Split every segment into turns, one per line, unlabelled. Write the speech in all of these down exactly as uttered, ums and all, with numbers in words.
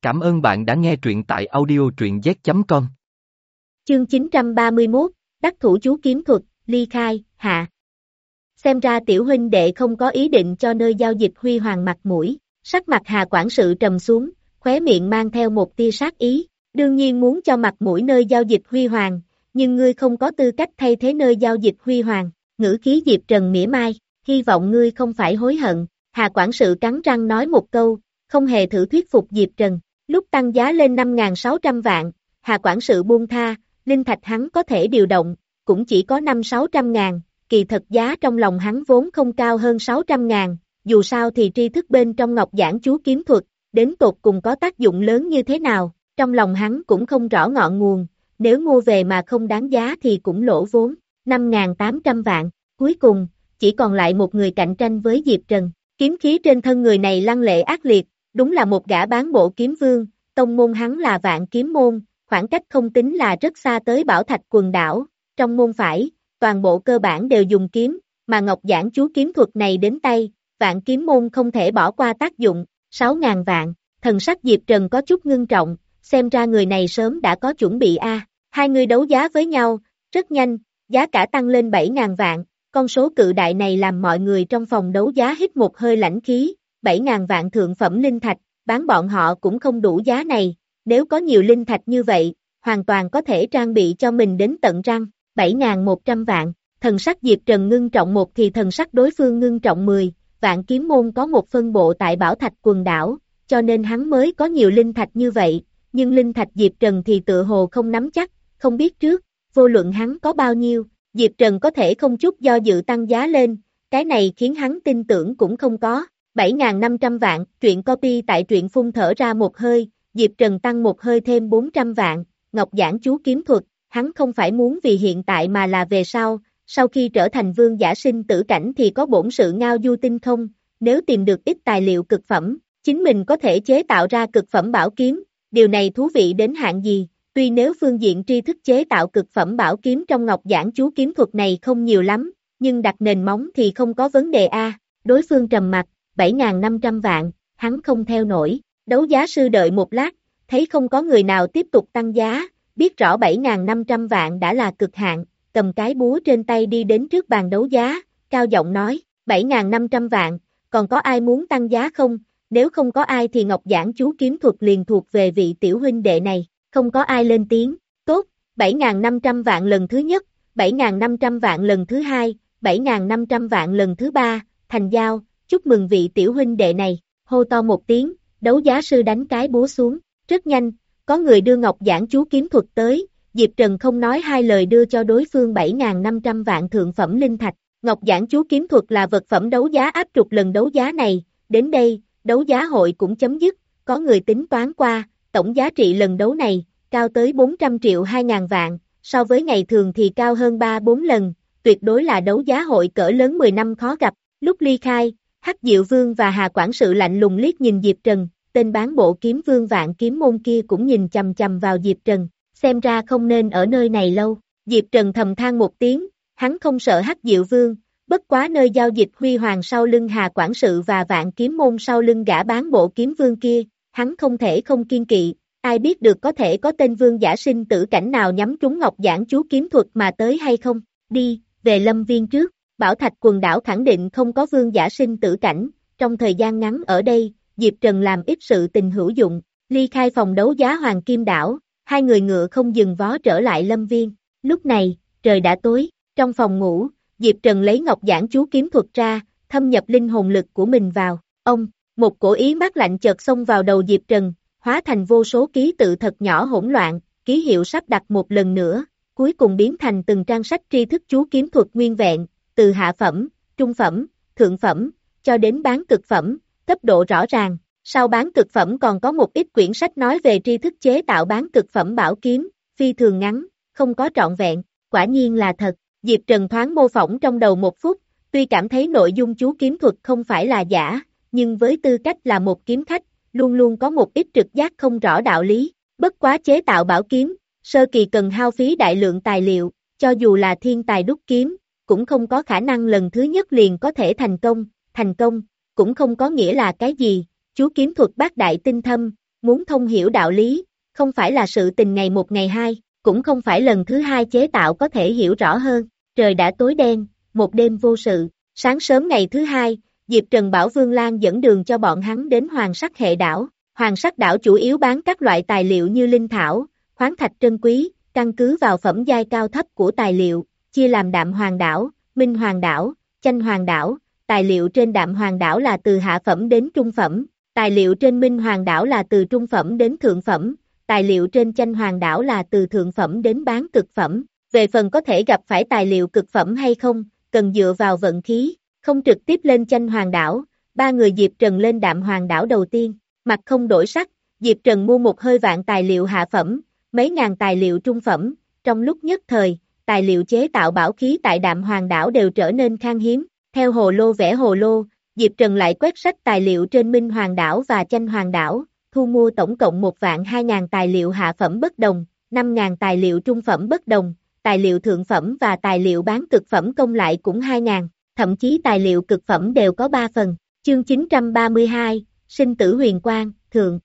Cảm ơn bạn đã nghe truyện tại audio truyện z chấm com.
Chương chín trăm ba mươi mốt, đắc thủ chú kiếm thuật, ly khai, hạ. Xem ra tiểu huynh đệ không có ý định cho nơi giao dịch huy hoàng mặt mũi, sắc mặt Hà quản sự trầm xuống, khóe miệng mang theo một tia sát ý, đương nhiên muốn cho mặt mũi nơi giao dịch huy hoàng, nhưng ngươi không có tư cách thay thế nơi giao dịch huy hoàng, ngữ khí Diệp Trần mỉa mai, hy vọng ngươi không phải hối hận, Hà quản sự cắn răng nói một câu, không hề thử thuyết phục Diệp Trần, lúc tăng giá lên năm nghìn sáu trăm vạn, Hà quản sự buông tha, linh thạch hắn có thể điều động, cũng chỉ có năm sáu trăm ngàn, kỳ thật giá trong lòng hắn vốn không cao hơn sáu trăm ngàn, dù sao thì tri thức bên trong ngọc giảng chú kiếm thuật, đến tột cùng có tác dụng lớn như thế nào, trong lòng hắn cũng không rõ ngọn nguồn, nếu mua về mà không đáng giá thì cũng lỗ vốn, năm nghìn tám trăm vạn, cuối cùng, chỉ còn lại một người cạnh tranh với Diệp Trần, kiếm khí trên thân người này lăng lệ ác liệt, đúng là một gã bán bộ kiếm vương, tông môn hắn là Vạn Kiếm môn, khoảng cách không tính là rất xa tới Bảo Thạch quần đảo, trong môn phải, toàn bộ cơ bản đều dùng kiếm, mà ngọc giảng chú kiếm thuật này đến tay, Vạn Kiếm môn không thể bỏ qua tác dụng, sáu nghìn vạn, thần sắc Diệp Trần có chút ngưng trọng, xem ra người này sớm đã có chuẩn bị a. Hai người đấu giá với nhau, rất nhanh, giá cả tăng lên bảy nghìn vạn, con số cự đại này làm mọi người trong phòng đấu giá hít một hơi lãnh khí, bảy nghìn vạn thượng phẩm linh thạch, bán bọn họ cũng không đủ giá này, nếu có nhiều linh thạch như vậy, hoàn toàn có thể trang bị cho mình đến tận răng, bảy nghìn một trăm vạn, thần sắc Diệp Trần ngưng trọng một thì thần sắc đối phương ngưng trọng mười, Vạn Kiếm môn có một phân bộ tại Bảo Thạch quần đảo, cho nên hắn mới có nhiều linh thạch như vậy, nhưng linh thạch Diệp Trần thì tự hồ không nắm chắc, không biết trước, vô luận hắn có bao nhiêu, Diệp Trần có thể không chút do dự tăng giá lên, cái này khiến hắn tin tưởng cũng không có. bảy nghìn năm trăm vạn, truyện copy tại truyện phun thở ra một hơi, Diệp Trần tăng một hơi thêm bốn trăm vạn, ngọc giảng chú kiếm thuật, hắn không phải muốn vì hiện tại mà là về sau, sau khi trở thành vương giả sinh tử cảnh thì có bổn sự ngao du tinh không, nếu tìm được ít tài liệu cực phẩm, chính mình có thể chế tạo ra cực phẩm bảo kiếm, điều này thú vị đến hạng gì, tuy nếu phương diện tri thức chế tạo cực phẩm bảo kiếm trong ngọc giảng chú kiếm thuật này không nhiều lắm, nhưng đặt nền móng thì không có vấn đề a. Đối phương trầm mặt, bảy nghìn năm trăm vạn, hắn không theo nổi, đấu giá sư đợi một lát, thấy không có người nào tiếp tục tăng giá, biết rõ bảy nghìn năm trăm vạn đã là cực hạn, cầm cái búa trên tay đi đến trước bàn đấu giá, cao giọng nói, bảy nghìn năm trăm vạn, còn có ai muốn tăng giá không, nếu không có ai thì ngọc giảng chú kiếm thuật liền thuộc về vị tiểu huynh đệ này, không có ai lên tiếng, tốt, bảy nghìn năm trăm vạn lần thứ nhất, bảy nghìn năm trăm vạn lần thứ hai, bảy nghìn năm trăm vạn lần thứ ba, thành giao. Chúc mừng vị tiểu huynh đệ này, hô to một tiếng, đấu giá sư đánh cái búa xuống, rất nhanh, có người đưa ngọc giảng chú kiếm thuật tới, Diệp Trần không nói hai lời đưa cho đối phương bảy nghìn năm trăm vạn thượng phẩm linh thạch, ngọc giảng chú kiếm thuật là vật phẩm đấu giá áp trục lần đấu giá này, đến đây, đấu giá hội cũng chấm dứt, có người tính toán qua, tổng giá trị lần đấu này, cao tới bốn trăm triệu hai nghìn vạn, so với ngày thường thì cao hơn ba bốn lần, tuyệt đối là đấu giá hội cỡ lớn mười năm khó gặp, lúc ly khai, Hắc Diệu Vương và Hà quản sự lạnh lùng liếc nhìn Diệp Trần, tên bán bộ kiếm vương Vạn Kiếm môn kia cũng nhìn chằm chằm vào Diệp Trần, xem ra không nên ở nơi này lâu. Diệp Trần thầm than một tiếng, hắn không sợ Hắc Diệu Vương, bất quá nơi giao dịch huy hoàng sau lưng Hà quản sự và Vạn Kiếm môn sau lưng gã bán bộ kiếm vương kia, hắn không thể không kiên kỵ, ai biết được có thể có tên vương giả sinh tử cảnh nào nhắm trúng ngọc giảng chú kiếm thuật mà tới hay không, đi, về Lâm Viên trước. Bảo Thạch quần đảo khẳng định không có vương giả sinh tử cảnh, trong thời gian ngắn ở đây, Diệp Trần làm ít sự tình hữu dụng, ly khai phòng đấu giá Hoàng Kim đảo, hai người ngựa không dừng vó trở lại Lâm Viên, lúc này, trời đã tối, trong phòng ngủ, Diệp Trần lấy ngọc giảng chú kiếm thuật ra, thâm nhập linh hồn lực của mình vào, ông, một cổ ý mát lạnh chợt xông vào đầu Diệp Trần, hóa thành vô số ký tự thật nhỏ hỗn loạn, ký hiệu sắp đặt một lần nữa, cuối cùng biến thành từng trang sách tri thức chú kiếm thuật nguyên vẹn, từ hạ phẩm, trung phẩm, thượng phẩm, cho đến bán cực phẩm, cấp độ rõ ràng, sau bán cực phẩm còn có một ít quyển sách nói về tri thức chế tạo bán cực phẩm bảo kiếm, phi thường ngắn, không có trọn vẹn, quả nhiên là thật, Diệp Trần thoáng mô phỏng trong đầu một phút, tuy cảm thấy nội dung chú kiếm thuật không phải là giả, nhưng với tư cách là một kiếm khách, luôn luôn có một ít trực giác không rõ đạo lý, bất quá chế tạo bảo kiếm, sơ kỳ cần hao phí đại lượng tài liệu, cho dù là thiên tài đúc kiếm, cũng không có khả năng lần thứ nhất liền có thể thành công, thành công, cũng không có nghĩa là cái gì, chú kiếm thuật bát đại tinh thâm, muốn thông hiểu đạo lý, không phải là sự tình ngày một ngày hai, cũng không phải lần thứ hai chế tạo có thể hiểu rõ hơn. Trời đã tối đen, một đêm vô sự, sáng sớm ngày thứ hai, Diệp Trần bảo Vương Lan dẫn đường cho bọn hắn đến Hoàng Sắc hệ đảo. Hoàng Sắc đảo chủ yếu bán các loại tài liệu như linh thảo, khoáng thạch trân quý, căn cứ vào phẩm giai cao thấp của tài liệu, chia làm Đạm Hoàng đảo, Minh Hoàng đảo, Chanh Hoàng đảo. Tài liệu trên Đạm Hoàng đảo là từ hạ phẩm đến trung phẩm, tài liệu trên Minh Hoàng đảo là từ trung phẩm đến thượng phẩm, tài liệu trên Chanh Hoàng đảo là từ thượng phẩm đến bán cực phẩm. Về phần có thể gặp phải tài liệu cực phẩm hay không, cần dựa vào vận khí, không trực tiếp lên Chanh Hoàng đảo. Ba người Diệp Trần lên Đạm Hoàng đảo đầu tiên, mặt không đổi sắc, Diệp Trần mua một hơi vạn tài liệu hạ phẩm, mấy ngàn tài liệu trung phẩm. Trong lúc nhất thời, tài liệu chế tạo bảo khí tại Đạm Hoàng đảo đều trở nên khan hiếm. Theo hồ lô vẽ hồ lô, Diệp Trần lại quét sách tài liệu trên Minh Hoàng đảo và Chanh Hoàng đảo, thu mua tổng cộng một vạn hai ngàn tài liệu hạ phẩm bất đồng, năm ngàn tài liệu trung phẩm bất đồng, tài liệu thượng phẩm và tài liệu bán cực phẩm công lại cũng hai ngàn, thậm chí tài liệu cực phẩm đều có ba phần. Chương chín trăm ba mươi hai, Sinh tử huyền quang, thượng.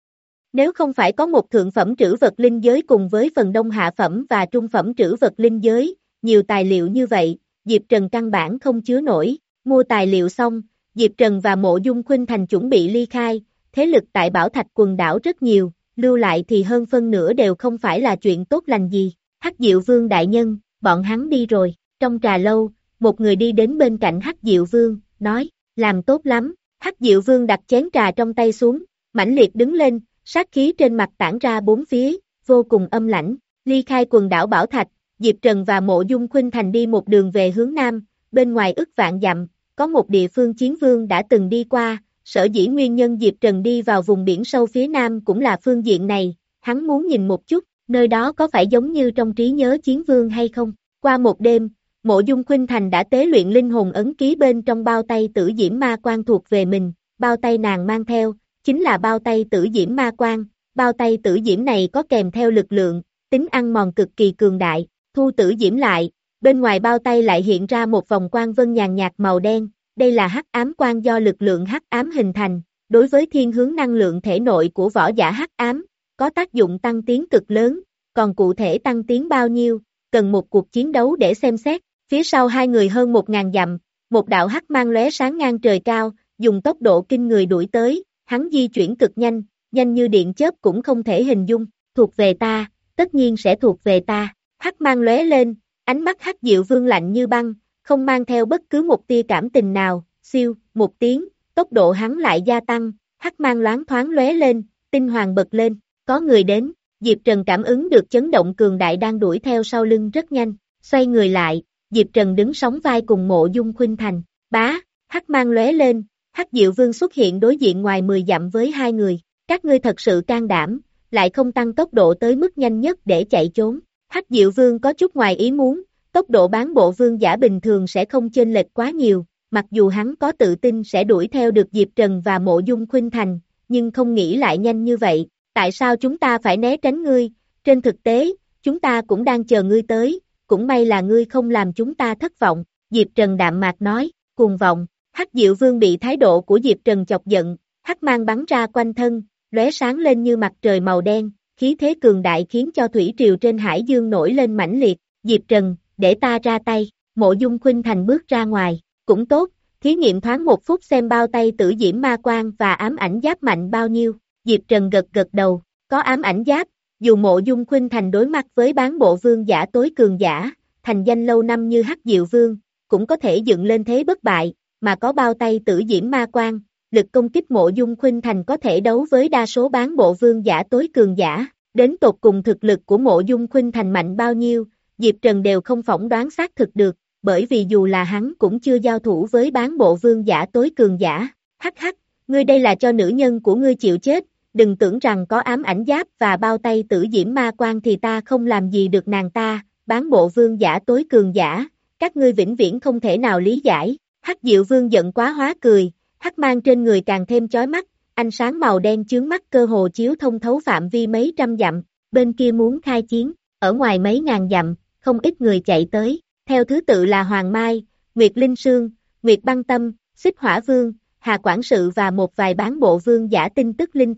Nếu không phải có một thượng phẩm trữ vật linh giới cùng với phần đông hạ phẩm và trung phẩm trữ vật linh giới, nhiều tài liệu như vậy, Diệp Trần căn bản không chứa nổi. Mua tài liệu xong, Diệp Trần và Mộ Dung Khuynh Thành chuẩn bị ly khai, thế lực tại Bảo Thạch quần đảo rất nhiều, lưu lại thì hơn phân nửa đều không phải là chuyện tốt lành gì. Hắc Diệu Vương đại nhân, bọn hắn đi rồi. Trong trà lâu, một người đi đến bên cạnh Hắc Diệu Vương, nói, làm tốt lắm. Hắc Diệu Vương đặt chén trà trong tay xuống, mãnh liệt đứng lên, sát khí trên mặt tản ra bốn phía, vô cùng âm lãnh. Ly khai quần đảo Bảo Thạch, Diệp Trần và Mộ Dung Khuynh Thành đi một đường về hướng nam, bên ngoài ức vạn dặm, có một địa phương Chiến Vương đã từng đi qua, sở dĩ nguyên nhân Diệp Trần đi vào vùng biển sâu phía nam cũng là phương diện này, hắn muốn nhìn một chút, nơi đó có phải giống như trong trí nhớ Chiến Vương hay không. Qua một đêm, Mộ Dung Khuynh Thành đã tế luyện linh hồn ấn ký bên trong bao tay Tử Diễm Ma Quan thuộc về mình, bao tay nàng mang theo, chính là bao tay Tử Diễm Ma Quan, bao tay Tử Diễm này có kèm theo lực lượng, tính ăn mòn cực kỳ cường đại. Thu Tử Diễm lại, bên ngoài bao tay lại hiện ra một vòng quang vân nhàn nhạt màu đen, đây là hắc ám quang do lực lượng hắc ám hình thành, đối với thiên hướng năng lượng thể nội của võ giả hắc ám, có tác dụng tăng tiến cực lớn, còn cụ thể tăng tiến bao nhiêu, cần một cuộc chiến đấu để xem xét. Phía sau hai người hơn một ngàn dặm, một đạo hắc mang lóe sáng ngang trời cao, dùng tốc độ kinh người đuổi tới, hắn di chuyển cực nhanh, nhanh như điện chớp cũng không thể hình dung, thuộc về ta, tất nhiên sẽ thuộc về ta. Hắc mang lóe lên, ánh mắt Hắc Diệu Vương lạnh như băng, không mang theo bất cứ một tia cảm tình nào, siêu, một tiếng, tốc độ hắn lại gia tăng, hắc mang loáng thoáng lóe lên, tinh hoàng bật lên, có người đến, Diệp Trần cảm ứng được chấn động cường đại đang đuổi theo sau lưng rất nhanh, xoay người lại, Diệp Trần đứng sóng vai cùng Mộ Dung Khuynh Thành, bá, hắc mang lóe lên, Hắc Diệu Vương xuất hiện đối diện ngoài mười dặm với hai người, các ngươi thật sự can đảm, lại không tăng tốc độ tới mức nhanh nhất để chạy trốn. Hắc Diệu Vương có chút ngoài ý muốn, tốc độ bán bộ vương giả bình thường sẽ không chênh lệch quá nhiều, mặc dù hắn có tự tin sẽ đuổi theo được Diệp Trần và Mộ Dung Khuynh Thành, nhưng không nghĩ lại nhanh như vậy, tại sao chúng ta phải né tránh ngươi, trên thực tế, chúng ta cũng đang chờ ngươi tới, cũng may là ngươi không làm chúng ta thất vọng, Diệp Trần đạm mạc nói, cuồng vọng, Hắc Diệu Vương bị thái độ của Diệp Trần chọc giận, hắc mang bắn ra quanh thân, lóe sáng lên như mặt trời màu đen. Khí thế cường đại khiến cho thủy triều trên hải dương nổi lên mãnh liệt, Diệp Trần, để ta ra tay, Mộ Dung Khuynh Thành bước ra ngoài, cũng tốt, thí nghiệm thoáng một phút xem bao tay Tử Diễm Ma Quan và ám ảnh giáp mạnh bao nhiêu, Diệp Trần gật gật đầu, có ám ảnh giáp, dù Mộ Dung Khuynh Thành đối mặt với bán bộ vương giả tối cường giả, thành danh lâu năm như Hắc Diệu Vương, cũng có thể dựng lên thế bất bại, mà có bao tay Tử Diễm Ma Quan. Lực công kích Mộ Dung Khuynh Thành có thể đấu với đa số bán bộ vương giả tối cường giả, đến tột cùng thực lực của Mộ Dung Khuynh Thành mạnh bao nhiêu, Diệp Trần đều không phỏng đoán xác thực được, bởi vì dù là hắn cũng chưa giao thủ với bán bộ vương giả tối cường giả. Hắc hắc, ngươi đây là cho nữ nhân của ngươi chịu chết, đừng tưởng rằng có ám ảnh giáp và bao tay Tử Diễm Ma Quan thì ta không làm gì được nàng ta, bán bộ vương giả tối cường giả, các ngươi vĩnh viễn không thể nào lý giải. Hắc Diệu Vương giận quá hóa cười, hắc mang trên người càng thêm chói mắt, ánh sáng màu đen chướng mắt cơ hồ chiếu thông thấu phạm vi mấy trăm dặm, bên kia muốn khai chiến, ở ngoài mấy ngàn dặm, không ít người chạy tới, theo thứ tự là Hoàng Mai, Nguyệt Linh Sương, Nguyệt Băng Tâm, Xích Hỏa Vương, Hà Quản Sự và một vài bán bộ vương giả tin tức linh thông,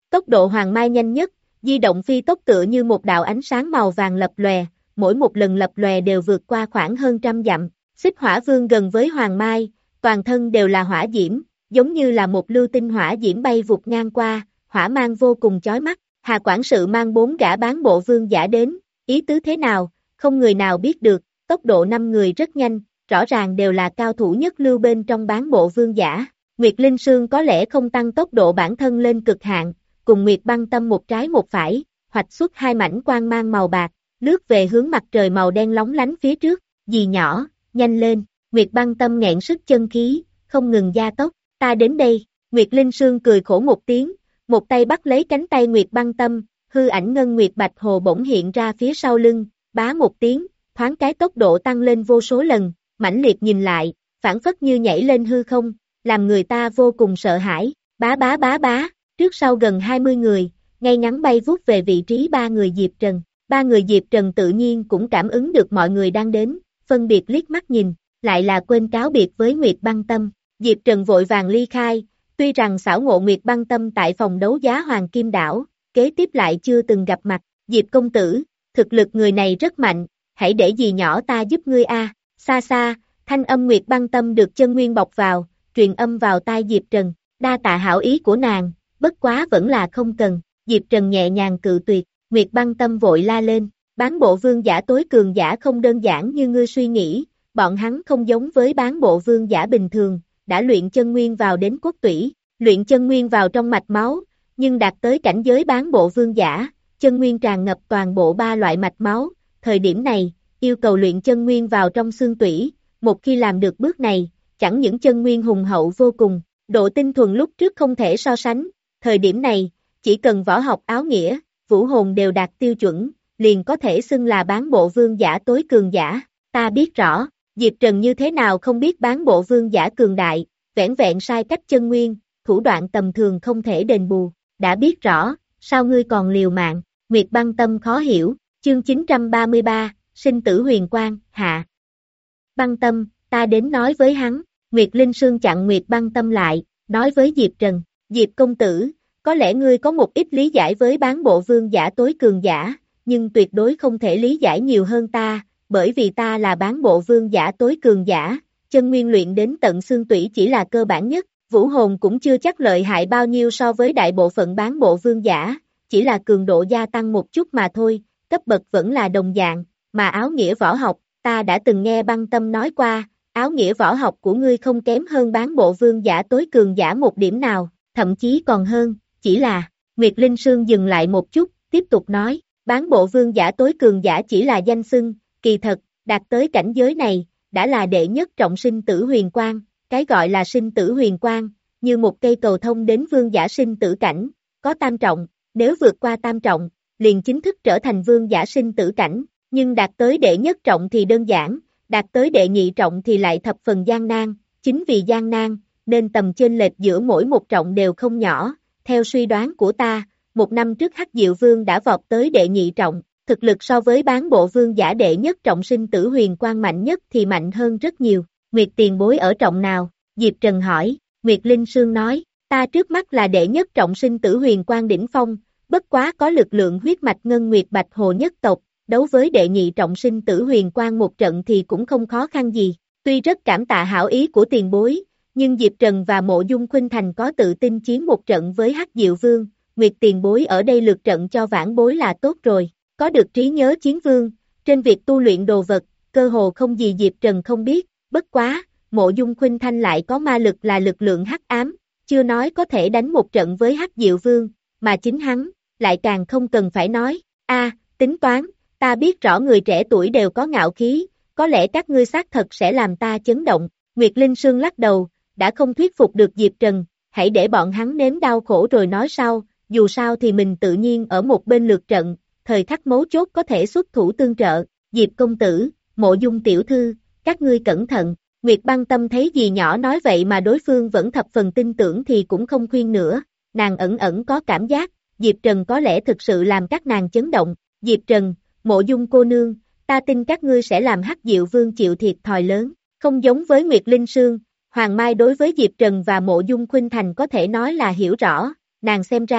Tốc độ Hoàng Mai nhanh nhất, di động phi tốc tựa như một đạo ánh sáng màu vàng lập lòe, mỗi một lần lập lòe đều vượt qua khoảng hơn trăm dặm. Xích Hỏa Vương gần với Hoàng Mai, toàn thân đều là hỏa diễm, giống như là một lưu tinh hỏa diễm bay vụt ngang qua, hỏa mang vô cùng chói mắt. Hà quản sự mang bốn gã bán bộ vương giả đến, ý tứ thế nào, không người nào biết được, tốc độ năm người rất nhanh, rõ ràng đều là cao thủ nhất lưu bên trong bán bộ vương giả. Nguyệt Linh Sương có lẽ không tăng tốc độ bản thân lên cực hạn, cùng Nguyệt Băng Tâm một trái một phải, hoạch xuất hai mảnh quang mang màu bạc, lướt về hướng mặt trời màu đen lóng lánh phía trước, dì nhỏ, nhanh lên, Nguyệt Băng Tâm nghẹn sức chân khí, không ngừng gia tốc, ta đến đây, Nguyệt Linh Sương cười khổ một tiếng, một tay bắt lấy cánh tay Nguyệt Băng Tâm, hư ảnh ngân Nguyệt Bạch Hồ bỗng hiện ra phía sau lưng, bá một tiếng, thoáng cái tốc độ tăng lên vô số lần, mãnh liệt nhìn lại, phản phất như nhảy lên hư không, làm người ta vô cùng sợ hãi, bá bá bá bá, trước sau gần hai mươi người, ngay ngắn bay vút về vị trí ba người Diệp Trần. Ba người Diệp Trần tự nhiên cũng cảm ứng được mọi người đang đến, phân biệt liếc mắt nhìn, lại là quên cáo biệt với Nguyệt Băng Tâm. Diệp Trần vội vàng ly khai, tuy rằng xảo ngộ Nguyệt Băng Tâm tại phòng đấu giá Hoàng Kim Đảo, kế tiếp lại chưa từng gặp mặt. Diệp công tử, thực lực người này rất mạnh, hãy để dì nhỏ ta giúp ngươi a. À. Xa xa, thanh âm Nguyệt Băng Tâm được chân nguyên bọc vào, truyền âm vào tai Diệp Trần, đa tạ hảo ý của nàng, bất quá vẫn là không cần. Diệp Trần nhẹ nhàng cự tuyệt. Nguyệt Băng Tâm vội la lên, bán bộ vương giả tối cường giả không đơn giản như ngươi suy nghĩ, bọn hắn không giống với bán bộ vương giả bình thường, đã luyện chân nguyên vào đến cốt tủy, luyện chân nguyên vào trong mạch máu, nhưng đạt tới cảnh giới bán bộ vương giả, chân nguyên tràn ngập toàn bộ ba loại mạch máu, thời điểm này, yêu cầu luyện chân nguyên vào trong xương tủy, một khi làm được bước này, chẳng những chân nguyên hùng hậu vô cùng, độ tinh thuần lúc trước không thể so sánh, thời điểm này, chỉ cần võ học áo nghĩa, vũ hồn đều đạt tiêu chuẩn, liền có thể xưng là bán bộ vương giả tối cường giả. Ta biết rõ, Diệp Trần như thế nào không biết bán bộ vương giả cường đại, vẻn vẹn sai cách chân nguyên, thủ đoạn tầm thường không thể đền bù. Đã biết rõ, sao ngươi còn liều mạng? Nguyệt Băng Tâm khó hiểu. Chương chín trăm ba mươi ba, sinh tử huyền quang, hạ. Băng Tâm, ta đến nói với hắn. Nguyệt Linh Sương chặn Nguyệt Băng Tâm lại, nói với Diệp Trần, Diệp công tử, có lẽ ngươi có một ít lý giải với bán bộ vương giả tối cường giả, nhưng tuyệt đối không thể lý giải nhiều hơn ta, bởi vì ta là bán bộ vương giả tối cường giả, chân nguyên luyện đến tận xương tủy chỉ là cơ bản nhất, vũ hồn cũng chưa chắc lợi hại bao nhiêu so với đại bộ phận bán bộ vương giả, chỉ là cường độ gia tăng một chút mà thôi, cấp bậc vẫn là đồng dạng, mà áo nghĩa võ học, ta đã từng nghe Băng Tâm nói qua, áo nghĩa võ học của ngươi không kém hơn bán bộ vương giả tối cường giả một điểm nào, thậm chí còn hơn. Chỉ là, Nguyệt Linh Sương dừng lại một chút, tiếp tục nói, bán bộ vương giả tối cường giả chỉ là danh xưng, kỳ thật, đạt tới cảnh giới này, đã là đệ nhất trọng sinh tử huyền quang, cái gọi là sinh tử huyền quang, như một cây cầu thông đến vương giả sinh tử cảnh, có tam trọng, nếu vượt qua tam trọng, liền chính thức trở thành vương giả sinh tử cảnh, nhưng đạt tới đệ nhất trọng thì đơn giản, đạt tới đệ nhị trọng thì lại thập phần gian nan, chính vì gian nan, nên tầm chênh lệch giữa mỗi một trọng đều không nhỏ. Theo suy đoán của ta, một năm trước Hắc Diệu Vương đã vọt tới đệ nhị trọng, thực lực so với bán bộ vương giả đệ nhất trọng sinh tử huyền quang mạnh nhất thì mạnh hơn rất nhiều. Nguyệt tiền bối ở trọng nào? Diệp Trần hỏi, Nguyệt Linh Sương nói, ta trước mắt là đệ nhất trọng sinh tử huyền quang đỉnh phong, bất quá có lực lượng huyết mạch ngân Nguyệt Bạch Hồ nhất tộc, đấu với đệ nhị trọng sinh tử huyền quang một trận thì cũng không khó khăn gì. Tuy rất cảm tạ hảo ý của tiền bối, nhưng Diệp Trần và Mộ Dung Khuynh Thành có tự tin chiến một trận với Hắc Diệu Vương, Nguyệt tiền bối ở đây lượt trận cho vãn bối là tốt rồi, có được trí nhớ chiến vương, trên việc tu luyện đồ vật, cơ hồ không gì Diệp Trần không biết, bất quá, Mộ Dung Khuynh Thành lại có ma lực là lực lượng hắc ám, chưa nói có thể đánh một trận với Hắc Diệu Vương, mà chính hắn, lại càng không cần phải nói, a tính toán, ta biết rõ người trẻ tuổi đều có ngạo khí, có lẽ các ngươi xác thật sẽ làm ta chấn động, Nguyệt Linh Sương lắc đầu, đã không thuyết phục được Diệp Trần, hãy để bọn hắn nếm đau khổ rồi nói sau, dù sao thì mình tự nhiên ở một bên lượt trận, thời khắc mấu chốt có thể xuất thủ tương trợ, Diệp công tử, Mộ Dung tiểu thư, các ngươi cẩn thận, Nguyệt Băng Tâm thấy dì nhỏ nói vậy mà đối phương vẫn thập phần tin tưởng thì cũng không khuyên nữa, nàng ẩn ẩn có cảm giác, Diệp Trần có lẽ thực sự làm các nàng chấn động, Diệp Trần, Mộ Dung cô nương, ta tin các ngươi sẽ làm Hắc Diệu Vương chịu thiệt thòi lớn, không giống với Nguyệt Linh Sương. Hoàng Mai đối với Diệp Trần và Mộ Dung Khuynh Thành có thể nói là hiểu rõ, nàng xem ra,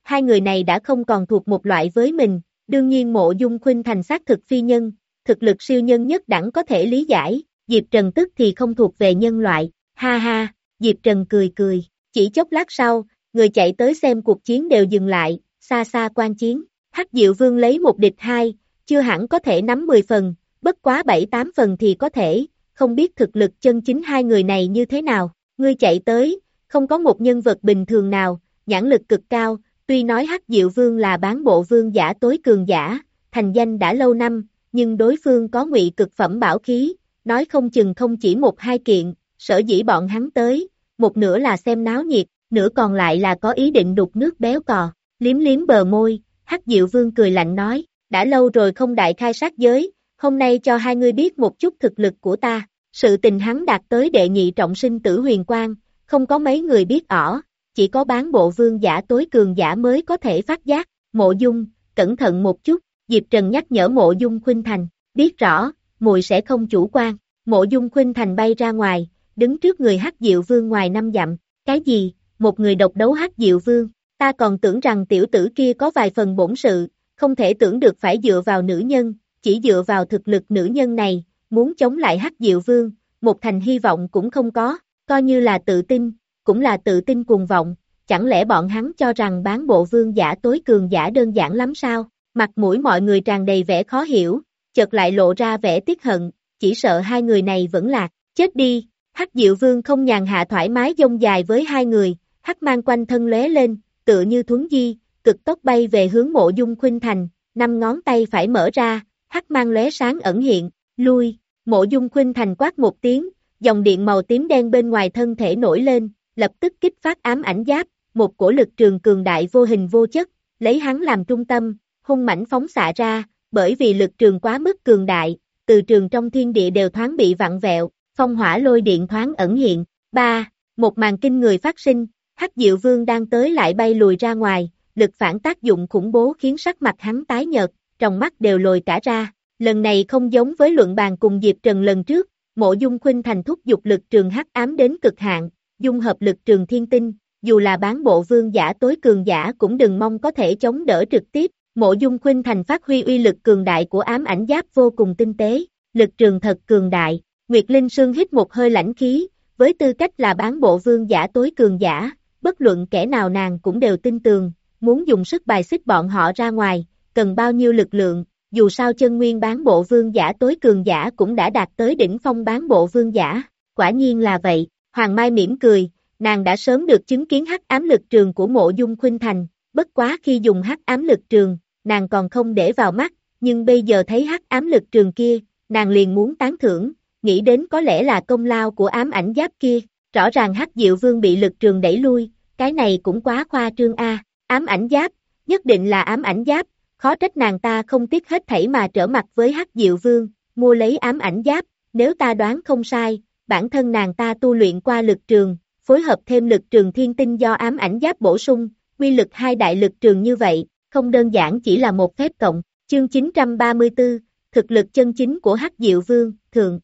hai người này đã không còn thuộc một loại với mình, đương nhiên Mộ Dung Khuynh Thành xác thực phi nhân, thực lực siêu nhân nhất đẳng có thể lý giải, Diệp Trần tức thì không thuộc về nhân loại, ha ha, Diệp Trần cười cười, chỉ chốc lát sau, người chạy tới xem cuộc chiến đều dừng lại, xa xa quan chiến, Hắc Diệu Vương lấy một địch hai, chưa hẳn có thể nắm mười phần, bất quá bảy tám phần thì có thể, không biết thực lực chân chính hai người này như thế nào, ngươi chạy tới, không có một nhân vật bình thường nào, nhãn lực cực cao, tuy nói Hắc Diệu Vương là bán bộ vương giả tối cường giả, thành danh đã lâu năm, nhưng đối phương có ngụy cực phẩm bảo khí, nói không chừng không chỉ một hai kiện, sở dĩ bọn hắn tới, một nửa là xem náo nhiệt, nửa còn lại là có ý định đục nước béo cò, liếm liếm bờ môi, Hắc Diệu Vương cười lạnh nói, đã lâu rồi không đại khai sát giới, hôm nay cho hai ngươi biết một chút thực lực của ta, sự tình hắn đạt tới đệ nhị trọng sinh tử huyền quang, không có mấy người biết ỏ, chỉ có bán bộ vương giả tối cường giả mới có thể phát giác, Mộ Dung, cẩn thận một chút, Diệp Trần nhắc nhở Mộ Dung Khuynh Thành, biết rõ, muội sẽ không chủ quan, Mộ Dung Khuynh Thành bay ra ngoài, đứng trước người Hắc Diệu Vương ngoài năm dặm, cái gì, một người độc đấu Hắc Diệu Vương, ta còn tưởng rằng tiểu tử kia có vài phần bổn sự, không thể tưởng được phải dựa vào nữ nhân, chỉ dựa vào thực lực nữ nhân này, muốn chống lại Hắc Diệu Vương, một thành hy vọng cũng không có, coi như là tự tin, cũng là tự tin cuồng vọng, chẳng lẽ bọn hắn cho rằng bán bộ vương giả tối cường giả đơn giản lắm sao, mặt mũi mọi người tràn đầy vẻ khó hiểu, chợt lại lộ ra vẻ tiếc hận, chỉ sợ hai người này vẫn lạc, chết đi, Hắc Diệu Vương không nhàn hạ thoải mái dông dài với hai người, hắc mang quanh thân lóe lên, tựa như thuấn di, cực tốc bay về hướng Mộ Dung Khuynh Thành, năm ngón tay phải mở ra, hắc mang lóe sáng ẩn hiện, lui, Mộ Dung Khuynh Thành quát một tiếng, dòng điện màu tím đen bên ngoài thân thể nổi lên, lập tức kích phát ám ảnh giáp, một cổ lực trường cường đại vô hình vô chất, lấy hắn làm trung tâm, hung mãnh phóng xạ ra, bởi vì lực trường quá mức cường đại, từ trường trong thiên địa đều thoáng bị vặn vẹo, phong hỏa lôi điện thoáng ẩn hiện. ba. Một màn kinh người phát sinh, Hắc Diệu Vương đang tới lại bay lùi ra ngoài, lực phản tác dụng khủng bố khiến sắc mặt hắn tái nhợt, trong mắt đều lồi cả ra. Lần này không giống với luận bàn cùng Diệp Trần lần trước, Mộ Dung Khuynh Thành thúc dục lực trường hắc ám đến cực hạn, dung hợp lực trường thiên tinh, dù là bán bộ vương giả tối cường giả cũng đừng mong có thể chống đỡ trực tiếp. Mộ Dung Khuynh Thành phát huy uy lực cường đại của ám ảnh giáp vô cùng tinh tế, lực trường thật cường đại. Nguyệt Linh Sương hít một hơi lãnh khí, với tư cách là bán bộ vương giả tối cường giả, bất luận kẻ nào nàng cũng đều tin tường, muốn dùng sức bài xích bọn họ ra ngoài, cần bao nhiêu lực lượng, dù sao chân nguyên bán bộ vương giả tối cường giả cũng đã đạt tới đỉnh phong bán bộ vương giả, quả nhiên là vậy, Hoàng Mai mỉm cười, nàng đã sớm được chứng kiến hắc ám lực trường của Mộ Dung Khuynh Thành, bất quá khi dùng hắc ám lực trường, nàng còn không để vào mắt, nhưng bây giờ thấy hắc ám lực trường kia, nàng liền muốn tán thưởng, nghĩ đến có lẽ là công lao của ám ảnh giáp kia, rõ ràng Hắc Diệu Vương bị lực trường đẩy lui, cái này cũng quá khoa trương a, ám ảnh giáp, nhất định là ám ảnh giáp, khó trách nàng ta không tiếc hết thảy mà trở mặt với Hắc Diệu Vương, mua lấy ám ảnh giáp, nếu ta đoán không sai, bản thân nàng ta tu luyện qua lực trường, phối hợp thêm lực trường thiên tinh do ám ảnh giáp bổ sung, quy lực hai đại lực trường như vậy, không đơn giản chỉ là một phép cộng, chương chín trăm ba mươi tư, thực lực chân chính của Hắc Diệu Vương, thường.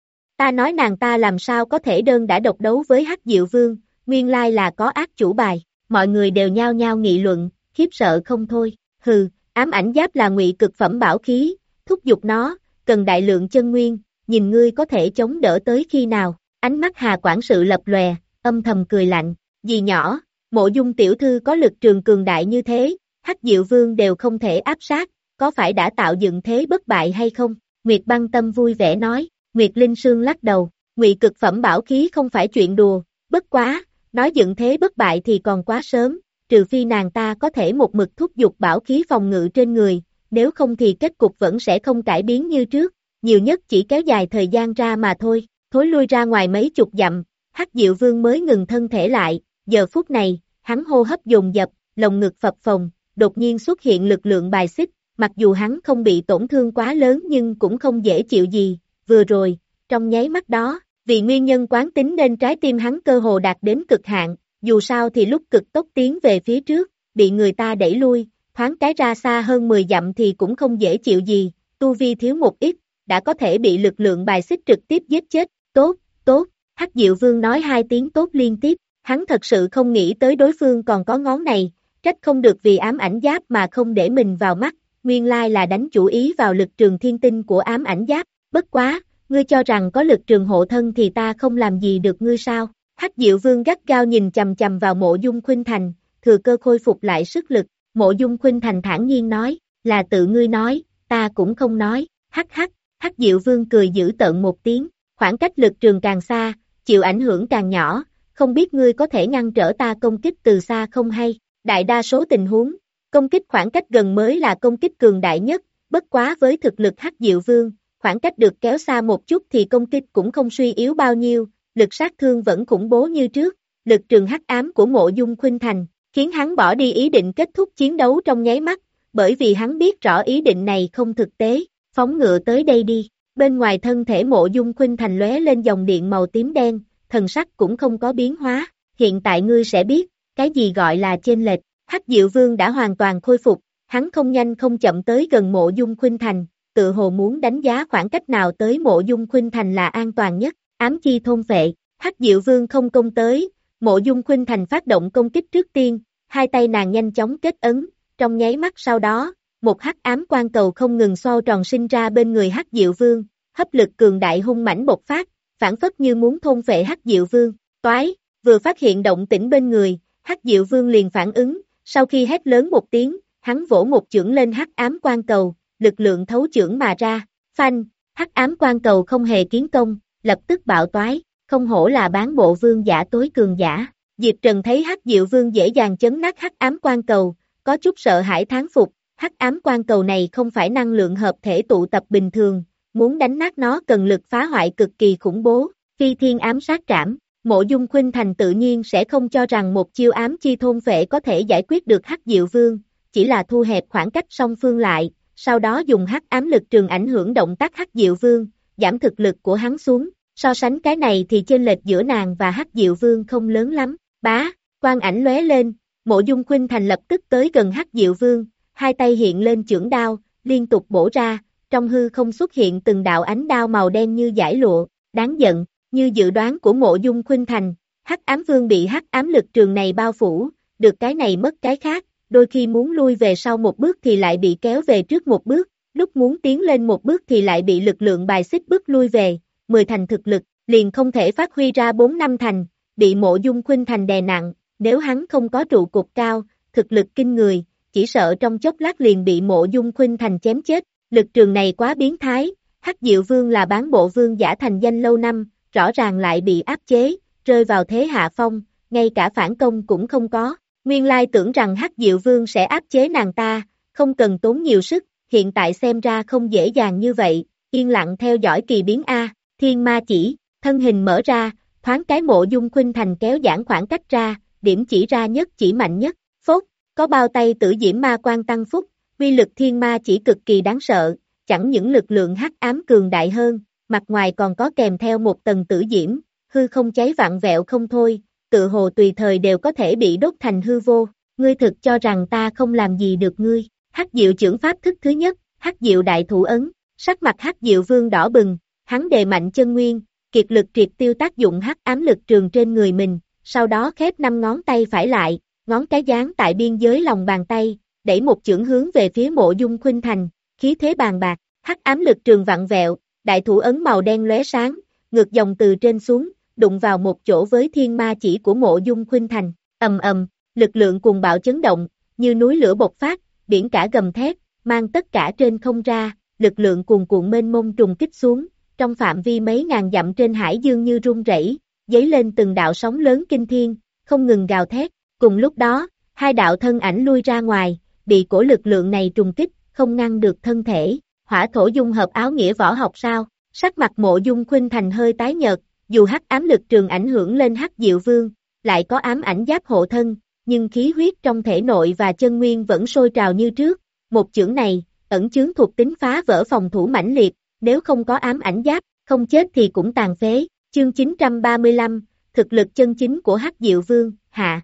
Ta nói nàng ta làm sao có thể đơn đã độc đấu với Hắc Diệu Vương, nguyên lai là có ác chủ bài, mọi người đều nhao nhao nghị luận, khiếp sợ không thôi, hừ, ám ảnh giáp là ngụy cực phẩm bảo khí, thúc giục nó, cần đại lượng chân nguyên, nhìn ngươi có thể chống đỡ tới khi nào, ánh mắt Hà quản sự lập lòe, âm thầm cười lạnh, dì nhỏ, Mộ Dung tiểu thư có lực trường cường đại như thế, Hắc Diệu Vương đều không thể áp sát, có phải đã tạo dựng thế bất bại hay không? Nguyệt Băng Tâm vui vẻ nói, Nguyệt Linh Sương lắc đầu, ngụy cực phẩm bảo khí không phải chuyện đùa, bất quá, nói dựng thế bất bại thì còn quá sớm, trừ phi nàng ta có thể một mực thúc giục bảo khí phòng ngự trên người, nếu không thì kết cục vẫn sẽ không cải biến như trước, nhiều nhất chỉ kéo dài thời gian ra mà thôi, thối lui ra ngoài mấy chục dặm, Hắc Diệu Vương mới ngừng thân thể lại, giờ phút này, hắn hô hấp dồn dập, lồng ngực phập phồng, đột nhiên xuất hiện lực lượng bài xích, mặc dù hắn không bị tổn thương quá lớn nhưng cũng không dễ chịu gì, vừa rồi, trong nháy mắt đó, vì nguyên nhân quán tính nên trái tim hắn cơ hồ đạt đến cực hạn, dù sao thì lúc cực tốc tiến về phía trước, bị người ta đẩy lui, thoáng cái ra xa hơn mười dặm thì cũng không dễ chịu gì, tu vi thiếu một ít, đã có thể bị lực lượng bài xích trực tiếp giết chết, tốt, tốt, Hắc Diệu Vương nói hai tiếng tốt liên tiếp, hắn thật sự không nghĩ tới đối phương còn có ngón này, trách không được vì ám ảnh giáp mà không để mình vào mắt, nguyên lai là đánh chủ ý vào lực trường thiên tinh của ám ảnh giáp, bất quá, ngươi cho rằng có lực trường hộ thân thì ta không làm gì được ngươi sao? Hắc Diệu Vương gắt gao nhìn chầm chầm vào Mộ Dung Khuynh Thành, thừa cơ khôi phục lại sức lực, Mộ Dung Khuynh Thành thản nhiên nói, là tự ngươi nói, ta cũng không nói, hắc hắc, Hắc Diệu Vương cười dữ tợn một tiếng, khoảng cách lực trường càng xa, chịu ảnh hưởng càng nhỏ, không biết ngươi có thể ngăn trở ta công kích từ xa không hay, đại đa số tình huống, công kích khoảng cách gần mới là công kích cường đại nhất, bất quá với thực lực Hắc Diệu Vương, khoảng cách được kéo xa một chút thì công kích cũng không suy yếu bao nhiêu, lực sát thương vẫn khủng bố như trước, lực trường hắc ám của Mộ Dung Khuynh Thành, khiến hắn bỏ đi ý định kết thúc chiến đấu trong nháy mắt, bởi vì hắn biết rõ ý định này không thực tế, phóng ngựa tới đây đi, bên ngoài thân thể Mộ Dung Khuynh Thành lóe lên dòng điện màu tím đen, thần sắc cũng không có biến hóa, hiện tại ngươi sẽ biết, cái gì gọi là chênh lệch, Hắc Diệu Vương đã hoàn toàn khôi phục, hắn không nhanh không chậm tới gần Mộ Dung Khuynh Thành, tự hồ muốn đánh giá khoảng cách nào tới Mộ Dung Khuynh Thành là an toàn nhất, ám chi thôn phệ, Hắc Diệu Vương không công tới, Mộ Dung Khuynh Thành phát động công kích trước tiên, hai tay nàng nhanh chóng kết ấn, trong nháy mắt sau đó, một hắc ám quang cầu không ngừng xoay tròn sinh ra bên người Hắc Diệu Vương, hấp lực cường đại hung mãnh bộc phát, phản phất như muốn thôn phệ Hắc Diệu Vương, toái, vừa phát hiện động tĩnh bên người, Hắc Diệu Vương liền phản ứng, sau khi hét lớn một tiếng, hắn vỗ một chưởng lên hắc ám quang cầu, lực lượng thấu chưởng mà ra, phanh, hắc ám quang cầu không hề kiến công, lập tức bạo toái, không hổ là bán bộ vương giả tối cường giả. Diệp Trần thấy Hắc Diệu Vương dễ dàng chấn nát hắc ám quang cầu, có chút sợ hãi thán phục, hắc ám quang cầu này không phải năng lượng hợp thể tụ tập bình thường, muốn đánh nát nó cần lực phá hoại cực kỳ khủng bố, phi thiên ám sát trảm. Mộ Dung Khuynh Thành tự nhiên sẽ không cho rằng một chiêu ám chi thôn phệ có thể giải quyết được Hắc Diệu Vương, chỉ là thu hẹp khoảng cách song phương lại, sau đó dùng hắc ám lực trường ảnh hưởng động tác Hắc Diệu Vương, giảm thực lực của hắn xuống, so sánh cái này thì chênh lệch giữa nàng và Hắc Diệu Vương không lớn lắm, bá, quang ảnh lóe lên, Mộ Dung Khuynh Thành lập tức tới gần Hắc Diệu Vương, hai tay hiện lên chưởng đao, liên tục bổ ra, trong hư không xuất hiện từng đạo ánh đao màu đen như dải lụa, đáng giận. Như dự đoán của Mộ Dung Khuynh Thành, Hắc Ám Vương bị hắc ám lực trường này bao phủ, được cái này mất cái khác, đôi khi muốn lui về sau một bước thì lại bị kéo về trước một bước, lúc muốn tiến lên một bước thì lại bị lực lượng bài xích bước lui về, mười thành thực lực, liền không thể phát huy ra bốn năm thành, bị Mộ Dung Khuynh Thành đè nặng, nếu hắn không có trụ cột cao, thực lực kinh người, chỉ sợ trong chốc lát liền bị Mộ Dung Khuynh Thành chém chết, lực trường này quá biến thái, Hắc Diệu Vương là bán bộ vương giả thành danh lâu năm, rõ ràng lại bị áp chế, rơi vào thế hạ phong, ngay cả phản công cũng không có. Nguyên lai tưởng rằng Hắc Diệu Vương sẽ áp chế nàng ta, không cần tốn nhiều sức, hiện tại xem ra không dễ dàng như vậy, yên lặng theo dõi kỳ biến A, thiên ma chỉ, thân hình mở ra, thoáng cái Mộ Dung Khuynh Thành kéo giãn khoảng cách ra, điểm chỉ ra nhất chỉ mạnh nhất, phốt, có bao tay tử diễm ma quan tăng phúc, uy lực thiên ma chỉ cực kỳ đáng sợ, chẳng những lực lượng hắc ám cường đại hơn, mặt ngoài còn có kèm theo một tầng tử diễm, hư không cháy vặn vẹo không thôi, tự hồ tùy thời đều có thể bị đốt thành hư vô, ngươi thực cho rằng ta không làm gì được ngươi, Hắc Diệu chưởng pháp thức thứ nhất, Hắc Diệu đại thủ ấn, sắc mặt Hắc Diệu Vương đỏ bừng, hắn đề mạnh chân nguyên, kiệt lực triệt tiêu tác dụng hắc ám lực trường trên người mình, sau đó khép năm ngón tay phải lại, ngón cái dán tại biên giới lòng bàn tay, đẩy một chưởng hướng về phía Mộ Dung Khuynh Thành, khí thế bàn bạc, hắc ám lực trường vặn vẹo, đại thủ ấn màu đen lóe sáng, ngược dòng từ trên xuống, đụng vào một chỗ với thiên ma chỉ của Mộ Dung Khuynh Thành, ầm ầm, lực lượng cuồng bạo chấn động, như núi lửa bộc phát, biển cả gầm thét, mang tất cả trên không ra, lực lượng cuồn cuộn mênh mông trùng kích xuống, trong phạm vi mấy ngàn dặm trên hải dương như rung rẩy, dấy lên từng đạo sóng lớn kinh thiên, không ngừng gào thét, cùng lúc đó, hai đạo thân ảnh lui ra ngoài, bị cổ lực lượng này trùng kích, không ngăn được thân thể, hỏa thổ dung hợp áo nghĩa võ học sao, sắc mặt Mộ Dung Khuynh Thành hơi tái nhợt, dù hắc ám lực trường ảnh hưởng lên Hắc Diệu Vương, lại có ám ảnh giáp hộ thân, nhưng khí huyết trong thể nội và chân nguyên vẫn sôi trào như trước, một chưởng này, ẩn chứa thuộc tính phá vỡ phòng thủ mãnh liệt, nếu không có ám ảnh giáp, không chết thì cũng tàn phế, chương chín trăm ba mươi lăm, thực lực chân chính của Hắc Diệu Vương, hạ.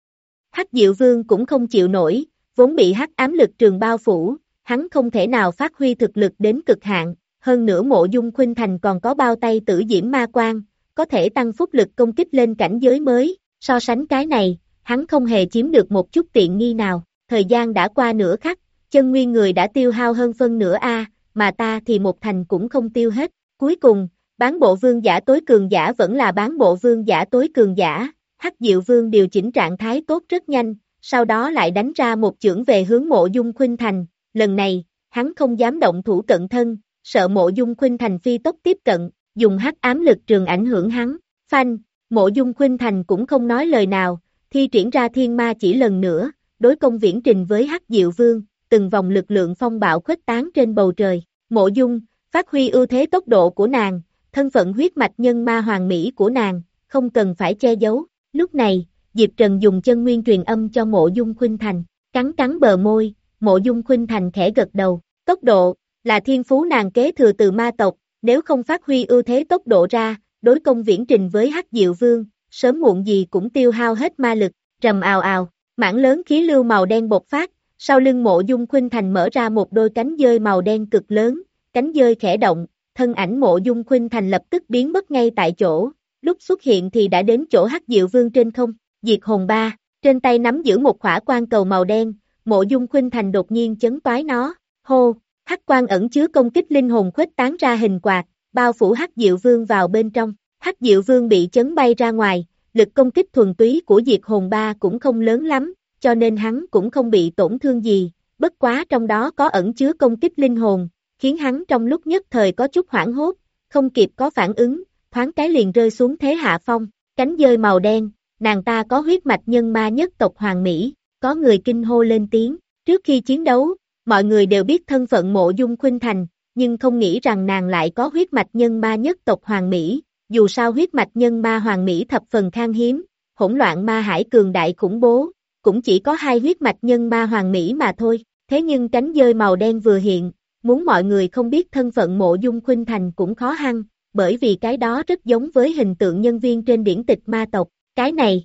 Hắc Diệu Vương cũng không chịu nổi, vốn bị hắc ám lực trường bao phủ, hắn không thể nào phát huy thực lực đến cực hạn, hơn nữa Mộ Dung Khuynh Thành còn có bao tay tử diễm ma quan, có thể tăng phúc lực công kích lên cảnh giới mới, so sánh cái này, hắn không hề chiếm được một chút tiện nghi nào, thời gian đã qua nửa khắc, chân nguyên người đã tiêu hao hơn phân nửa a, mà ta thì một thành cũng không tiêu hết, cuối cùng, bán bộ vương giả tối cường giả vẫn là bán bộ vương giả tối cường giả, Hắc Diệu Vương điều chỉnh trạng thái tốt rất nhanh, sau đó lại đánh ra một chưởng về hướng Mộ Dung Khuynh Thành, lần này, hắn không dám động thủ cận thân, sợ Mộ Dung Khuynh Thành phi tốc tiếp cận, dùng hắc ám lực trường ảnh hưởng hắn, phanh, Mộ Dung Khuynh Thành cũng không nói lời nào, thi triển ra thiên ma chỉ lần nữa, đối công viễn trình với Hắc Diệu Vương, từng vòng lực lượng phong bạo khuếch tán trên bầu trời, Mộ Dung, phát huy ưu thế tốc độ của nàng, thân phận huyết mạch nhân ma hoàng mỹ của nàng, không cần phải che giấu, lúc này, Diệp Trần dùng chân nguyên truyền âm cho Mộ Dung Khuynh Thành, cắn cắn bờ môi, Mộ Dung Khuynh Thành khẽ gật đầu, tốc độ, là thiên phú nàng kế thừa từ ma tộc, nếu không phát huy ưu thế tốc độ ra, đối công viễn trình với Hắc Diệu Vương, sớm muộn gì cũng tiêu hao hết ma lực, rầm ào ào, mảng lớn khí lưu màu đen bộc phát, sau lưng Mộ Dung Khuynh Thành mở ra một đôi cánh dơi màu đen cực lớn, cánh dơi khẽ động, thân ảnh Mộ Dung Khuynh Thành lập tức biến mất ngay tại chỗ, lúc xuất hiện thì đã đến chỗ Hắc Diệu Vương trên không, Diệt Hồn Ba, trên tay nắm giữ một khỏa quan cầu màu đen, Mộ Dung Khuynh Thành đột nhiên chấn toái nó, hô, hắc quan ẩn chứa công kích linh hồn khuếch tán ra hình quạt, bao phủ Hắc Diệu Vương vào bên trong, Hắc Diệu Vương bị chấn bay ra ngoài, lực công kích thuần túy của Diệt Hồn Ba cũng không lớn lắm, cho nên hắn cũng không bị tổn thương gì, bất quá trong đó có ẩn chứa công kích linh hồn, khiến hắn trong lúc nhất thời có chút hoảng hốt, không kịp có phản ứng, thoáng cái liền rơi xuống thế hạ phong, cánh dơi màu đen, nàng ta có huyết mạch nhân ma nhất tộc Hoàng Mỹ, có người kinh hô lên tiếng, trước khi chiến đấu, mọi người đều biết thân phận Mộ Dung Khuynh Thành, nhưng không nghĩ rằng nàng lại có huyết mạch nhân ma nhất tộc Hoàng Mỹ, dù sao huyết mạch nhân ma Hoàng Mỹ thập phần khan hiếm, hỗn loạn ma hải cường đại khủng bố, cũng chỉ có hai huyết mạch nhân ma Hoàng Mỹ mà thôi, thế nhưng cánh dơi màu đen vừa hiện, muốn mọi người không biết thân phận Mộ Dung Khuynh Thành cũng khó khăn, bởi vì cái đó rất giống với hình tượng nhân viên trên điển tịch ma tộc, cái này.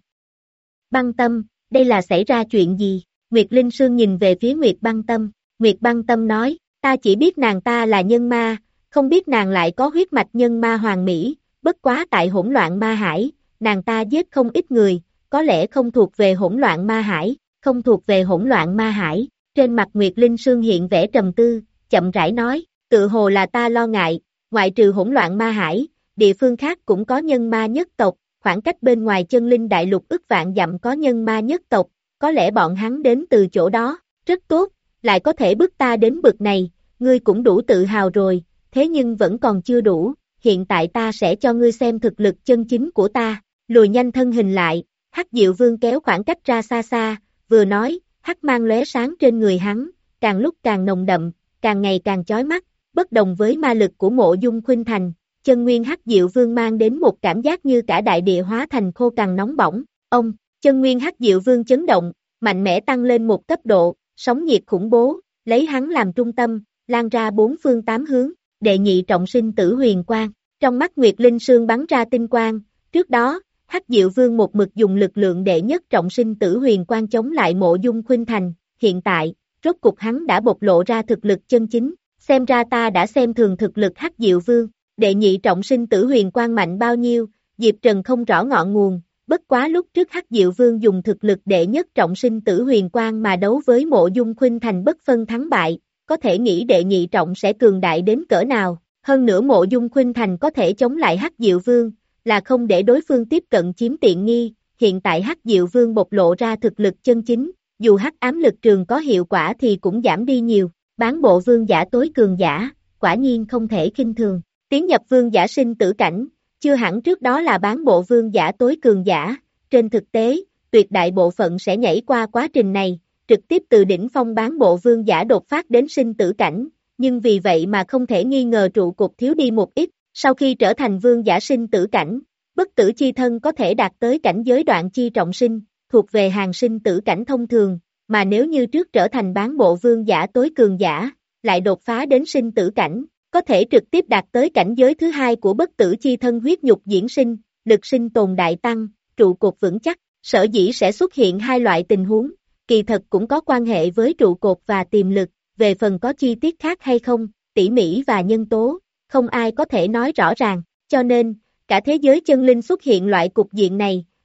Băng Tâm, đây là xảy ra chuyện gì? Nguyệt Linh Sương nhìn về phía Nguyệt Băng Tâm, Nguyệt Băng Tâm nói, ta chỉ biết nàng ta là nhân ma, không biết nàng lại có huyết mạch nhân ma Hoàng Mỹ, bất quá tại hỗn loạn ma hải, nàng ta giết không ít người, có lẽ không thuộc về hỗn loạn ma hải, không thuộc về hỗn loạn ma hải, trên mặt Nguyệt Linh Sương hiện vẻ trầm tư, chậm rãi nói, tự hồ là ta lo ngại, ngoại trừ hỗn loạn ma hải, địa phương khác cũng có nhân ma nhất tộc, khoảng cách bên ngoài chân linh đại lục ức vạn dặm có nhân ma nhất tộc, có lẽ bọn hắn đến từ chỗ đó, rất tốt, lại có thể bức ta đến bực này, ngươi cũng đủ tự hào rồi, thế nhưng vẫn còn chưa đủ, hiện tại ta sẽ cho ngươi xem thực lực chân chính của ta, lùi nhanh thân hình lại, Hắc Diệu Vương kéo khoảng cách ra xa xa, vừa nói, hắc mang lóe sáng trên người hắn, càng lúc càng nồng đậm, càng ngày càng chói mắt, bất đồng với ma lực của Mộ Dung Khuynh Thành, chân nguyên Hắc Diệu Vương mang đến một cảm giác như cả đại địa hóa thành khô cằn nóng bỏng, ông, chân nguyên Hắc Diệu Vương chấn động, mạnh mẽ tăng lên một cấp độ, sóng nhiệt khủng bố, lấy hắn làm trung tâm, lan ra bốn phương tám hướng, đệ nhị trọng sinh tử huyền quang, trong mắt Nguyệt Linh Sương bắn ra tinh quang, trước đó, Hắc Diệu Vương một mực dùng lực lượng đệ nhất trọng sinh tử huyền quang chống lại Mộ Dung Khuynh Thành, hiện tại, rốt cục hắn đã bộc lộ ra thực lực chân chính, xem ra ta đã xem thường thực lực Hắc Diệu Vương, đệ nhị trọng sinh tử huyền quang mạnh bao nhiêu, Diệp Trần không rõ ngọn nguồn, bất quá lúc trước Hắc Diệu Vương dùng thực lực đệ nhất trọng sinh tử huyền quang mà đấu với Mộ Dung Khuynh Thành bất phân thắng bại, có thể nghĩ đệ nhị trọng sẽ cường đại đến cỡ nào, hơn nữa Mộ Dung Khuynh Thành có thể chống lại Hắc Diệu Vương, là không để đối phương tiếp cận chiếm tiện nghi, hiện tại Hắc Diệu Vương bộc lộ ra thực lực chân chính, dù hắc ám lực trường có hiệu quả thì cũng giảm đi nhiều, bán bộ vương giả tối cường giả, quả nhiên không thể khinh thường, tiến nhập vương giả sinh tử cảnh, chưa hẳn trước đó là bán bộ vương giả tối cường giả, trên thực tế, tuyệt đại bộ phận sẽ nhảy qua quá trình này, trực tiếp từ đỉnh phong bán bộ vương giả đột phát đến sinh tử cảnh, nhưng vì vậy mà không thể nghi ngờ trụ cột thiếu đi một ít, sau khi trở thành vương giả sinh tử cảnh, bất tử chi thân có thể đạt tới cảnh giới đoạn chi trọng sinh, thuộc về hàng sinh tử cảnh thông thường, mà nếu như trước trở thành bán bộ vương giả tối cường giả, lại đột phá đến sinh tử cảnh, có thể trực tiếp đạt tới cảnh giới thứ hai của bất tử chi thân huyết nhục diễn sinh, lực sinh tồn đại tăng, trụ cột vững chắc, sở dĩ sẽ xuất hiện hai loại tình huống, kỳ thật cũng có quan hệ với trụ cột và tiềm lực, về phần có chi tiết khác hay không, tỉ mỉ và nhân tố, không ai có thể nói rõ ràng, cho nên, cả thế giới chân linh xuất hiện loại cục diện này,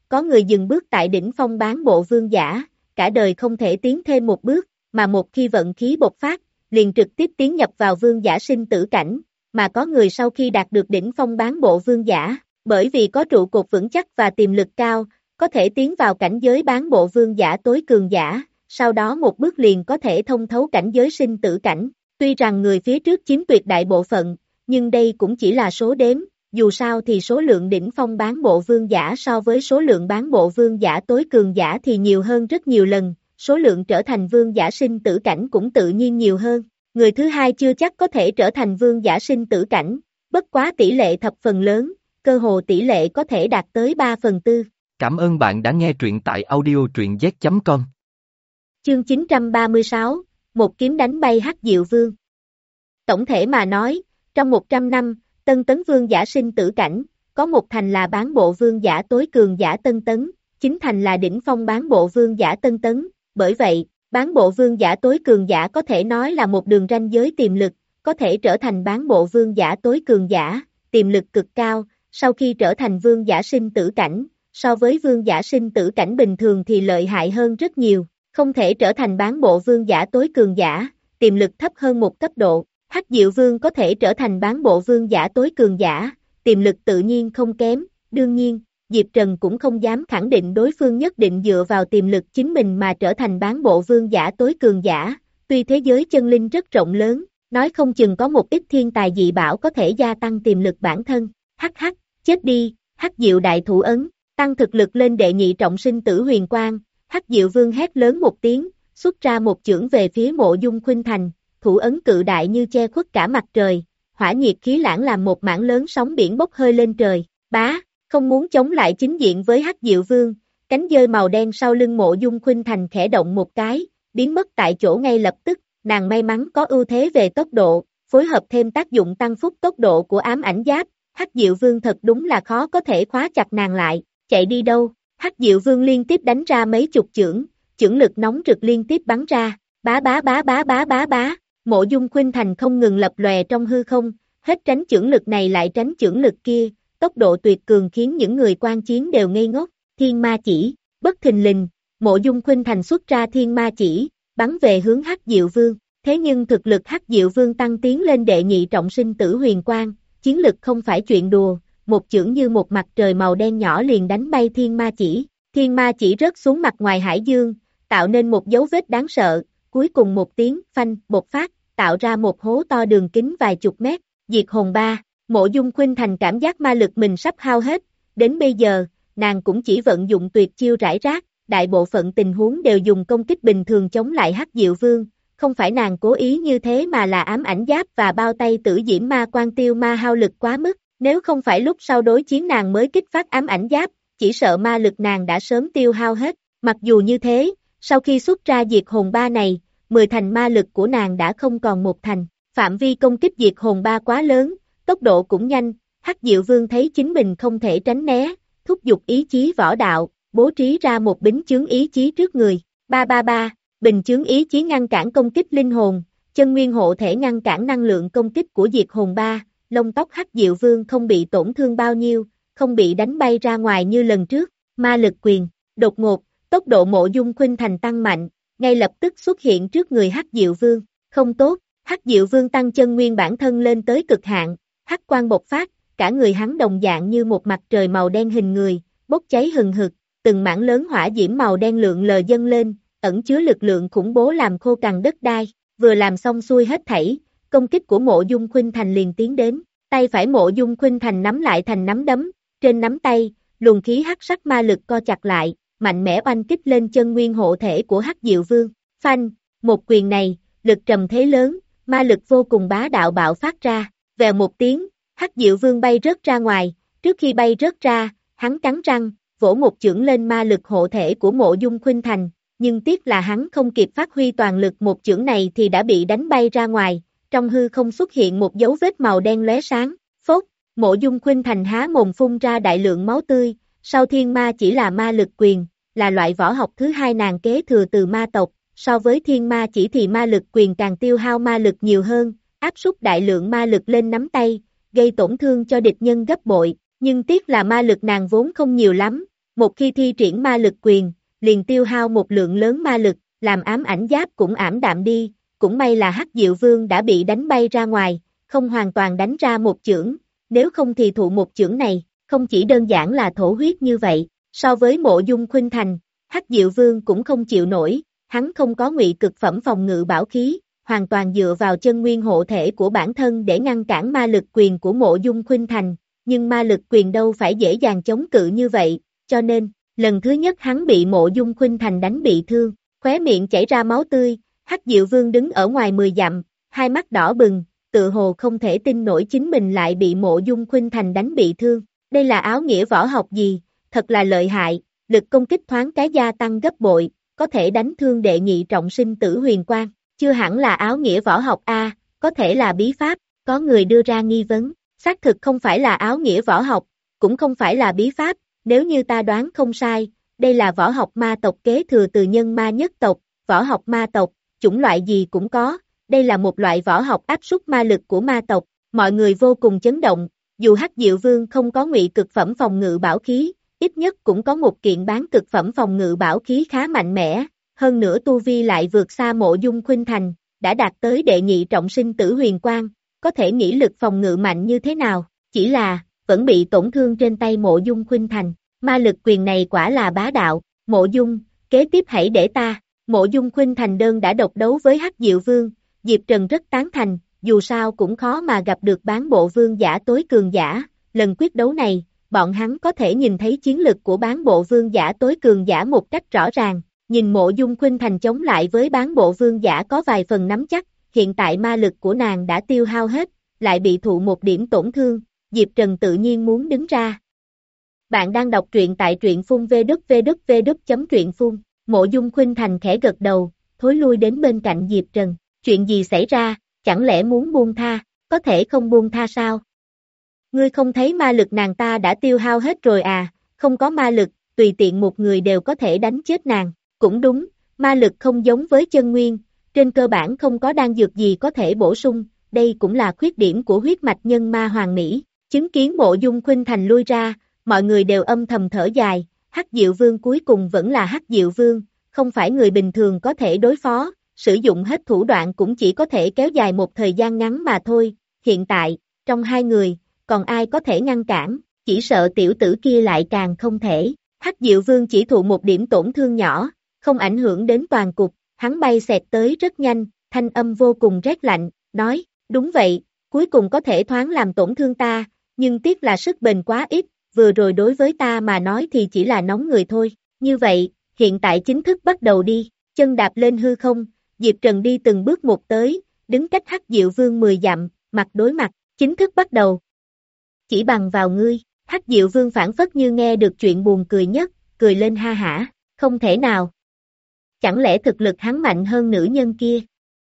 có người dừng bước tại đỉnh phong bán bộ vương giả, cả đời không thể tiến thêm một bước, mà một khi vận khí bộc phát, liền trực tiếp tiến nhập vào vương giả sinh tử cảnh, mà có người sau khi đạt được đỉnh phong bán bộ vương giả, bởi vì có trụ cột vững chắc và tiềm lực cao, có thể tiến vào cảnh giới bán bộ vương giả tối cường giả, sau đó một bước liền có thể thông thấu cảnh giới sinh tử cảnh. Tuy rằng người phía trước chiếm tuyệt đại bộ phận, nhưng đây cũng chỉ là số đếm, dù sao thì số lượng đỉnh phong bán bộ vương giả so với số lượng bán bộ vương giả tối cường giả thì nhiều hơn rất nhiều lần, số lượng trở thành vương giả sinh tử cảnh cũng tự nhiên nhiều hơn. Người thứ hai chưa chắc có thể trở thành vương giả sinh tử cảnh, bất quá tỷ lệ thập phần lớn, cơ hồ tỷ lệ có thể đạt tới ba phần tư.
Cảm ơn bạn đã nghe truyện tại audio truyện z chấm com.
Chương chín trăm ba mươi sáu, một kiếm đánh bay Hắc Diệu Vương. Tổng thể mà nói, trong một trăm năm, Tân Tấn Vương giả sinh tử cảnh, có một thành là bán bộ vương giả tối cường giả Tân Tấn, chín thành là đỉnh phong bán bộ vương giả Tân Tấn, bởi vậy, bán bộ vương giả tối cường giả có thể nói là một đường ranh giới tiềm lực, có thể trở thành bán bộ vương giả tối cường giả, tiềm lực cực cao, sau khi trở thành vương giả sinh tử cảnh, so với vương giả sinh tử cảnh bình thường thì lợi hại hơn rất nhiều, không thể trở thành bán bộ vương giả tối cường giả, tiềm lực thấp hơn một cấp độ. Hắc Diệu Vương có thể trở thành bán bộ vương giả tối cường giả, tiềm lực tự nhiên không kém, đương nhiên, Diệp Trần cũng không dám khẳng định đối phương nhất định dựa vào tiềm lực chính mình mà trở thành bán bộ vương giả tối cường giả, tuy thế giới chân linh rất rộng lớn, nói không chừng có một ít thiên tài dị bảo có thể gia tăng tiềm lực bản thân, hắc hắc, chết đi, Hắc Diệu đại thủ ấn, tăng thực lực lên đệ nhị trọng sinh tử huyền quang, Hắc Diệu Vương hét lớn một tiếng, xuất ra một chưởng về phía Mộ Dung Khuynh Thành. Thủ ấn cự đại như che khuất cả mặt trời, hỏa nhiệt khí lãng làm một mảng lớn sóng biển bốc hơi lên trời, bá, không muốn chống lại chính diện với Hắc Diệu Vương, cánh dơi màu đen sau lưng Mộ Dung Khuynh Thành khẽ động một cái, biến mất tại chỗ ngay lập tức, nàng may mắn có ưu thế về tốc độ, phối hợp thêm tác dụng tăng phúc tốc độ của ám ảnh giáp, Hắc Diệu Vương thật đúng là khó có thể khóa chặt nàng lại, chạy đi đâu, Hắc Diệu Vương liên tiếp đánh ra mấy chục chưởng, chưởng lực nóng rực liên tiếp bắn ra, bá bá bá bá bá bá bá. Mộ Dung Khuynh Thành không ngừng lập lòe trong hư không, hết tránh chưởng lực này lại tránh chưởng lực kia, tốc độ tuyệt cường khiến những người quan chiến đều ngây ngốc, thiên ma chỉ, bất thình lình, Mộ Dung Khuynh Thành xuất ra thiên ma chỉ, bắn về hướng Hắc Diệu Vương, thế nhưng thực lực Hắc Diệu Vương tăng tiến lên đệ nhị trọng sinh tử huyền quang, chiến lực không phải chuyện đùa, một chưởng như một mặt trời màu đen nhỏ liền đánh bay thiên ma chỉ, thiên ma chỉ rớt xuống mặt ngoài hải dương, tạo nên một dấu vết đáng sợ, cuối cùng một tiếng phanh bộc phát, tạo ra một hố to đường kính vài chục mét, diệt hồn ba, Mộ Dung Khuynh Thành cảm giác ma lực mình sắp hao hết, đến bây giờ, nàng cũng chỉ vận dụng tuyệt chiêu rải rác, đại bộ phận tình huống đều dùng công kích bình thường chống lại Hắc Diệu Vương, không phải nàng cố ý như thế mà là ám ảnh giáp và bao tay tử diễm ma quan tiêu ma hao lực quá mức, nếu không phải lúc sau đối chiến nàng mới kích phát ám ảnh giáp, chỉ sợ ma lực nàng đã sớm tiêu hao hết, mặc dù như thế, sau khi xuất ra diệt hồn ba này, mười thành ma lực của nàng đã không còn một thành, phạm vi công kích diệt hồn ba quá lớn, tốc độ cũng nhanh, Hắc Diệu Vương thấy chính mình không thể tránh né, thúc giục ý chí võ đạo, bố trí ra một bính chướng ý chí trước người, ba ba ba, bình chướng ý chí ngăn cản công kích linh hồn, chân nguyên hộ thể ngăn cản năng lượng công kích của diệt hồn ba, lông tóc Hắc Diệu Vương không bị tổn thương bao nhiêu, không bị đánh bay ra ngoài như lần trước, ma lực quyền, đột ngột, tốc độ Mộ Dung Khuynh Thành tăng mạnh, ngay lập tức xuất hiện trước người Hắc Diệu Vương, không tốt, Hắc Diệu Vương tăng chân nguyên bản thân lên tới cực hạn, hắc quang bộc phát, cả người hắn đồng dạng như một mặt trời màu đen hình người, bốc cháy hừng hực, từng mảng lớn hỏa diễm màu đen lượn lờ dâng lên, ẩn chứa lực lượng khủng bố làm khô cằn đất đai, vừa làm xong xuôi hết thảy, công kích của Mộ Dung Khuynh Thành liền tiến đến, tay phải Mộ Dung Khuynh Thành nắm lại thành nắm đấm, trên nắm tay, luồng khí hắc sắc ma lực co chặt lại, mạnh mẽ oanh kích lên chân nguyên hộ thể của Hắc Diệu Vương, phanh, một quyền này, lực trầm thế lớn, ma lực vô cùng bá đạo bạo phát ra, vèo một tiếng, Hắc Diệu Vương bay rớt ra ngoài, trước khi bay rớt ra, hắn cắn răng, vỗ một chưởng lên ma lực hộ thể của Mộ Dung Khuynh Thành, nhưng tiếc là hắn không kịp phát huy toàn lực một chưởng này thì đã bị đánh bay ra ngoài, trong hư không xuất hiện một dấu vết màu đen lóe sáng, phốt, Mộ Dung Khuynh Thành há mồm phun ra đại lượng máu tươi, sau thiên ma chỉ là ma lực quyền, là loại võ học thứ hai nàng kế thừa từ ma tộc, so với thiên ma chỉ thì ma lực quyền càng tiêu hao ma lực nhiều hơn, áp suất đại lượng ma lực lên nắm tay, gây tổn thương cho địch nhân gấp bội, nhưng tiếc là ma lực nàng vốn không nhiều lắm, Một khi thi triển ma lực quyền, liền tiêu hao một lượng lớn ma lực, làm ám ảnh giáp cũng ảm đạm đi, cũng may là Hắc Diệu Vương đã bị đánh bay ra ngoài, không hoàn toàn đánh ra một chưởng, nếu không thì thụ một chưởng này, không chỉ đơn giản là thổ huyết như vậy, so với Mộ Dung Khuynh Thành, Hắc Diệu Vương cũng không chịu nổi, hắn không có ngụy cực phẩm phòng ngự bảo khí, hoàn toàn dựa vào chân nguyên hộ thể của bản thân để ngăn cản ma lực quyền của Mộ Dung Khuynh Thành, nhưng ma lực quyền đâu phải dễ dàng chống cự như vậy, cho nên, lần thứ nhất hắn bị Mộ Dung Khuynh Thành đánh bị thương, khóe miệng chảy ra máu tươi, Hắc Diệu Vương đứng ở ngoài mười dặm, hai mắt đỏ bừng, tự hồ không thể tin nổi chính mình lại bị Mộ Dung Khuynh Thành đánh bị thương, đây là áo nghĩa võ học gì, thật là lợi hại, lực công kích thoáng cái gia tăng gấp bội, có thể đánh thương đệ nhị trọng sinh tử huyền quang, chưa hẳn là áo nghĩa võ học A, có thể là bí pháp, có người đưa ra nghi vấn, xác thực không phải là áo nghĩa võ học, cũng không phải là bí pháp, nếu như ta đoán không sai, đây là võ học ma tộc kế thừa từ nhân ma nhất tộc, võ học ma tộc, chủng loại gì cũng có, đây là một loại võ học áp suất ma lực của ma tộc, mọi người vô cùng chấn động, dù Hắc Diệu Vương không có ngụy cực phẩm phòng ngự bảo khí, ít nhất cũng có một kiện bán cực phẩm phòng ngự bảo khí khá mạnh mẽ, hơn nữa tu vi lại vượt xa Mộ Dung Khuynh Thành, đã đạt tới đệ nhị trọng sinh tử huyền quang, có thể nghĩ lực phòng ngự mạnh như thế nào, chỉ là, vẫn bị tổn thương trên tay Mộ Dung Khuynh Thành, ma lực quyền này quả là bá đạo, Mộ Dung, kế tiếp hãy để ta, Mộ Dung Khuynh Thành đơn đã độc đấu với Hắc Diệu Vương, Diệp Trần rất tán thành, dù sao cũng khó mà gặp được bán bộ vương giả tối cường giả, lần quyết đấu này, bọn hắn có thể nhìn thấy chiến lực của bán bộ vương giả tối cường giả một cách rõ ràng, nhìn Mộ Dung Khuynh Thành chống lại với bán bộ vương giả có vài phần nắm chắc, hiện tại ma lực của nàng đã tiêu hao hết, lại bị thụ một điểm tổn thương, Diệp Trần tự nhiên muốn đứng ra. Bạn đang đọc truyện tại truyện phun vê đút vê đút vê đút chấm truyện phun, Mộ Dung Khuynh Thành khẽ gật đầu, thối lui đến bên cạnh Diệp Trần, chuyện gì xảy ra, chẳng lẽ muốn buông tha, có thể không buông tha sao? Ngươi không thấy ma lực nàng ta đã tiêu hao hết rồi à, không có ma lực, tùy tiện một người đều có thể đánh chết nàng, cũng đúng, ma lực không giống với chân nguyên, trên cơ bản không có đan dược gì có thể bổ sung, đây cũng là khuyết điểm của huyết mạch nhân ma hoàng mỹ, chứng kiến Mộ Dung Khuynh Thành lui ra, mọi người đều âm thầm thở dài, Hắc Diệu Vương cuối cùng vẫn là Hắc Diệu Vương, không phải người bình thường có thể đối phó, sử dụng hết thủ đoạn cũng chỉ có thể kéo dài một thời gian ngắn mà thôi, hiện tại, trong hai người, còn ai có thể ngăn cản, chỉ sợ tiểu tử kia lại càng không thể, Hắc Diệu Vương chỉ thụ một điểm tổn thương nhỏ, không ảnh hưởng đến toàn cục, hắn bay xẹt tới rất nhanh, thanh âm vô cùng rét lạnh, nói, đúng vậy, cuối cùng có thể thoáng làm tổn thương ta, nhưng tiếc là sức bền quá ít, vừa rồi đối với ta mà nói thì chỉ là nóng người thôi, như vậy, hiện tại chính thức bắt đầu đi, chân đạp lên hư không, Diệp Trần đi từng bước một tới, đứng cách Hắc Diệu Vương mười dặm, mặt đối mặt, chính thức bắt đầu. Chỉ bằng vào ngươi, Hắc Diệu Vương phản phất như nghe được chuyện buồn cười nhất, cười lên ha hả, không thể nào. Chẳng lẽ thực lực hắn mạnh hơn nữ nhân kia?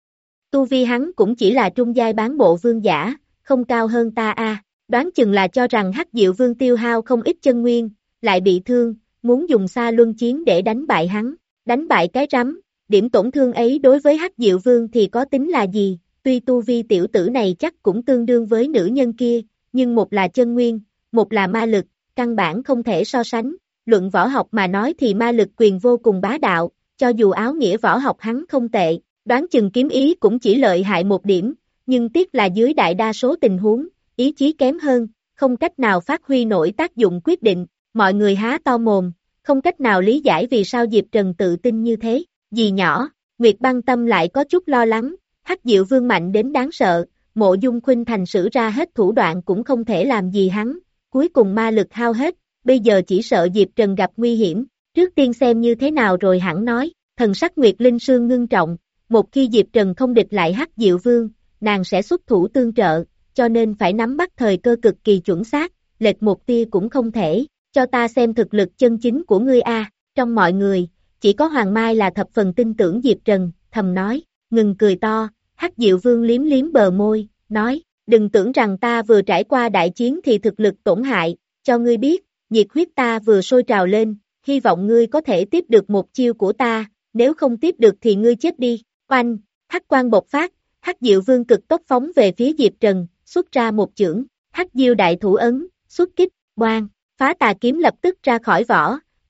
Tu vi hắn cũng chỉ là trung giai bán bộ vương giả, không cao hơn ta a. À. Đoán chừng là cho rằng Hắc Diệu Vương tiêu hao không ít chân nguyên, lại bị thương, muốn dùng xa luân chiến để đánh bại hắn, đánh bại cái rắm, điểm tổn thương ấy đối với Hắc Diệu Vương thì có tính là gì, tuy tu vi tiểu tử này chắc cũng tương đương với nữ nhân kia, nhưng một là chân nguyên, một là ma lực, căn bản không thể so sánh, luận võ học mà nói thì ma lực quyền vô cùng bá đạo, cho dù áo nghĩa võ học hắn không tệ, đoán chừng kiếm ý cũng chỉ lợi hại một điểm, nhưng tiếc là dưới đại đa số tình huống, ý chí kém hơn, không cách nào phát huy nổi tác dụng quyết định, mọi người há to mồm, không cách nào lý giải vì sao Diệp Trần tự tin như thế, dì nhỏ, Nguyệt Băng Tâm lại có chút lo lắng, Hắc Diệu Vương mạnh đến đáng sợ, Mộ Dung Khuynh Thành sử ra hết thủ đoạn cũng không thể làm gì hắn, cuối cùng ma lực hao hết, bây giờ chỉ sợ Diệp Trần gặp nguy hiểm, trước tiên xem như thế nào rồi hẳn nói, thần sắc Nguyệt Linh Sương ngưng trọng, một khi Diệp Trần không địch lại Hắc Diệu Vương, nàng sẽ xuất thủ tương trợ, cho nên phải nắm bắt thời cơ cực kỳ chuẩn xác, lệch một tia cũng không thể, cho ta xem thực lực chân chính của ngươi a. Trong mọi người, chỉ có Hoàng Mai là thập phần tin tưởng Diệp Trần, thầm nói, ngừng cười to, Hắc Diệu Vương liếm liếm bờ môi, nói, đừng tưởng rằng ta vừa trải qua đại chiến thì thực lực tổn hại, cho ngươi biết, nhiệt huyết ta vừa sôi trào lên, hy vọng ngươi có thể tiếp được một chiêu của ta, nếu không tiếp được thì ngươi chết đi, oanh, hắc quang bộc phát, Hắc Diệu Vương cực tốc phóng về phía Diệp Trần, xuất ra một chưởng, Hắc Diêu đại thủ ấn, xuất kích, boang, phá tà kiếm lập tức ra khỏi vỏ,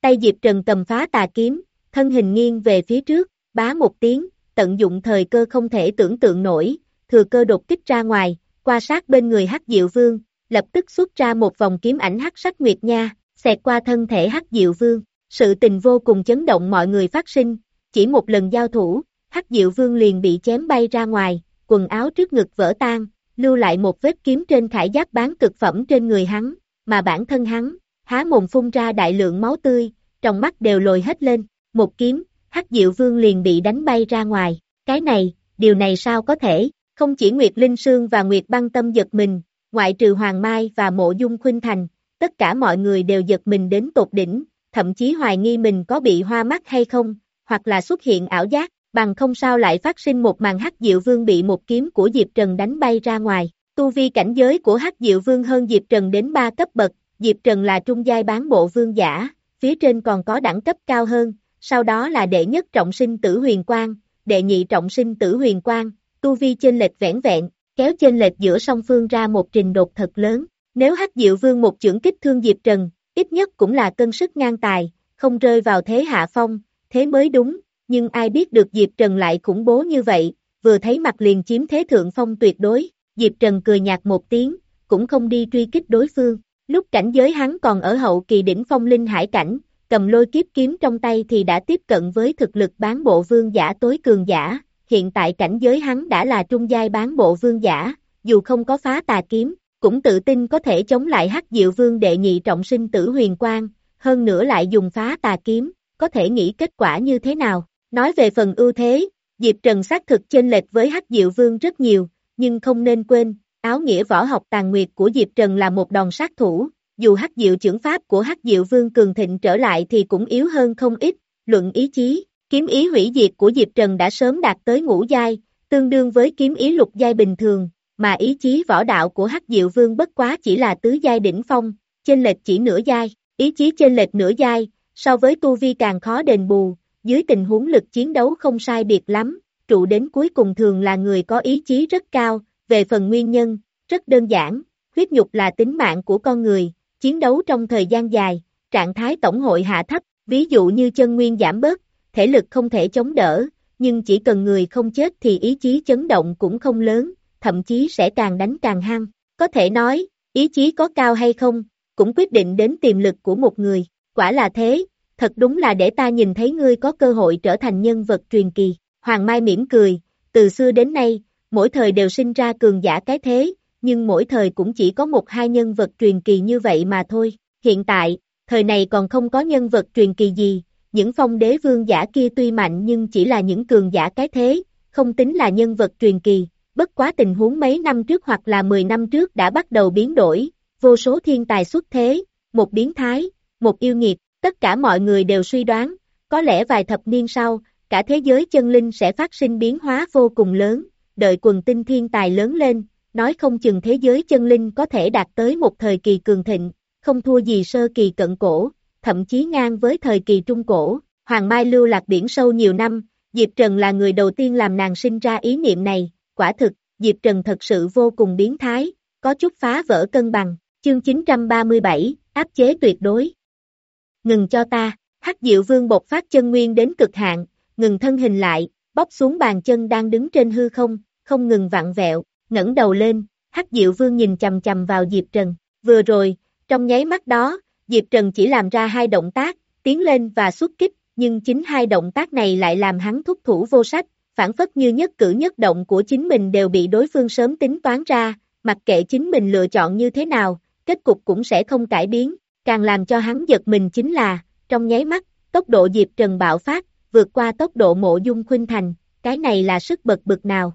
tay Diệp Trần cầm phá tà kiếm, thân hình nghiêng về phía trước, bá một tiếng, tận dụng thời cơ không thể tưởng tượng nổi, thừa cơ đột kích ra ngoài, qua sát bên người Hắc Diệu Vương, lập tức xuất ra một vòng kiếm ảnh hắc sắc nguyệt nha, xẹt qua thân thể Hắc Diệu Vương. Sự tình vô cùng chấn động mọi người phát sinh, chỉ một lần giao thủ, Hắc Diệu Vương liền bị chém bay ra ngoài, quần áo trước ngực vỡ tan, lưu lại một vết kiếm trên khải giáp bán cực phẩm trên người hắn, mà bản thân hắn, há mồm phun ra đại lượng máu tươi, trong mắt đều lồi hết lên, một kiếm, Hắc Diệu Vương liền bị đánh bay ra ngoài, cái này, điều này sao có thể, không chỉ Nguyệt Linh Sương và Nguyệt Băng Tâm giật mình, ngoại trừ Hoàng Mai và Mộ Dung Khuynh Thành, tất cả mọi người đều giật mình đến tột đỉnh, thậm chí hoài nghi mình có bị hoa mắt hay không, hoặc là xuất hiện ảo giác, bằng không sao lại phát sinh một màn Hắc Diệu Vương bị một kiếm của Diệp Trần đánh bay ra ngoài. Tu vi cảnh giới của Hắc Diệu Vương hơn Diệp Trần đến ba cấp bậc, Diệp Trần là trung giai bán bộ vương giả, phía trên còn có đẳng cấp cao hơn, sau đó là đệ nhất trọng sinh tử huyền quang, đệ nhị trọng sinh tử huyền quang, tu vi chênh lệch vẻn vẹn, kéo chênh lệch giữa song phương ra một trình đột thật lớn. Nếu Hắc Diệu Vương một chưởng kích thương Diệp Trần, ít nhất cũng là cân sức ngang tài, không rơi vào thế hạ phong, thế mới đúng, nhưng ai biết được Diệp Trần lại khủng bố như vậy, vừa thấy mặt liền chiếm thế thượng phong tuyệt đối, Diệp Trần cười nhạt một tiếng, cũng không đi truy kích đối phương, lúc cảnh giới hắn còn ở hậu kỳ đỉnh phong linh hải cảnh, cầm lôi kiếp kiếm trong tay thì đã tiếp cận với thực lực bán bộ vương giả tối cường giả, hiện tại cảnh giới hắn đã là trung giai bán bộ vương giả, dù không có phá tà kiếm, cũng tự tin có thể chống lại Hắc Diệu Vương đệ nhị trọng sinh tử huyền quang, hơn nữa lại dùng phá tà kiếm, có thể nghĩ kết quả như thế nào. Nói về phần ưu thế, Diệp Trần xác thực chênh lệch với Hắc Diệu Vương rất nhiều, nhưng không nên quên, áo nghĩa võ học tàn nguyệt của Diệp Trần là một đòn sát thủ, dù Hắc Diệu chưởng pháp của Hắc Diệu Vương cường thịnh trở lại thì cũng yếu hơn không ít, luận ý chí, kiếm ý hủy diệt của Diệp Trần đã sớm đạt tới ngũ giai, tương đương với kiếm ý lục giai bình thường, mà ý chí võ đạo của Hắc Diệu Vương bất quá chỉ là tứ giai đỉnh phong, chênh lệch chỉ nửa giai, ý chí chênh lệch nửa giai, so với tu vi càng khó đền bù, dưới tình huống lực chiến đấu không sai biệt lắm, trụ đến cuối cùng thường là người có ý chí rất cao, về phần nguyên nhân, rất đơn giản, huyết nhục là tính mạng của con người, chiến đấu trong thời gian dài, trạng thái tổng hội hạ thấp, ví dụ như chân nguyên giảm bớt, thể lực không thể chống đỡ, nhưng chỉ cần người không chết thì ý chí chấn động cũng không lớn, thậm chí sẽ càng đánh càng hăng. Có thể nói, ý chí có cao hay không, cũng quyết định đến tiềm lực của một người. Quả là thế, thật đúng là để ta nhìn thấy ngươi có cơ hội trở thành nhân vật truyền kỳ. Hoàng Mai mỉm cười, từ xưa đến nay, mỗi thời đều sinh ra cường giả cái thế, nhưng mỗi thời cũng chỉ có một hai nhân vật truyền kỳ như vậy mà thôi. Hiện tại, thời này còn không có nhân vật truyền kỳ gì, những phong đế vương giả kia tuy mạnh nhưng chỉ là những cường giả cái thế, không tính là nhân vật truyền kỳ. Bất quá tình huống mấy năm trước hoặc là mười năm trước đã bắt đầu biến đổi, vô số thiên tài xuất thế, một biến thái, một yêu nghiệt, tất cả mọi người đều suy đoán, có lẽ vài thập niên sau, cả thế giới chân linh sẽ phát sinh biến hóa vô cùng lớn, đợi quần tinh thiên tài lớn lên, nói không chừng thế giới chân linh có thể đạt tới một thời kỳ cường thịnh, không thua gì sơ kỳ cận cổ, thậm chí ngang với thời kỳ trung cổ. Hoàng Mai lưu lạc biển sâu nhiều năm, Diệp Trần là người đầu tiên làm nàng sinh ra ý niệm này. Quả thực, Diệp Trần thật sự vô cùng biến thái, có chút phá vỡ cân bằng. Chương chín trăm ba mươi bảy, áp chế tuyệt đối. Ngừng cho ta, Hắc Diệu Vương bộc phát chân nguyên đến cực hạn, ngừng thân hình lại, bóp xuống bàn chân đang đứng trên hư không, không ngừng vặn vẹo, ngẩng đầu lên, Hắc Diệu Vương nhìn chằm chằm vào Diệp Trần. Vừa rồi, trong nháy mắt đó, Diệp Trần chỉ làm ra hai động tác, tiến lên và xuất kích, nhưng chính hai động tác này lại làm hắn thúc thủ vô sách. Phản phất như nhất cử nhất động của chính mình đều bị đối phương sớm tính toán ra, mặc kệ chính mình lựa chọn như thế nào, kết cục cũng sẽ không cải biến, càng làm cho hắn giật mình chính là, trong nháy mắt, tốc độ Diệp Trần bạo phát, vượt qua tốc độ Mộ Dung Khuynh Thành, cái này là sức bật bực nào.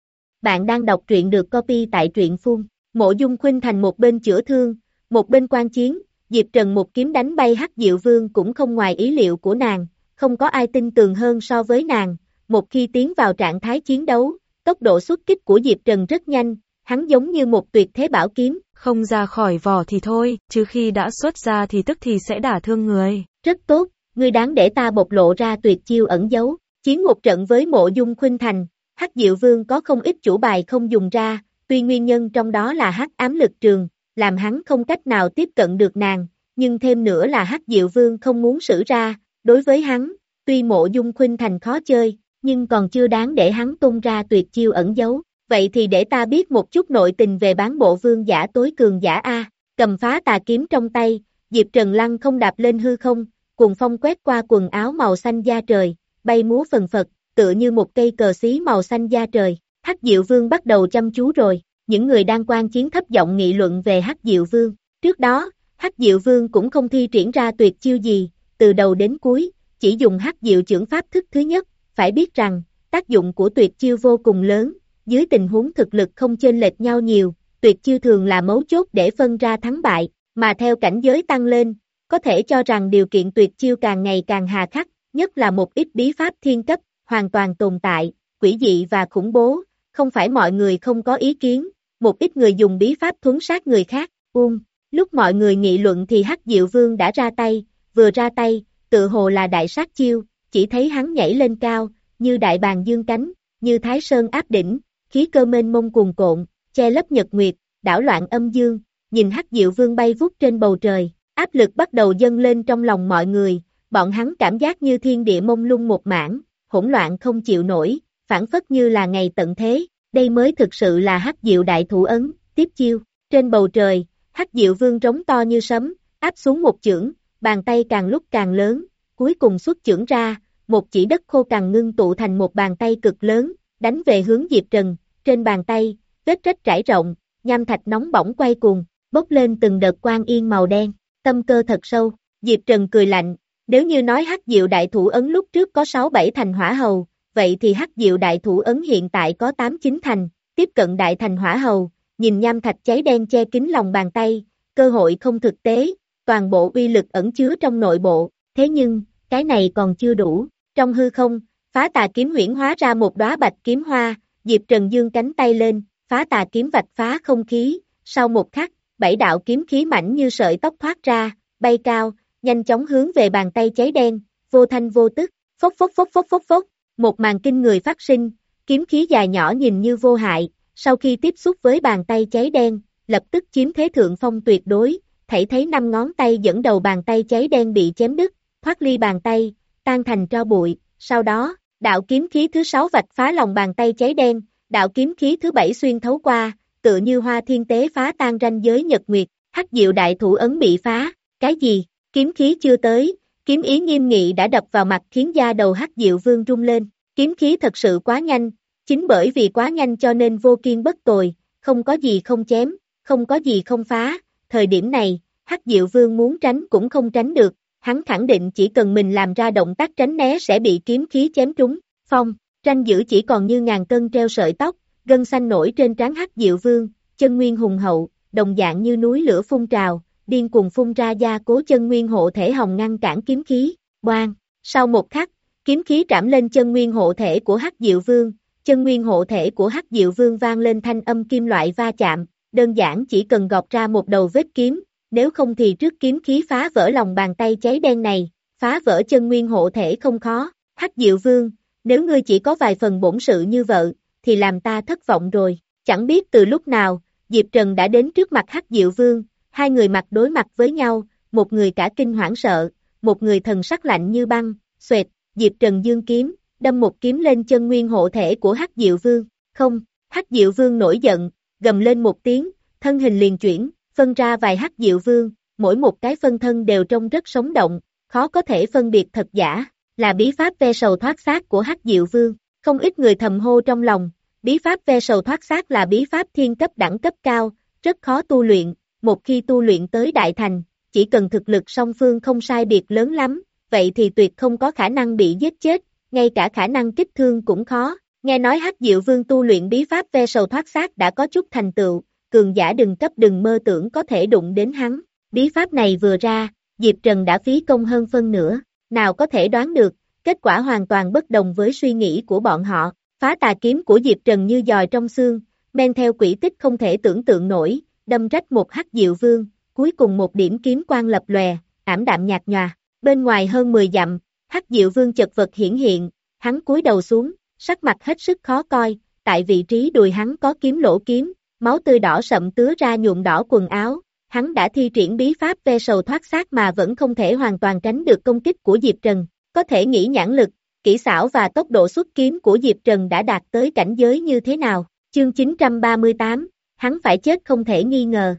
Bạn đang đọc truyện được copy tại truyện phun, Mộ Dung Khuynh Thành một bên chữa thương, một bên quan chiến, Diệp Trần một kiếm đánh bay Hắc Diệu Vương cũng không ngoài ý liệu của nàng, không có ai tin tưởng hơn so với nàng. Một khi tiến vào trạng thái chiến đấu, tốc độ xuất kích của Diệp Trần rất nhanh, hắn giống như một tuyệt thế bảo kiếm.
Không ra khỏi vỏ thì thôi, chứ khi đã xuất ra thì tức thì sẽ đả thương người.
Rất tốt, ngươi đáng để ta bộc lộ ra tuyệt chiêu ẩn giấu. Chiến một trận với Mộ Dung Khuynh Thành, Hắc Diệu Vương có không ít chủ bài không dùng ra, tuy nguyên nhân trong đó là hắc ám lực trường, làm hắn không cách nào tiếp cận được nàng, nhưng thêm nữa là Hắc Diệu Vương không muốn sử ra, đối với hắn, tuy Mộ Dung Khuynh Thành khó chơi, nhưng còn chưa đáng để hắn tung ra tuyệt chiêu ẩn giấu, vậy thì để ta biết một chút nội tình về bán bộ vương giả tối cường giả A, cầm phá tà kiếm trong tay, Diệp Trần lăng không đạp lên hư không, cuồng phong quét qua quần áo màu xanh da trời, bay múa phần phật, tựa như một cây cờ xí màu xanh da trời, Hắc Diệu Vương bắt đầu chăm chú rồi, những người đang quan chiến thấp giọng nghị luận về Hắc Diệu Vương, trước đó, Hắc Diệu Vương cũng không thi triển ra tuyệt chiêu gì, từ đầu đến cuối, chỉ dùng Hắc Diệu chưởng pháp thức thứ nhất, phải biết rằng, tác dụng của tuyệt chiêu vô cùng lớn, dưới tình huống thực lực không chênh lệch nhau nhiều, tuyệt chiêu thường là mấu chốt để phân ra thắng bại, mà theo cảnh giới tăng lên, có thể cho rằng điều kiện tuyệt chiêu càng ngày càng hà khắc, nhất là một ít bí pháp thiên cấp, hoàn toàn tồn tại, quỷ dị và khủng bố, không phải mọi người không có ý kiến, một ít người dùng bí pháp thuấn sát người khác, um, lúc mọi người nghị luận thì Hắc Diệu Vương đã ra tay, vừa ra tay, tự hồ là đại sát chiêu, chỉ thấy hắn nhảy lên cao, như đại bàng dương cánh, như thái sơn áp đỉnh, khí cơ mênh mông cuồn cộn, che lấp nhật nguyệt, đảo loạn âm dương, nhìn Hắc Diệu Vương bay vút trên bầu trời, áp lực bắt đầu dâng lên trong lòng mọi người, bọn hắn cảm giác như thiên địa mông lung một mảng, hỗn loạn không chịu nổi, phản phất như là ngày tận thế, đây mới thực sự là Hắc Diệu đại thủ ấn, tiếp chiêu, trên bầu trời, Hắc Diệu Vương trống to như sấm, áp xuống một chưởng, bàn tay càng lúc càng lớn, cuối cùng xuất chưởng ra, một chỉ đất khô cằn ngưng tụ thành một bàn tay cực lớn, đánh về hướng Diệp Trần, trên bàn tay, vết rách trải rộng, nham thạch nóng bỏng quay cuồng, bốc lên từng đợt quang yên màu đen, tâm cơ thật sâu, Diệp Trần cười lạnh, nếu như nói Hắc Diệu đại thủ ấn lúc trước có sáu bảy thành hỏa hầu, vậy thì Hắc Diệu đại thủ ấn hiện tại có tám chín thành, tiếp cận đại thành hỏa hầu, nhìn nham thạch cháy đen che kín lòng bàn tay, cơ hội không thực tế, toàn bộ uy lực ẩn chứa trong nội bộ, thế nhưng, cái này còn chưa đủ, trong hư không, phá tà kiếm huyễn hóa ra một đóa bạch kiếm hoa, Diệp Trần dương cánh tay lên, phá tà kiếm vạch phá không khí, sau một khắc, bảy đạo kiếm khí mảnh như sợi tóc thoát ra, bay cao, nhanh chóng hướng về bàn tay cháy đen, vô thanh vô tức, phốc phốc phốc phốc phốc phốc, một màn kinh người phát sinh, kiếm khí dài nhỏ nhìn như vô hại, sau khi tiếp xúc với bàn tay cháy đen, lập tức chiếm thế thượng phong tuyệt đối, thảy thấy năm ngón tay dẫn đầu bàn tay cháy đen bị chém đứt, thoát ly bàn tay, tan thành tro bụi, sau đó, đạo kiếm khí thứ sáu vạch phá lòng bàn tay cháy đen, đạo kiếm khí thứ bảy xuyên thấu qua, tựa như hoa thiên tế phá tan ranh giới nhật nguyệt, Hắc Diệu đại thủ ấn bị phá, cái gì, kiếm khí chưa tới, kiếm ý nghiêm nghị đã đập vào mặt khiến da đầu Hắc Diệu Vương rung lên, kiếm khí thật sự quá nhanh, chính bởi vì quá nhanh cho nên vô kiên bất tồi, không có gì không chém, không có gì không phá, thời điểm này, Hắc Diệu Vương muốn tránh cũng không tránh được, hắn khẳng định chỉ cần mình làm ra động tác tránh né sẽ bị kiếm khí chém trúng, phong, tranh giữ chỉ còn như ngàn cân treo sợi tóc, gân xanh nổi trên trán Hắc Diệu Vương, chân nguyên hùng hậu, đồng dạng như núi lửa phun trào, điên cuồng phun ra gia cố chân nguyên hộ thể hồng ngăn cản kiếm khí, boang, sau một khắc, kiếm khí trảm lên chân nguyên hộ thể của Hắc Diệu Vương, chân nguyên hộ thể của Hắc Diệu Vương vang lên thanh âm kim loại va chạm, đơn giản chỉ cần gọt ra một đầu vết kiếm, nếu không thì trước kiếm khí phá vỡ lòng bàn tay cháy đen này, phá vỡ chân nguyên hộ thể không khó, Hắc Diệu Vương, nếu ngươi chỉ có vài phần bổn sự như vợ, thì làm ta thất vọng rồi, chẳng biết từ lúc nào, Diệp Trần đã đến trước mặt Hắc Diệu Vương, hai người mặt đối mặt với nhau, một người cả kinh hoảng sợ, một người thần sắc lạnh như băng, xoẹt, Diệp Trần dương kiếm, đâm một kiếm lên chân nguyên hộ thể của Hắc Diệu Vương, không, Hắc Diệu Vương nổi giận, gầm lên một tiếng, thân hình liền chuyển, phân ra vài Hắc Diệu Vương, mỗi một cái phân thân đều trông rất sống động, khó có thể phân biệt thật giả, là bí pháp ve sầu thoát xác của Hắc Diệu Vương, không ít người thầm hô trong lòng, bí pháp ve sầu thoát xác là bí pháp thiên cấp đẳng cấp cao, rất khó tu luyện, một khi tu luyện tới đại thành, chỉ cần thực lực song phương không sai biệt lớn lắm, vậy thì tuyệt không có khả năng bị giết chết, ngay cả khả năng kích thương cũng khó, nghe nói Hắc Diệu Vương tu luyện bí pháp ve sầu thoát xác đã có chút thành tựu, cường giả đừng cấp đừng mơ tưởng có thể đụng đến hắn, bí pháp này vừa ra, Diệp Trần đã phí công hơn phân nửa, nào có thể đoán được, kết quả hoàn toàn bất đồng với suy nghĩ của bọn họ, phá tà kiếm của Diệp Trần như giòi trong xương, men theo quỹ tích không thể tưởng tượng nổi, đâm rách một Hắc Diệu Vương, cuối cùng một điểm kiếm quang lập lòe, ảm đạm nhạt nhòa, bên ngoài hơn mười dặm, Hắc Diệu Vương chật vật hiển hiện, hắn cúi đầu xuống, sắc mặt hết sức khó coi, tại vị trí đùi hắn có kiếm lỗ kiếm, máu tươi đỏ sậm tứa ra nhuộm đỏ quần áo, hắn đã thi triển bí pháp ve sầu thoát xác mà vẫn không thể hoàn toàn tránh được công kích của Diệp Trần. Có thể nghĩ nhãn lực, kỹ xảo và tốc độ xuất kiếm của Diệp Trần đã đạt tới cảnh giới như thế nào. Chương chín trăm ba mươi tám, hắn phải chết không thể nghi ngờ.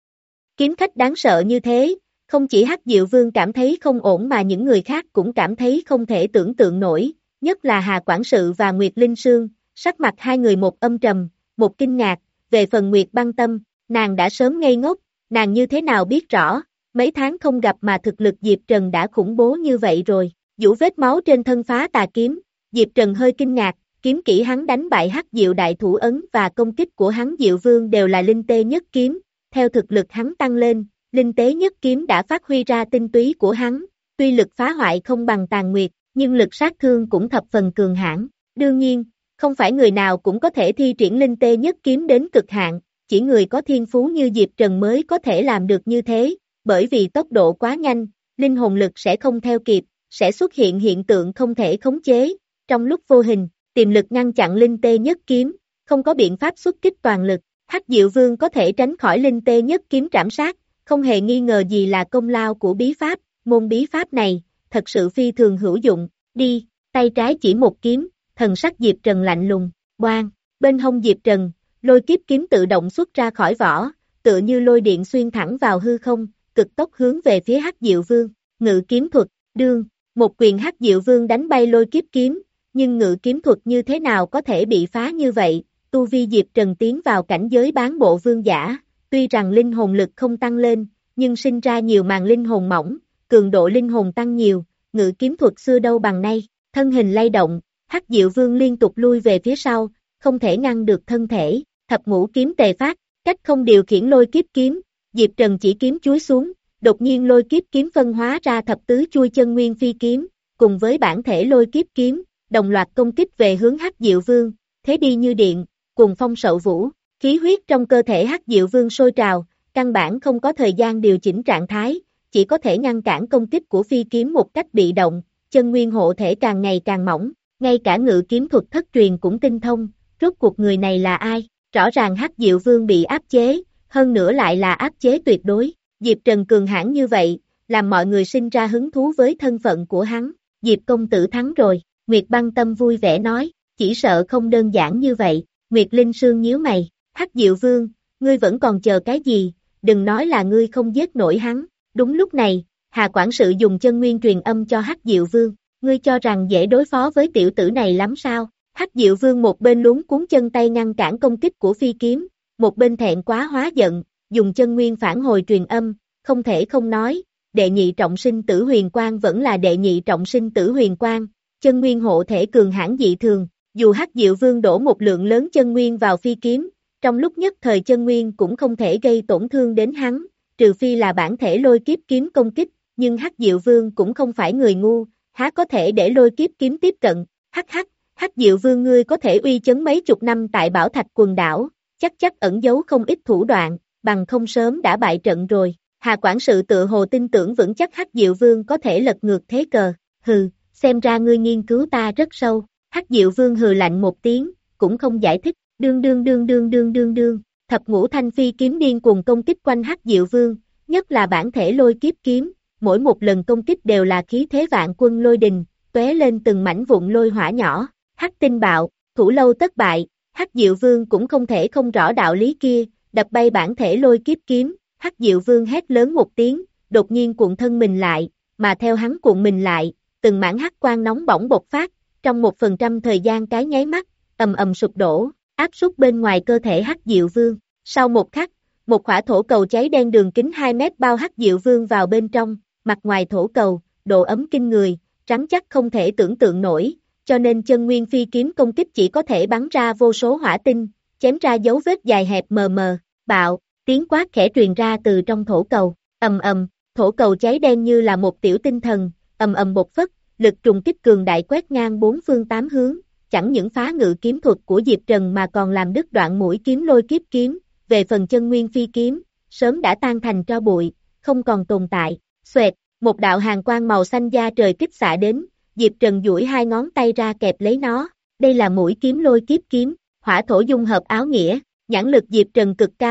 Kiếm khách đáng sợ như thế, không chỉ Hắc Diệu Vương cảm thấy không ổn mà những người khác cũng cảm thấy không thể tưởng tượng nổi, nhất là Hà Quản sự và Nguyệt Linh Sương, sắc mặt hai người một âm trầm, một kinh ngạc, về phần Nguyệt Băng Tâm, nàng đã sớm ngây ngốc, nàng như thế nào biết rõ, mấy tháng không gặp mà thực lực Diệp Trần đã khủng bố như vậy rồi, vũ vết máu trên thân phá tà kiếm, Diệp Trần hơi kinh ngạc, kiếm kỹ hắn đánh bại Hắc Diệu đại thủ ấn và công kích của hắn Diệu Vương đều là linh tê nhất kiếm, theo thực lực hắn tăng lên, linh tế nhất kiếm đã phát huy ra tinh túy của hắn, tuy lực phá hoại không bằng Tàn Nguyệt, nhưng lực sát thương cũng thập phần cường hãn. Đương nhiên, không phải người nào cũng có thể thi triển linh tê nhất kiếm đến cực hạn, chỉ người có thiên phú như Diệp Trần mới có thể làm được như thế, bởi vì tốc độ quá nhanh, linh hồn lực sẽ không theo kịp, sẽ xuất hiện hiện tượng không thể khống chế, trong lúc vô hình, tiềm lực ngăn chặn linh tê nhất kiếm, không có biện pháp xuất kích toàn lực, Hắc Diệu Vương có thể tránh khỏi linh tê nhất kiếm trảm sát, không hề nghi ngờ gì là công lao của bí pháp, môn bí pháp này, thật sự phi thường hữu dụng, đi, tay trái chỉ một kiếm, thần sắc Diệp Trần lạnh lùng, boang, bên hông Diệp Trần, lôi kiếp kiếm tự động xuất ra khỏi vỏ, tựa như lôi điện xuyên thẳng vào hư không, cực tốc hướng về phía Hắc Diệu Vương, ngự kiếm thuật, đương, một quyền Hắc Diệu Vương đánh bay lôi kiếp kiếm, nhưng ngự kiếm thuật như thế nào có thể bị phá như vậy, tu vi Diệp Trần tiến vào cảnh giới bán bộ vương giả, tuy rằng linh hồn lực không tăng lên, nhưng sinh ra nhiều màn linh hồn mỏng, cường độ linh hồn tăng nhiều, ngự kiếm thuật xưa đâu bằng nay, thân hình lay động, Hắc Diệu Vương liên tục lui về phía sau, không thể ngăn được thân thể, thập ngũ kiếm tề phát, cách không điều khiển lôi kiếp kiếm, Diệp Trần chỉ kiếm chúi xuống, đột nhiên lôi kiếp kiếm phân hóa ra thập tứ chui chân nguyên phi kiếm, cùng với bản thể lôi kiếp kiếm, đồng loạt công kích về hướng Hắc Diệu Vương, thế đi như điện, cùng phong sậu vũ, khí huyết trong cơ thể Hắc Diệu Vương sôi trào, căn bản không có thời gian điều chỉnh trạng thái, chỉ có thể ngăn cản công kích của phi kiếm một cách bị động, chân nguyên hộ thể càng ngày càng mỏng, ngay cả ngự kiếm thuật thất truyền cũng tinh thông, rốt cuộc người này là ai, rõ ràng Hắc Diệu Vương bị áp chế, hơn nữa lại là áp chế tuyệt đối, Diệp Trần cường hãn như vậy, làm mọi người sinh ra hứng thú với thân phận của hắn, Diệp công tử thắng rồi, Nguyệt Băng Tâm vui vẻ nói, chỉ sợ không đơn giản như vậy, Nguyệt Linh Sương nhíu mày, Hắc Diệu Vương, ngươi vẫn còn chờ cái gì, đừng nói là ngươi không giết nổi hắn, đúng lúc này, Hà Quản sự dùng chân nguyên truyền âm cho Hắc Diệu Vương, ngươi cho rằng dễ đối phó với tiểu tử này lắm sao, Hắc Diệu Vương một bên luống cuốn chân tay ngăn cản công kích của phi kiếm, một bên thẹn quá hóa giận, dùng chân nguyên phản hồi truyền âm, không thể không nói, đệ nhị trọng sinh tử huyền quang vẫn là đệ nhị trọng sinh tử huyền quang, chân nguyên hộ thể cường hãn dị thường, dù Hắc Diệu Vương đổ một lượng lớn chân nguyên vào phi kiếm, trong lúc nhất thời chân nguyên cũng không thể gây tổn thương đến hắn, trừ phi là bản thể lôi kiếp kiếm công kích, nhưng Hắc Diệu Vương cũng không phải người ngu, há có thể để lôi kiếp kiếm tiếp cận, hắc hắc, Hắc Diệu Vương ngươi có thể uy chấn mấy chục năm tại Bảo Thạch quần đảo, chắc chắc ẩn giấu không ít thủ đoạn, bằng không sớm đã bại trận rồi, Hà Quản sự tự hồ tin tưởng vững chắc Hắc Diệu Vương có thể lật ngược thế cờ, hừ, xem ra ngươi nghiên cứu ta rất sâu, Hắc Diệu Vương hừ lạnh một tiếng, cũng không giải thích, đương đương đương đương đương đương đương, thập ngũ thanh phi kiếm điên cuồng công kích quanh Hắc Diệu Vương, nhất là bản thể lôi kiếp kiếm, mỗi một lần công kích đều là khí thế vạn quân lôi đình, tóe lên từng mảnh vụn lôi hỏa nhỏ, Hắc tinh bạo, thủ lâu tất bại, Hắc Diệu Vương cũng không thể không rõ đạo lý kia, đập bay bản thể lôi kiếp kiếm, Hắc Diệu Vương hét lớn một tiếng, đột nhiên cuộn thân mình lại, mà theo hắn cuộn mình lại, từng mảng hắc quang nóng bỏng bộc phát, trong một phần trăm thời gian cái nháy mắt, ầm ầm sụp đổ, áp súc bên ngoài cơ thể Hắc Diệu Vương. Sau một khắc, một khỏa thổ cầu cháy đen đường kính hai mét bao Hắc Diệu Vương vào bên trong, mặt ngoài thổ cầu, độ ấm kinh người, rắn chắc không thể tưởng tượng nổi, cho nên chân nguyên phi kiếm công kích chỉ có thể bắn ra vô số hỏa tinh, chém ra dấu vết dài hẹp mờ mờ, bạo, tiếng quát khẽ truyền ra từ trong thổ cầu, ầm ầm, thổ cầu cháy đen như là một tiểu tinh thần, ầm ầm bộc phất, lực trùng kích cường đại quét ngang bốn phương tám hướng, chẳng những phá ngự kiếm thuật của Diệp Trần mà còn làm đứt đoạn mũi kiếm lôi kiếp kiếm, về phần chân nguyên phi kiếm, sớm đã tan thành tro bụi, không còn tồn tại, xoẹt, một đạo hàn quang màu xanh da trời kích xạ đến, Diệp Trần duỗi hai ngón tay ra kẹp lấy nó, đây là mũi kiếm lôi kiếp kiếm, hỏa thổ dung hợp áo nghĩa, nhãn lực Diệp Trần cực cao,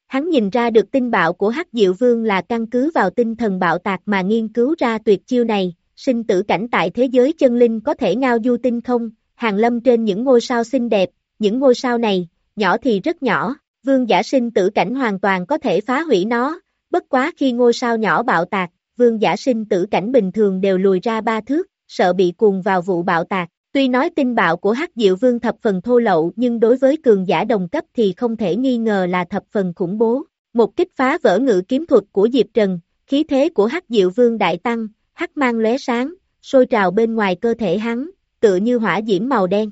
Hắn nhìn ra được tinh bạo của Hắc Diệu Vương là căn cứ vào tinh thần bạo tạc mà nghiên cứu ra tuyệt chiêu này, sinh tử cảnh tại thế giới chân linh có thể ngao du tinh không, hàng lâm trên những ngôi sao xinh đẹp, những ngôi sao này, nhỏ thì rất nhỏ, vương giả sinh tử cảnh hoàn toàn có thể phá hủy nó, bất quá khi ngôi sao nhỏ bạo tạc, vương giả sinh tử cảnh bình thường đều lùi ra ba thước, sợ bị cuồng vào vụ bạo tạc. Tuy nói tinh bạo của Hắc Diệu Vương thập phần thô lậu nhưng đối với cường giả đồng cấp thì không thể nghi ngờ là thập phần khủng bố. Một kích phá vỡ ngự kiếm thuật của Diệp Trần, khí thế của Hắc Diệu Vương đại tăng, hắc mang lóe sáng, sôi trào bên ngoài cơ thể hắn, tựa như hỏa diễm màu đen.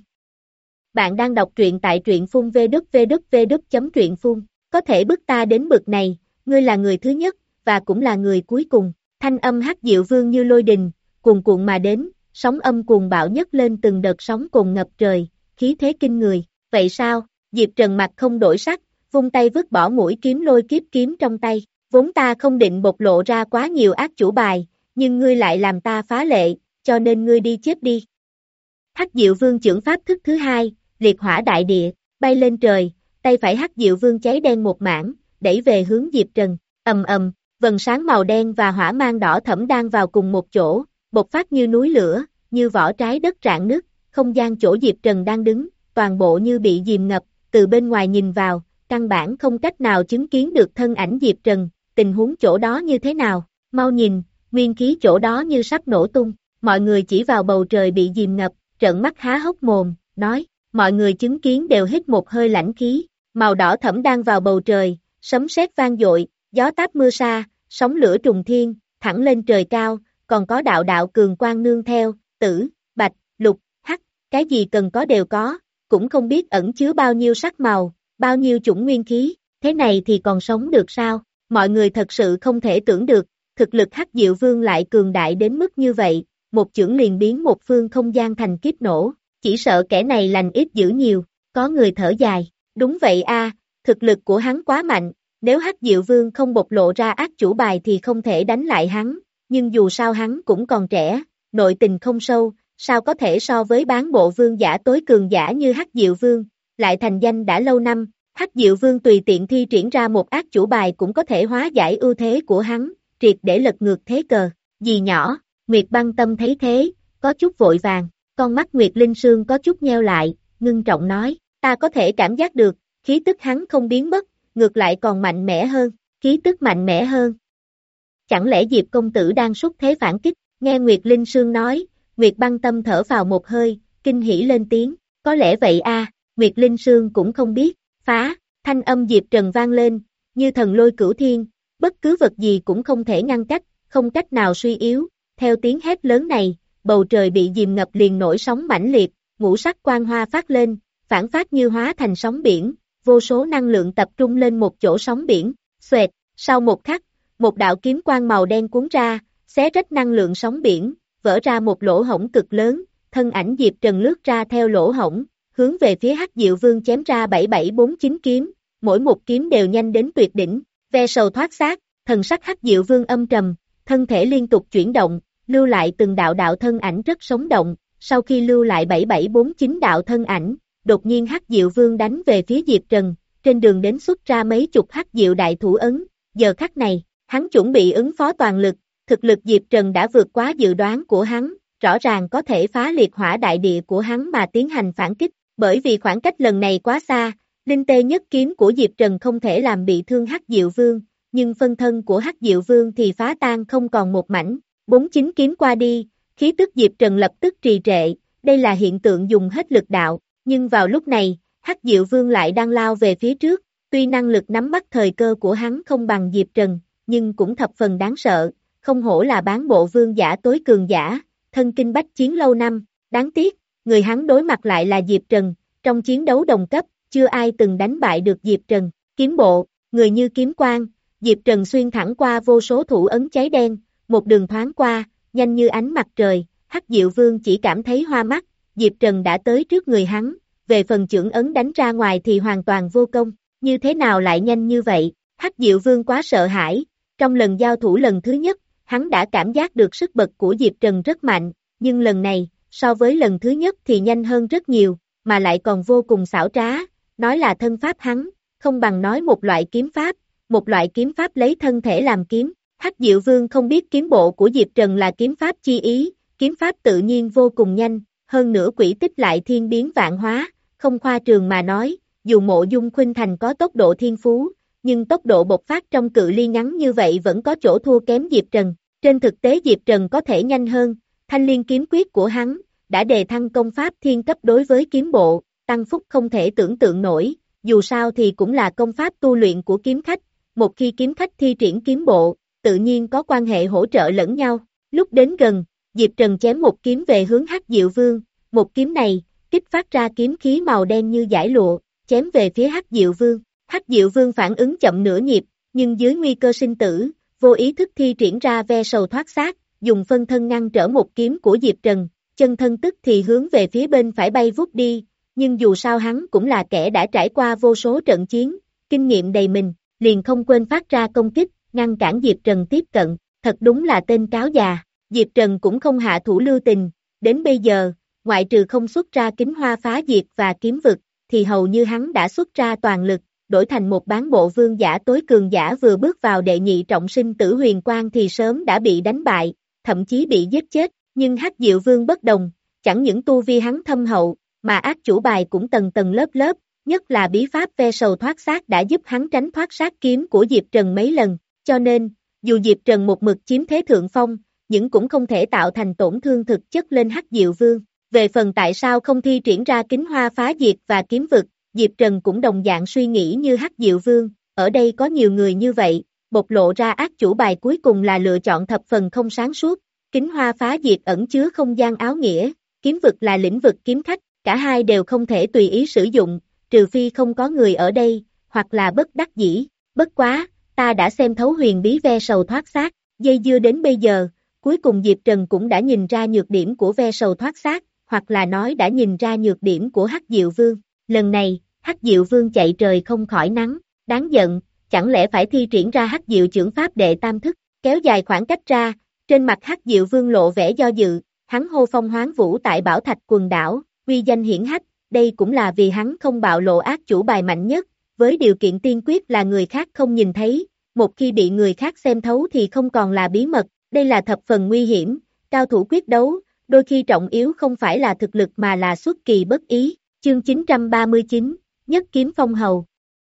Bạn đang đọc truyện tại truyện phun vê kép vê kép vê kép chấm truyện phun, có thể bức ta đến bực này, ngươi là người thứ nhất, và cũng là người cuối cùng. Thanh âm Hắc Diệu Vương như lôi đình, cuồn cuộn mà đến, sóng âm cuồng bạo nhấc lên từng đợt sóng cồn ngập trời, khí thế kinh người. Vậy sao? Diệp Trần mặt không đổi sắc, vung tay vứt bỏ mũi kiếm lôi kiếp kiếm trong tay. Vốn ta không định bộc lộ ra quá nhiều ác chủ bài, nhưng ngươi lại làm ta phá lệ, cho nên ngươi đi chết đi. Hắc Diệu Vương chưởng pháp thức thứ hai, liệt hỏa đại địa, bay lên trời, tay phải Hắc Diệu Vương cháy đen một mảng, đẩy về hướng Diệp Trần. Ầm ầm, vầng sáng màu đen và hỏa mang đỏ thẫm đang vào cùng một chỗ, bộc phát như núi lửa, như vỏ trái đất rạn nứt, không gian chỗ Diệp Trần đang đứng, toàn bộ như bị dìm ngập, từ bên ngoài nhìn vào, căn bản không cách nào chứng kiến được thân ảnh Diệp Trần, tình huống chỗ đó như thế nào, mau nhìn, nguyên khí chỗ đó như sắp nổ tung, mọi người chỉ vào bầu trời bị dìm ngập, trợn mắt há hốc mồm, nói, mọi người chứng kiến đều hít một hơi lãnh khí, màu đỏ thẫm đang vào bầu trời, sấm sét vang dội, gió táp mưa sa, sóng lửa trùng thiên, thẳng lên trời cao, còn có đạo đạo cường quang nương theo, tử, bạch, lục, hắc, cái gì cần có đều có, cũng không biết ẩn chứa bao nhiêu sắc màu, bao nhiêu chủng nguyên khí, thế này thì còn sống được sao, mọi người thật sự không thể tưởng được, thực lực Hắc Diệu Vương lại cường đại đến mức như vậy, một chưởng liền biến một phương không gian thành kiếp nổ, chỉ sợ kẻ này lành ít dữ nhiều, có người thở dài, đúng vậy a, thực lực của hắn quá mạnh, nếu Hắc Diệu Vương không bộc lộ ra ác chủ bài thì không thể đánh lại hắn, nhưng dù sao hắn cũng còn trẻ, nội tình không sâu, sao có thể so với bán bộ vương giả tối cường giả như Hắc Diệu Vương, lại thành danh đã lâu năm, Hắc Diệu Vương tùy tiện thi triển ra một ác chủ bài cũng có thể hóa giải ưu thế của hắn, triệt để lật ngược thế cờ, dì nhỏ, Nguyệt Băng Tâm thấy thế, có chút vội vàng, con mắt Nguyệt Linh Sương có chút nheo lại, ngưng trọng nói, ta có thể cảm giác được, khí tức hắn không biến mất, ngược lại còn mạnh mẽ hơn, khí tức mạnh mẽ hơn. Chẳng lẽ Diệp công tử đang xúc thế phản kích, nghe Nguyệt Linh Sương nói, Nguyệt Băng Tâm thở vào một hơi, kinh hỉ lên tiếng, có lẽ vậy a, Nguyệt Linh Sương cũng không biết, phá, thanh âm Diệp Trần vang lên, như thần lôi cửu thiên, bất cứ vật gì cũng không thể ngăn cách, không cách nào suy yếu, theo tiếng hét lớn này, bầu trời bị dìm ngập liền nổi sóng mãnh liệt, ngũ sắc quang hoa phát lên, phản phát như hóa thành sóng biển, vô số năng lượng tập trung lên một chỗ sóng biển, xoẹt, sau một khắc, một đạo kiếm quang màu đen cuốn ra, xé rách năng lượng sóng biển, vỡ ra một lỗ hổng cực lớn, thân ảnh Diệp Trần lướt ra theo lỗ hổng, hướng về phía Hắc Diệu Vương chém ra bảy bảy bốn chín kiếm, mỗi một kiếm đều nhanh đến tuyệt đỉnh, ve sầu thoát xác, thần sắc Hắc Diệu Vương âm trầm, thân thể liên tục chuyển động, lưu lại từng đạo đạo thân ảnh rất sống động, sau khi lưu lại bảy bảy bốn chín đạo thân ảnh, đột nhiên Hắc Diệu Vương đánh về phía Diệp Trần, trên đường đến xuất ra mấy chục Hắc Diệu đại thủ ấn, giờ khắc này, hắn chuẩn bị ứng phó toàn lực, thực lực Diệp Trần đã vượt quá dự đoán của hắn, rõ ràng có thể phá liệt hỏa đại địa của hắn mà tiến hành phản kích, bởi vì khoảng cách lần này quá xa, linh tê nhất kiếm của Diệp Trần không thể làm bị thương Hắc Diệu Vương, nhưng phân thân của Hắc Diệu Vương thì phá tan không còn một mảnh, bốn chín kiếm qua đi, khí tức Diệp Trần lập tức trì trệ, đây là hiện tượng dùng hết lực đạo, nhưng vào lúc này, Hắc Diệu Vương lại đang lao về phía trước, tuy năng lực nắm bắt thời cơ của hắn không bằng Diệp Trần, nhưng cũng thập phần đáng sợ, không hổ là bán bộ vương giả tối cường giả, thân kinh bách chiến lâu năm, đáng tiếc, người hắn đối mặt lại là Diệp Trần, trong chiến đấu đồng cấp, chưa ai từng đánh bại được Diệp Trần, kiếm bộ, người như kiếm quang, Diệp Trần xuyên thẳng qua vô số thủ ấn cháy đen, một đường thoáng qua, nhanh như ánh mặt trời, Hắc Diệu Vương chỉ cảm thấy hoa mắt, Diệp Trần đã tới trước người hắn, về phần chưởng ấn đánh ra ngoài thì hoàn toàn vô công, như thế nào lại nhanh như vậy, Hắc Diệu Vương quá sợ hãi, trong lần giao thủ lần thứ nhất, hắn đã cảm giác được sức bật của Diệp Trần rất mạnh, nhưng lần này, so với lần thứ nhất thì nhanh hơn rất nhiều, mà lại còn vô cùng xảo trá, nói là thân pháp hắn, không bằng nói một loại kiếm pháp, một loại kiếm pháp lấy thân thể làm kiếm. Hắc Diệu Vương không biết kiếm bộ của Diệp Trần là kiếm pháp chi ý, kiếm pháp tự nhiên vô cùng nhanh, hơn nữa quỹ tích lại thiên biến vạn hóa, không khoa trương mà nói, dù Mộ Dung Khuynh Thành có tốc độ thiên phú, nhưng tốc độ bộc phát trong cự ly ngắn như vậy vẫn có chỗ thua kém Diệp Trần. Trên thực tế Diệp Trần có thể nhanh hơn, Thanh Liên kiếm quyết của hắn đã đề thăng công pháp thiên cấp đối với kiếm bộ, tăng phúc không thể tưởng tượng nổi, dù sao thì cũng là công pháp tu luyện của kiếm khách, một khi kiếm khách thi triển kiếm bộ, tự nhiên có quan hệ hỗ trợ lẫn nhau. Lúc đến gần, Diệp Trần chém một kiếm về hướng Hắc Diệu Vương, một kiếm này, kích phát ra kiếm khí màu đen như dải lụa, chém về phía Hắc Diệu Vương. Hắc Diệu Vương phản ứng chậm nửa nhịp, nhưng dưới nguy cơ sinh tử, vô ý thức thi triển ra ve sầu thoát xác, dùng phân thân ngăn trở một kiếm của Diệp Trần, chân thân tức thì hướng về phía bên phải bay vút đi, nhưng dù sao hắn cũng là kẻ đã trải qua vô số trận chiến, kinh nghiệm đầy mình, liền không quên phát ra công kích, ngăn cản Diệp Trần tiếp cận, thật đúng là tên cáo già. Diệp Trần cũng không hạ thủ lưu tình, đến bây giờ, ngoại trừ không xuất ra kính hoa phá diệt và kiếm vực, thì hầu như hắn đã xuất ra toàn lực, đổi thành một bán bộ vương giả tối cường giả vừa bước vào đệ nhị trọng sinh tử huyền quang thì sớm đã bị đánh bại, thậm chí bị giết chết, nhưng Hắc Diệu Vương bất đồng, chẳng những tu vi hắn thâm hậu, mà ác chủ bài cũng tầng tầng lớp lớp, nhất là bí pháp ve sầu thoát xác đã giúp hắn tránh thoát sát kiếm của Diệp Trần mấy lần, cho nên, dù Diệp Trần một mực chiếm thế thượng phong, nhưng cũng không thể tạo thành tổn thương thực chất lên Hắc Diệu Vương. Về phần tại sao không thi triển ra kính hoa phá diệt và kiếm vực, Diệp Trần cũng đồng dạng suy nghĩ như Hắc Diệu Vương, ở đây có nhiều người như vậy, bộc lộ ra ác chủ bài cuối cùng là lựa chọn thập phần không sáng suốt, kính hoa phá diệt ẩn chứa không gian áo nghĩa, kiếm vực là lĩnh vực kiếm khách, cả hai đều không thể tùy ý sử dụng, trừ phi không có người ở đây, hoặc là bất đắc dĩ, bất quá, ta đã xem thấu huyền bí ve sầu thoát xác, dây dưa đến bây giờ, cuối cùng Diệp Trần cũng đã nhìn ra nhược điểm của ve sầu thoát xác, hoặc là nói đã nhìn ra nhược điểm của Hắc Diệu Vương, lần này, Hắc Diệu Vương chạy trời không khỏi nắng, đáng giận, chẳng lẽ phải thi triển ra Hắc Diệu chưởng pháp đệ tam thức, kéo dài khoảng cách ra, trên mặt Hắc Diệu Vương lộ vẻ do dự, hắn hô phong hoán vũ tại Bảo Thạch quần đảo, uy danh hiển hách, đây cũng là vì hắn không bạo lộ ác chủ bài mạnh nhất, với điều kiện tiên quyết là người khác không nhìn thấy, một khi bị người khác xem thấu thì không còn là bí mật, đây là thập phần nguy hiểm, cao thủ quyết đấu, đôi khi trọng yếu không phải là thực lực mà là xuất kỳ bất ý, chương chín trăm ba mươi chín, Nhất Kiếm Phong Hầu.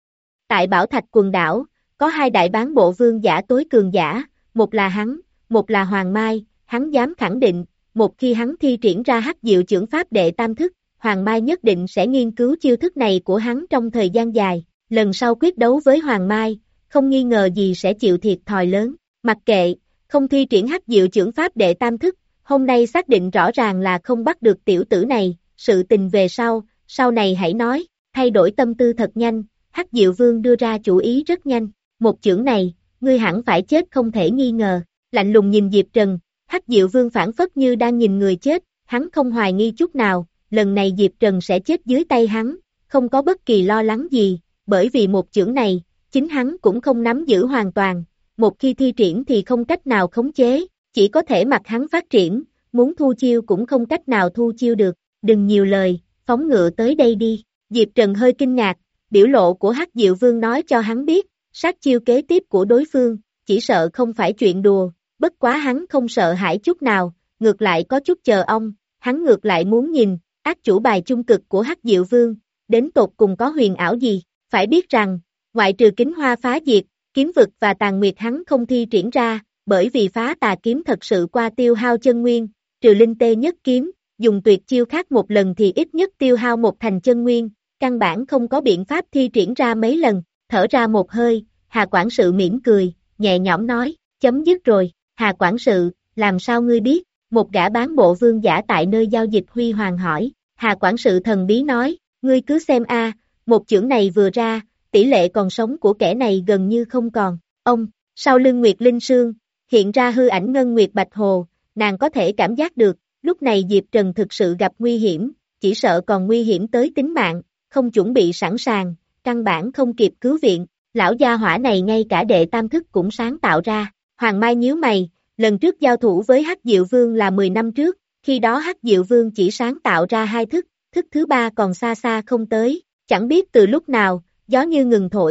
Tại Bảo Thạch quần đảo, có hai đại bán bộ vương giả tối cường giả, một là hắn, một là Hoàng Mai, hắn dám khẳng định, một khi hắn thi triển ra Hắc Diệu chưởng pháp đệ tam thức, Hoàng Mai nhất định sẽ nghiên cứu chiêu thức này của hắn trong thời gian dài, lần sau quyết đấu với Hoàng Mai, không nghi ngờ gì sẽ chịu thiệt thòi lớn, mặc kệ, không thi triển Hắc Diệu chưởng pháp đệ tam thức, hôm nay xác định rõ ràng là không bắt được tiểu tử này, sự tình về sau, sau này hãy nói, thay đổi tâm tư thật nhanh, Hắc Diệu Vương đưa ra chủ ý rất nhanh, một chưởng này, ngươi hẳn phải chết không thể nghi ngờ, lạnh lùng nhìn Diệp Trần, Hắc Diệu Vương phản phất như đang nhìn người chết, hắn không hoài nghi chút nào, lần này Diệp Trần sẽ chết dưới tay hắn, không có bất kỳ lo lắng gì, bởi vì một chưởng này, chính hắn cũng không nắm giữ hoàn toàn, một khi thi triển thì không cách nào khống chế, chỉ có thể mặc hắn phát triển, muốn thu chiêu cũng không cách nào thu chiêu được, đừng nhiều lời, phóng ngựa tới đây đi, Diệp Trần hơi kinh ngạc, biểu lộ của Hắc Diệu Vương nói cho hắn biết, sát chiêu kế tiếp của đối phương, chỉ sợ không phải chuyện đùa, bất quá hắn không sợ hãi chút nào, ngược lại có chút chờ ông, hắn ngược lại muốn nhìn, ác chủ bài chung cực của Hắc Diệu Vương, đến tột cùng có huyền ảo gì, phải biết rằng, ngoại trừ kính hoa phá diệt, kiếm vực và tàn nguyệt hắn không thi triển ra, bởi vì phá tà kiếm thật sự qua tiêu hao chân nguyên, trừ linh tê nhất kiếm, dùng tuyệt chiêu khác một lần thì ít nhất tiêu hao một thành chân nguyên, căn bản không có biện pháp thi triển ra mấy lần, thở ra một hơi, Hà Quản sự mỉm cười, nhẹ nhõm nói, chấm dứt rồi, Hà Quản sự, làm sao ngươi biết, một gã bán bộ vương giả tại nơi giao dịch Huy Hoàng hỏi, Hà Quản sự thần bí nói, ngươi cứ xem a, một chưởng này vừa ra, tỷ lệ còn sống của kẻ này gần như không còn, ông, sau lưng Nguyệt Linh Sương, hiện ra hư ảnh Ngân Nguyệt Bạch Hồ, nàng có thể cảm giác được, lúc này Diệp Trần thực sự gặp nguy hiểm, chỉ sợ còn nguy hiểm tới tính mạng, không chuẩn bị sẵn sàng, căn bản không kịp cứu viện, lão gia hỏa này ngay cả đệ tam thức cũng sáng tạo ra, Hoàng Mai nhíu mày, lần trước giao thủ với Hắc Diệu Vương là mười năm trước, khi đó Hắc Diệu Vương chỉ sáng tạo ra hai thức, thức thứ ba còn xa xa không tới, chẳng biết từ lúc nào, gió như ngừng thổi,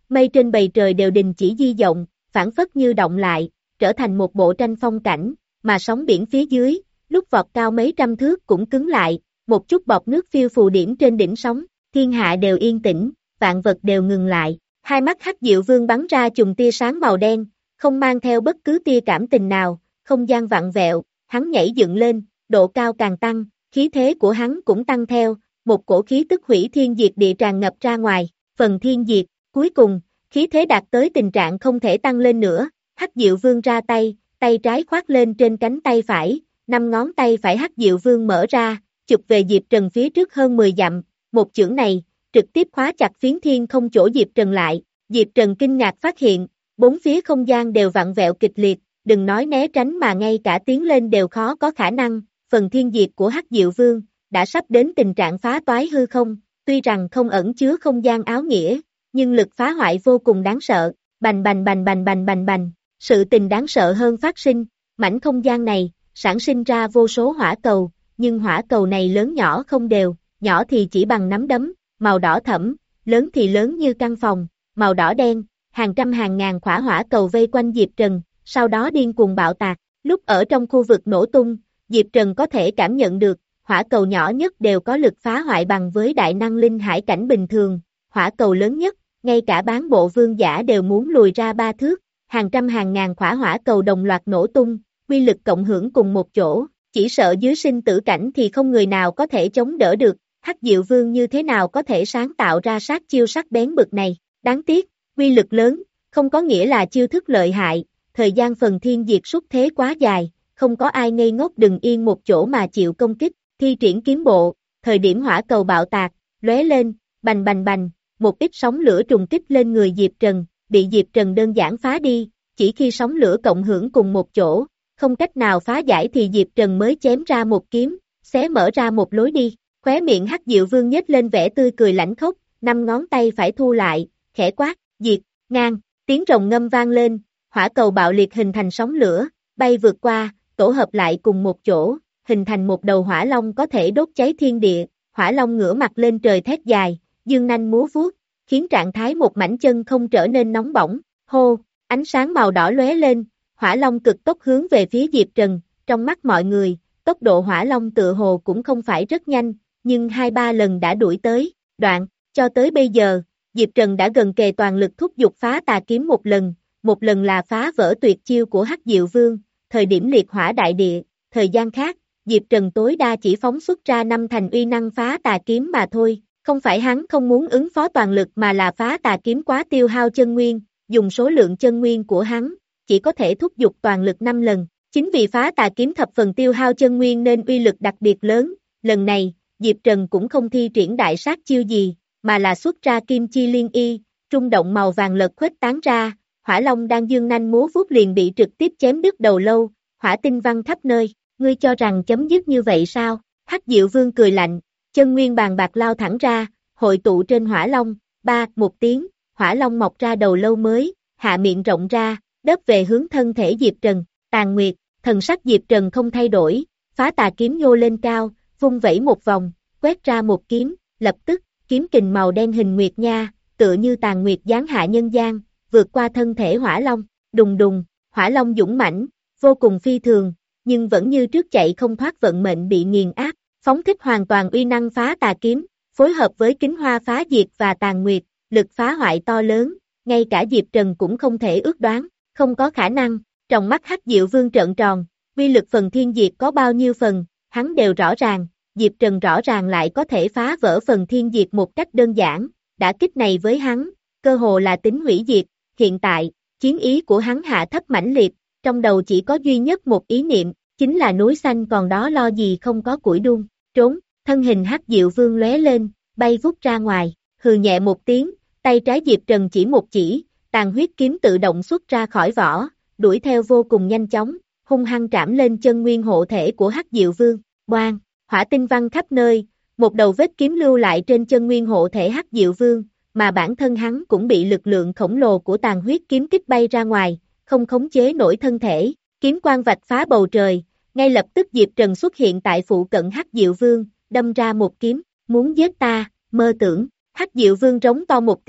Mây trên bầu trời đều đình chỉ di động, phản phất như động lại, trở thành một bộ tranh phong cảnh, mà sóng biển phía dưới, lúc vọt cao mấy trăm thước cũng cứng lại, một chút bọt nước phiêu phù điểm trên đỉnh sóng, thiên hạ đều yên tĩnh, vạn vật đều ngừng lại, hai mắt Hắc Diệu Vương bắn ra chùm tia sáng màu đen, không mang theo bất cứ tia cảm tình nào, không gian vặn vẹo, hắn nhảy dựng lên, độ cao càng tăng, khí thế của hắn cũng tăng theo, một cổ khí tức hủy thiên diệt địa tràn ngập ra ngoài, phần thiên diệt, cuối cùng, khí thế đạt tới tình trạng không thể tăng lên nữa, Hắc Diệu Vương ra tay, tay trái khoác lên trên cánh tay phải, năm ngón tay phải Hắc Diệu Vương mở ra, chụp về Diệp Trần phía trước hơn mười dặm, một chưởng này, trực tiếp khóa chặt phiến thiên không chỗ Diệp Trần lại, Diệp Trần kinh ngạc phát hiện, bốn phía không gian đều vặn vẹo kịch liệt, đừng nói né tránh mà ngay cả tiến lên đều khó có khả năng, phần thiên diệt của Hắc Diệu Vương, đã sắp đến tình trạng phá toái hư không, tuy rằng không ẩn chứa không gian áo nghĩa, nhưng lực phá hoại vô cùng đáng sợ, bành bành bành bành bành bành bành, sự tình đáng sợ hơn phát sinh, mảnh không gian này, sản sinh ra vô số hỏa cầu, nhưng hỏa cầu này lớn nhỏ không đều, nhỏ thì chỉ bằng nắm đấm, màu đỏ thẫm, lớn thì lớn như căn phòng, màu đỏ đen, hàng trăm hàng ngàn khỏa hỏa cầu vây quanh Diệp Trần, sau đó điên cuồng bạo tạc, lúc ở trong khu vực nổ tung, Diệp Trần có thể cảm nhận được, hỏa cầu nhỏ nhất đều có lực phá hoại bằng với đại năng linh hải cảnh bình thường, hỏa cầu lớn nhất, ngay cả bán bộ vương giả đều muốn lùi ra ba thước, hàng trăm hàng ngàn khỏa hỏa cầu đồng loạt nổ tung, quy lực cộng hưởng cùng một chỗ, chỉ sợ dưới sinh tử cảnh thì không người nào có thể chống đỡ được, Hắc Diệu Vương như thế nào có thể sáng tạo ra sát chiêu sắc bén bực này, đáng tiếc, quy lực lớn, không có nghĩa là chiêu thức lợi hại, thời gian phần thiên diệt xuất thế quá dài, không có ai ngây ngốc đừng yên một chỗ mà chịu công kích, thi triển kiếm bộ, thời điểm hỏa cầu bạo tạc, lóe lên, bành bành bành, một ít sóng lửa trùng kích lên người Diệp Trần, bị Diệp Trần đơn giản phá đi, chỉ khi sóng lửa cộng hưởng cùng một chỗ, không cách nào phá giải thì Diệp Trần mới chém ra một kiếm, xé mở ra một lối đi, khóe miệng Hắc Diệu Vương nhếch lên vẻ tươi cười lãnh khốc, năm ngón tay phải thu lại, khẽ quát, diệt, ngang, tiếng rồng ngâm vang lên, hỏa cầu bạo liệt hình thành sóng lửa, bay vượt qua, tổ hợp lại cùng một chỗ, hình thành một đầu hỏa long có thể đốt cháy thiên địa, hỏa long ngửa mặt lên trời thét dài, dương nanh múa vuốt, khiến trạng thái một mảnh chân không trở nên nóng bỏng, hô, ánh sáng màu đỏ lóe lên, hỏa long cực tốc hướng về phía Diệp Trần, trong mắt mọi người, tốc độ hỏa long tựa hồ cũng không phải rất nhanh, nhưng hai ba lần đã đuổi tới, đoạn, cho tới bây giờ, Diệp Trần đã gần kề toàn lực thúc giục phá tà kiếm một lần, một lần là phá vỡ tuyệt chiêu của Hắc Diệu Vương, thời điểm liệt hỏa đại địa, thời gian khác, Diệp Trần tối đa chỉ phóng xuất ra năm thành uy năng phá tà kiếm mà thôi, không phải hắn không muốn ứng phó toàn lực mà là phá tà kiếm quá tiêu hao chân nguyên, dùng số lượng chân nguyên của hắn, chỉ có thể thúc giục toàn lực năm lần, chính vì phá tà kiếm thập phần tiêu hao chân nguyên nên uy lực đặc biệt lớn, lần này, Diệp Trần cũng không thi triển đại sát chiêu gì, mà là xuất ra kim chi liên y, trung động màu vàng lật khuếch tán ra, hỏa long đang dương nanh múa vuốt liền bị trực tiếp chém đứt đầu lâu, hỏa tinh văng khắp nơi, ngươi cho rằng chấm dứt như vậy sao? Hắc Diệu Vương cười lạnh, chân nguyên bàn bạc lao thẳng ra, hội tụ trên hỏa long, ba, một tiếng, hỏa long mọc ra đầu lâu mới, hạ miệng rộng ra, đớp về hướng thân thể Diệp Trần, Tàn Nguyệt, thần sắc Diệp Trần không thay đổi, phá tà kiếm nhô lên cao, vung vẩy một vòng, quét ra một kiếm, lập tức, kiếm kình màu đen hình nguyệt nha, tựa như Tàn Nguyệt giáng hạ nhân gian, vượt qua thân thể hỏa long, đùng đùng, hỏa long dũng mãnh, vô cùng phi thường, nhưng vẫn như trước chạy không thoát vận mệnh bị nghiền áp, phóng thích hoàn toàn uy năng phá tà kiếm, phối hợp với kính hoa phá diệt và Tàn Nguyệt, lực phá hoại to lớn, ngay cả Diệp Trần cũng không thể ước đoán, không có khả năng, trong mắt Hắc Diệu Vương trợn tròn, uy lực phần thiên diệt có bao nhiêu phần, hắn đều rõ ràng, Diệp Trần rõ ràng lại có thể phá vỡ phần thiên diệt một cách đơn giản, đả kích này với hắn, cơ hồ là tính hủy diệt, hiện tại, chiến ý của hắn hạ thấp mãnh liệt, trong đầu chỉ có duy nhất một ý niệm, chính là núi xanh còn đó lo gì không có củi đun, trốn, thân hình Hắc Diệu Vương lóe lên, bay vút ra ngoài, hừ nhẹ một tiếng, tay trái Diệp Trần chỉ một chỉ, tàn huyết kiếm tự động xuất ra khỏi vỏ, đuổi theo vô cùng nhanh chóng, hung hăng trảm lên chân nguyên hộ thể của Hắc Diệu Vương, boang, hỏa tinh văng khắp nơi, một đầu vết kiếm lưu lại trên chân nguyên hộ thể Hắc Diệu Vương, mà bản thân hắn cũng bị lực lượng khổng lồ của tàn huyết kiếm kích bay ra ngoài, không khống chế nổi thân thể, kiếm quang vạch phá bầu trời, ngay lập tức Diệp Trần xuất hiện tại phụ cận Hắc Diệu Vương, đâm ra một kiếm, muốn giết ta, mơ tưởng, Hắc Diệu Vương rống to một tiếng,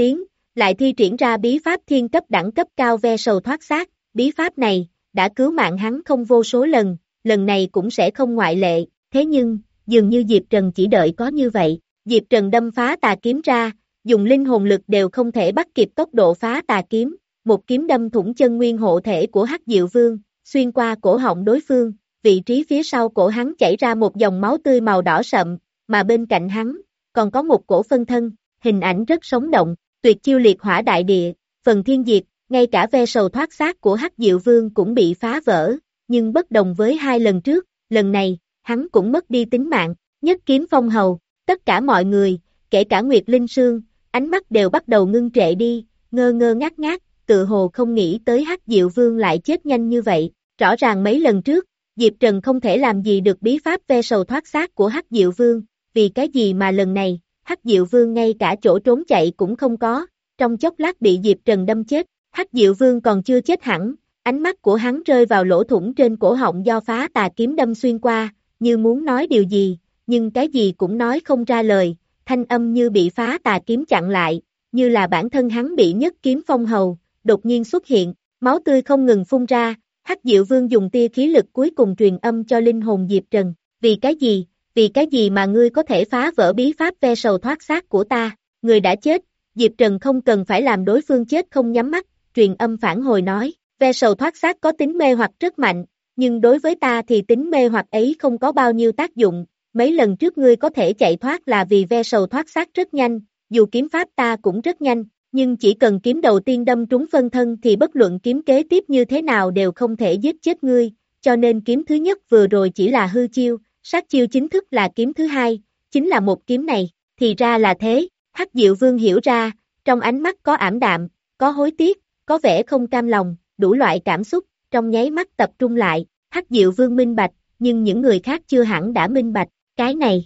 lại thi triển ra bí pháp thiên cấp đẳng cấp cao ve sầu thoát xác, bí pháp này, đã cứu mạng hắn không vô số lần, lần này cũng sẽ không ngoại lệ, thế nhưng, dường như Diệp Trần chỉ đợi có như vậy, Diệp Trần đâm phá tà kiếm ra, dùng linh hồn lực đều không thể bắt kịp tốc độ phá tà kiếm, một kiếm đâm thủng chân nguyên hộ thể của Hắc Diệu Vương, xuyên qua cổ họng đối phương, vị trí phía sau cổ hắn chảy ra một dòng máu tươi màu đỏ sậm, mà bên cạnh hắn, còn có một cổ phân thân, hình ảnh rất sống động, tuyệt chiêu liệt hỏa đại địa, phần thiên diệt, ngay cả ve sầu thoát xác của Hắc Diệu Vương cũng bị phá vỡ, nhưng bất đồng với hai lần trước, lần này, hắn cũng mất đi tính mạng, nhất kiếm phong hầu, tất cả mọi người, kể cả Nguyệt Linh Sương, ánh mắt đều bắt đầu ngưng trệ đi, ngơ ngơ ngác ngác, tự hồ không nghĩ tới Hắc Diệu Vương lại chết nhanh như vậy, rõ ràng mấy lần trước, Diệp Trần không thể làm gì được bí pháp ve sầu thoát xác của Hắc Diệu Vương, vì cái gì mà lần này, Hắc Diệu Vương ngay cả chỗ trốn chạy cũng không có, trong chốc lát bị Diệp Trần đâm chết, Hắc Diệu Vương còn chưa chết hẳn, ánh mắt của hắn rơi vào lỗ thủng trên cổ họng do phá tà kiếm đâm xuyên qua, như muốn nói điều gì, nhưng cái gì cũng nói không ra lời, thanh âm như bị phá tà kiếm chặn lại, như là bản thân hắn bị nhất kiếm phong hầu, đột nhiên xuất hiện, máu tươi không ngừng phun ra, Hắc Diệu Vương dùng tia khí lực cuối cùng truyền âm cho linh hồn Diệp Trần, vì cái gì, vì cái gì mà ngươi có thể phá vỡ bí pháp ve sầu thoát xác của ta, người đã chết, Diệp Trần không cần phải làm đối phương chết không nhắm mắt, truyền âm phản hồi nói, ve sầu thoát xác có tính mê hoặc rất mạnh, nhưng đối với ta thì tính mê hoặc ấy không có bao nhiêu tác dụng, mấy lần trước ngươi có thể chạy thoát là vì ve sầu thoát xác rất nhanh, dù kiếm pháp ta cũng rất nhanh, nhưng chỉ cần kiếm đầu tiên đâm trúng phân thân thì bất luận kiếm kế tiếp như thế nào đều không thể giết chết ngươi, cho nên kiếm thứ nhất vừa rồi chỉ là hư chiêu, sát chiêu chính thức là kiếm thứ hai, chính là một kiếm này, thì ra là thế, Hắc Diệu Vương hiểu ra, trong ánh mắt có ảm đạm, có hối tiếc, có vẻ không cam lòng, đủ loại cảm xúc, trong nháy mắt tập trung lại, Hắc Diệu Vương minh bạch, nhưng những người khác chưa hẳn đã minh bạch, cái này.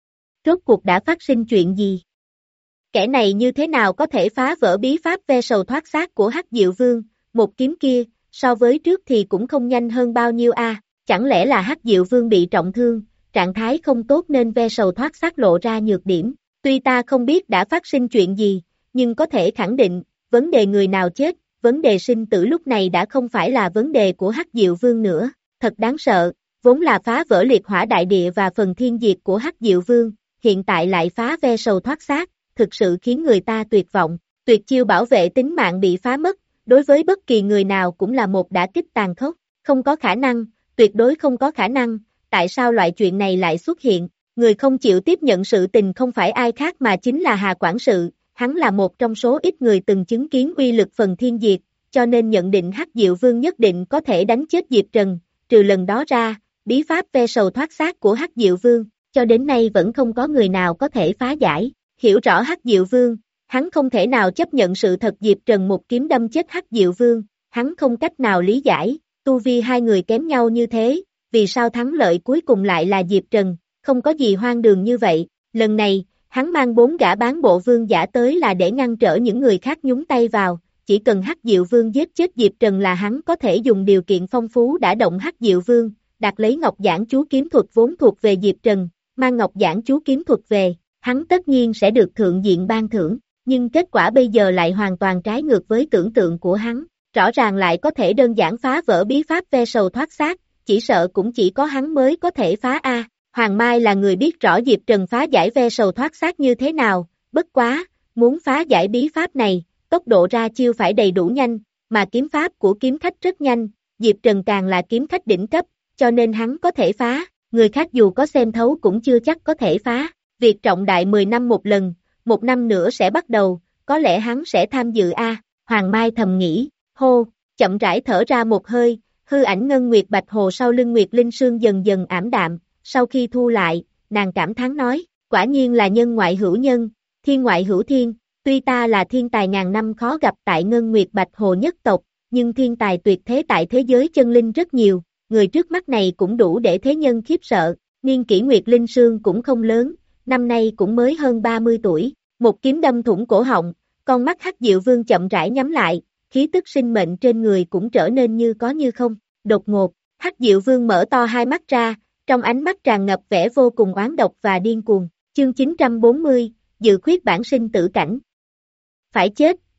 Rốt cuộc đã phát sinh chuyện gì? Kẻ này như thế nào có thể phá vỡ bí pháp ve sầu thoát xác của Hắc Diệu Vương, một kiếm kia, so với trước thì cũng không nhanh hơn bao nhiêu a, à? Chẳng lẽ là Hắc Diệu Vương bị trọng thương, trạng thái không tốt nên ve sầu thoát xác lộ ra nhược điểm, tuy ta không biết đã phát sinh chuyện gì, nhưng có thể khẳng định, vấn đề người nào chết, vấn đề sinh tử lúc này đã không phải là vấn đề của Hắc Diệu Vương nữa, thật đáng sợ, vốn là phá vỡ liệt hỏa đại địa và phần thiên diệt của Hắc Diệu Vương, hiện tại lại phá ve sầu thoát xác, thực sự khiến người ta tuyệt vọng, tuyệt chiêu bảo vệ tính mạng bị phá mất, đối với bất kỳ người nào cũng là một đả kích tàn khốc, không có khả năng, tuyệt đối không có khả năng, tại sao loại chuyện này lại xuất hiện, người không chịu tiếp nhận sự tình không phải ai khác mà chính là Hà Quản sự, hắn là một trong số ít người từng chứng kiến uy lực phần thiên diệt, cho nên nhận định Hắc Diệu Vương nhất định có thể đánh chết Diệp Trần, trừ lần đó ra, bí pháp ve sầu thoát xác của Hắc Diệu Vương, cho đến nay vẫn không có người nào có thể phá giải, hiểu rõ Hắc Diệu Vương, hắn không thể nào chấp nhận sự thật Diệp Trần một kiếm đâm chết Hắc Diệu Vương, hắn không cách nào lý giải, tu vi hai người kém nhau như thế, vì sao thắng lợi cuối cùng lại là Diệp Trần, không có gì hoang đường như vậy, lần này, hắn mang bốn gã bán bộ vương giả tới là để ngăn trở những người khác nhúng tay vào, chỉ cần Hắc Diệu Vương giết chết Diệp Trần là hắn có thể dùng điều kiện phong phú đã động Hắc Diệu Vương, đặt lấy Ngọc Giản chú kiếm thuật vốn thuộc về Diệp Trần, mang Ngọc Giản chú kiếm thuật về, hắn tất nhiên sẽ được thượng diện ban thưởng, nhưng kết quả bây giờ lại hoàn toàn trái ngược với tưởng tượng của hắn, rõ ràng lại có thể đơn giản phá vỡ bí pháp ve sầu thoát xác, chỉ sợ cũng chỉ có hắn mới có thể phá a. Hoàng Mai là người biết rõ Diệp Trần phá giải ve sầu thoát xác như thế nào, bất quá, muốn phá giải bí pháp này, tốc độ ra chiêu phải đầy đủ nhanh, mà kiếm pháp của kiếm khách rất nhanh, Diệp Trần càng là kiếm khách đỉnh cấp, cho nên hắn có thể phá, người khác dù có xem thấu cũng chưa chắc có thể phá, việc trọng đại mười năm một lần, một năm nữa sẽ bắt đầu, có lẽ hắn sẽ tham dự a. Hoàng Mai thầm nghĩ, hô, chậm rãi thở ra một hơi, hư ảnh ngân nguyệt bạch hồ sau lưng Nguyệt Linh Sương dần dần ảm đạm, sau khi thu lại, nàng cảm thán nói, quả nhiên là nhân ngoại hữu nhân, thiên ngoại hữu thiên, tuy ta là thiên tài ngàn năm khó gặp tại ngân nguyệt bạch hồ nhất tộc, nhưng thiên tài tuyệt thế tại thế giới chân linh rất nhiều, người trước mắt này cũng đủ để thế nhân khiếp sợ, niên kỷ Nguyệt Linh Sương cũng không lớn, năm nay cũng mới hơn ba mươi tuổi, một kiếm đâm thủng cổ họng, con mắt Hắc Diệu Vương chậm rãi nhắm lại, khí tức sinh mệnh trên người cũng trở nên như có như không, đột ngột, Hắc Diệu Vương mở to hai mắt ra, trong ánh mắt tràn ngập vẻ vô cùng oán độc và điên cuồng, chương chín trăm bốn mươi, dự khuyết bản sinh tử cảnh. Phải chết,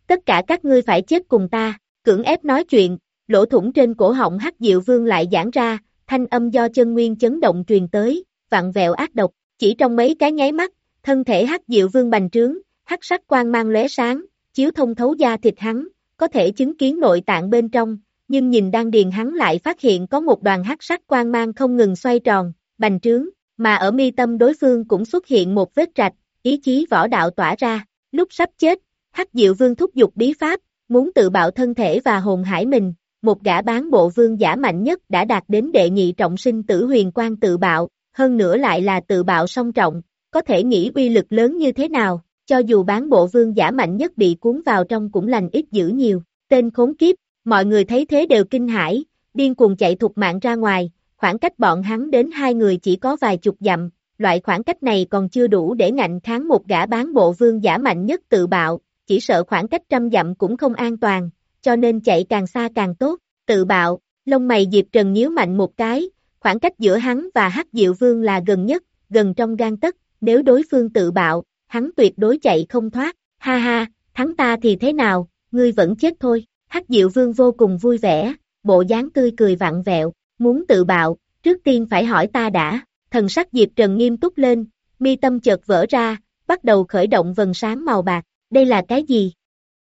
tất cả các ngươi phải chết cùng ta, cưỡng ép nói chuyện, lỗ thủng trên cổ họng Hắc Diệu Vương lại giãn ra, thanh âm do chân nguyên chấn động truyền tới, vặn vẹo ác độc, chỉ trong mấy cái nháy mắt, thân thể Hắc Diệu Vương bành trướng, hắc sắc quang mang lóe sáng, chiếu thông thấu da thịt hắn, có thể chứng kiến nội tạng bên trong, nhưng nhìn đan điền hắn lại phát hiện có một đoàn hắc sắc quang mang không ngừng xoay tròn, bành trướng, mà ở mi tâm đối phương cũng xuất hiện một vết rạch, ý chí võ đạo tỏa ra, lúc sắp chết, Hắc Diệu Vương thúc giục bí pháp, muốn tự bạo thân thể và hồn hải mình, một gã bán bộ vương giả mạnh nhất đã đạt đến đệ nhị trọng sinh tử huyền quang tự bạo, hơn nữa lại là tự bạo song trọng, có thể nghĩ uy lực lớn như thế nào, cho dù bán bộ vương giả mạnh nhất bị cuốn vào trong cũng lành ít dữ nhiều, tên khốn kiếp, mọi người thấy thế đều kinh hãi, điên cuồng chạy thục mạng ra ngoài, khoảng cách bọn hắn đến hai người chỉ có vài chục dặm, loại khoảng cách này còn chưa đủ để ngạnh kháng một gã bán bộ vương giả mạnh nhất tự bạo, chỉ sợ khoảng cách trăm dặm cũng không an toàn, cho nên chạy càng xa càng tốt, tự bạo, lông mày Diệp Trần nhíu mạnh một cái, khoảng cách giữa hắn và Hắc Diệu Vương là gần nhất, gần trong gang tấc, nếu đối phương tự bạo, hắn tuyệt đối chạy không thoát, ha ha, thắng ta thì thế nào, ngươi vẫn chết thôi, Hắc Diệu Vương vô cùng vui vẻ, bộ dáng tươi cười vặn vẹo, muốn tự bạo, trước tiên phải hỏi ta đã, thần sắc Diệp Trần nghiêm túc lên, mi tâm chợt vỡ ra, bắt đầu khởi động vầng sáng màu bạc, đây là cái gì?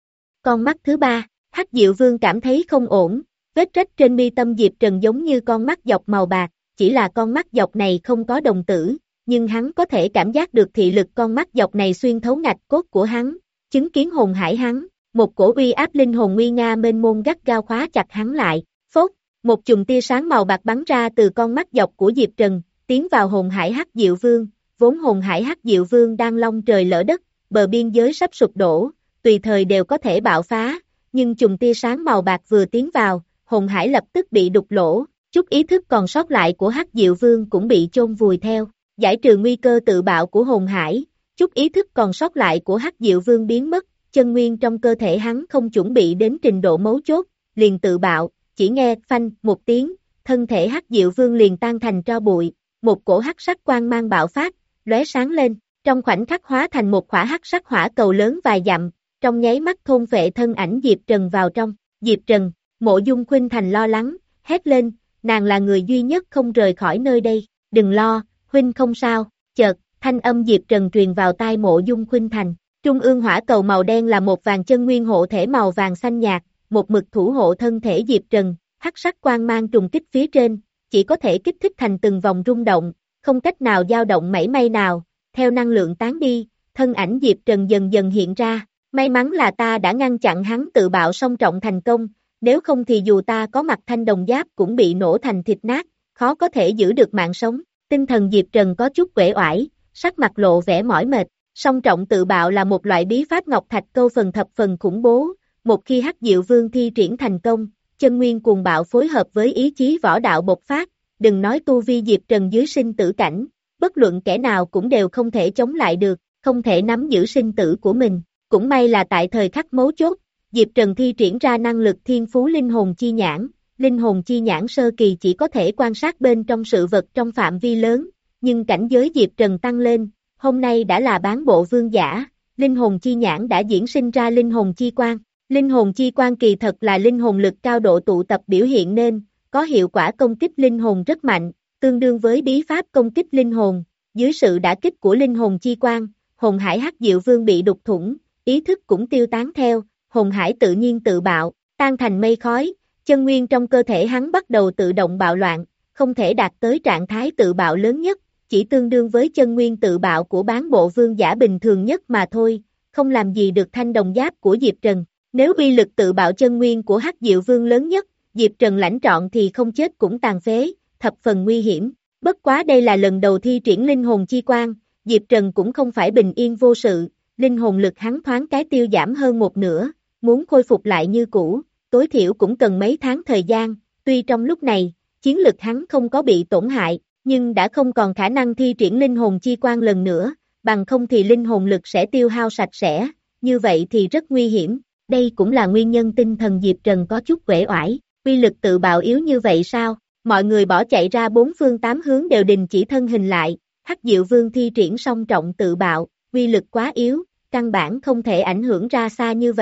Con mắt thứ ba, Hắc Diệu Vương cảm thấy không ổn, vết rách trên mi tâm Diệp Trần giống như con mắt dọc màu bạc, chỉ là con mắt dọc này không có đồng tử, nhưng hắn có thể cảm giác được thị lực con mắt dọc này xuyên thấu ngạch cốt của hắn, chứng kiến hồn hải hắn, một cổ uy áp linh hồn nguy nga mênh mông gắt gao khóa chặt hắn lại, phốt, một chùm tia sáng màu bạc bắn ra từ con mắt dọc của Diệp Trần, tiến vào hồn hải Hắc Diệu Vương, vốn hồn hải Hắc Diệu Vương đang long trời lỡ đất, bờ biên giới sắp sụp đổ, tùy thời đều có thể bạo phá, nhưng chùm tia sáng màu bạc vừa tiến vào, hồn hải lập tức bị đục lỗ, chút ý thức còn sót lại của Hắc Diệu Vương cũng bị chôn vùi theo, giải trừ nguy cơ tự bạo của hồn hải, chút ý thức còn sót lại của Hắc Diệu Vương biến mất, chân nguyên trong cơ thể hắn không chuẩn bị đến trình độ mấu chốt, liền tự bạo, chỉ nghe phanh một tiếng, thân thể Hắc Diệu Vương liền tan thành tro bụi, một cổ hắc sắc quang mang bạo phát, lóe sáng lên, trong khoảnh khắc hóa thành một khỏa hắc sắc hỏa cầu lớn vài dặm, trong nháy mắt thôn phệ thân ảnh Diệp Trần vào trong, Diệp Trần, Mộ Dung Khuynh Thành lo lắng, hét lên, nàng là người duy nhất không rời khỏi nơi đây, đừng lo, huynh không sao, chợt, thanh âm Diệp Trần truyền vào tai Mộ Dung Khuynh Thành, trung ương hỏa cầu màu đen là một vàng chân nguyên hộ thể màu vàng xanh nhạt, một mực thủ hộ thân thể Diệp Trần, hắc sắc quang mang trùng kích phía trên, chỉ có thể kích thích thành từng vòng rung động, không cách nào dao động mảy may nào, theo năng lượng tán đi, thân ảnh Diệp Trần dần dần hiện ra, may mắn là ta đã ngăn chặn hắn tự bạo song trọng thành công, nếu không thì dù ta có mặc thanh đồng giáp cũng bị nổ thành thịt nát, khó có thể giữ được mạng sống, tinh thần Diệp Trần có chút uể oải, sắc mặt lộ vẻ mỏi mệt, song trọng tự bạo là một loại bí pháp ngọc thạch câu phần thập phần khủng bố, một khi Hắc Diệu Vương thi triển thành công, chân nguyên cuồng bạo phối hợp với ý chí võ đạo bộc phát, đừng nói tu vi Diệp Trần dưới sinh tử cảnh, bất luận kẻ nào cũng đều không thể chống lại được, không thể nắm giữ sinh tử của mình, cũng may là tại thời khắc mấu chốt, Diệp Trần thi triển ra năng lực thiên phú linh hồn chi nhãn, linh hồn chi nhãn sơ kỳ chỉ có thể quan sát bên trong sự vật trong phạm vi lớn, nhưng cảnh giới Diệp Trần tăng lên, hôm nay đã là bán bộ vương giả, linh hồn chi nhãn đã diễn sinh ra linh hồn chi quang. Linh hồn chi quang kỳ thật là linh hồn lực cao độ tụ tập biểu hiện nên, có hiệu quả công kích linh hồn rất mạnh, tương đương với bí pháp công kích linh hồn, dưới sự đả kích của linh hồn chi quang, hồn hải Hắc Diệu Vương bị đục thủng, ý thức cũng tiêu tán theo, hồn hải tự nhiên tự bạo, tan thành mây khói, chân nguyên trong cơ thể hắn bắt đầu tự động bạo loạn, không thể đạt tới trạng thái tự bạo lớn nhất, chỉ tương đương với chân nguyên tự bạo của bán bộ vương giả bình thường nhất mà thôi, không làm gì được thanh đồng giáp của Diệp Trần. Nếu uy lực tự bạo chân nguyên của Hắc Diệu Vương lớn nhất, Diệp Trần lãnh trọn thì không chết cũng tàn phế, thập phần nguy hiểm. Bất quá đây là lần đầu thi triển linh hồn chi quang, Diệp Trần cũng không phải bình yên vô sự, linh hồn lực hắn thoáng cái tiêu giảm hơn một nửa, muốn khôi phục lại như cũ, tối thiểu cũng cần mấy tháng thời gian, tuy trong lúc này, chiến lực hắn không có bị tổn hại, nhưng đã không còn khả năng thi triển linh hồn chi quang lần nữa, bằng không thì linh hồn lực sẽ tiêu hao sạch sẽ, như vậy thì rất nguy hiểm. Đây cũng là nguyên nhân tinh thần Diệp Trần có chút uể oải, uy lực tự bạo yếu như vậy sao? Mọi người bỏ chạy ra bốn phương tám hướng đều đình chỉ thân hình lại, Hắc Diệu Vương thi triển song trọng tự bạo, uy lực quá yếu, căn bản không thể ảnh hưởng ra xa như vậy,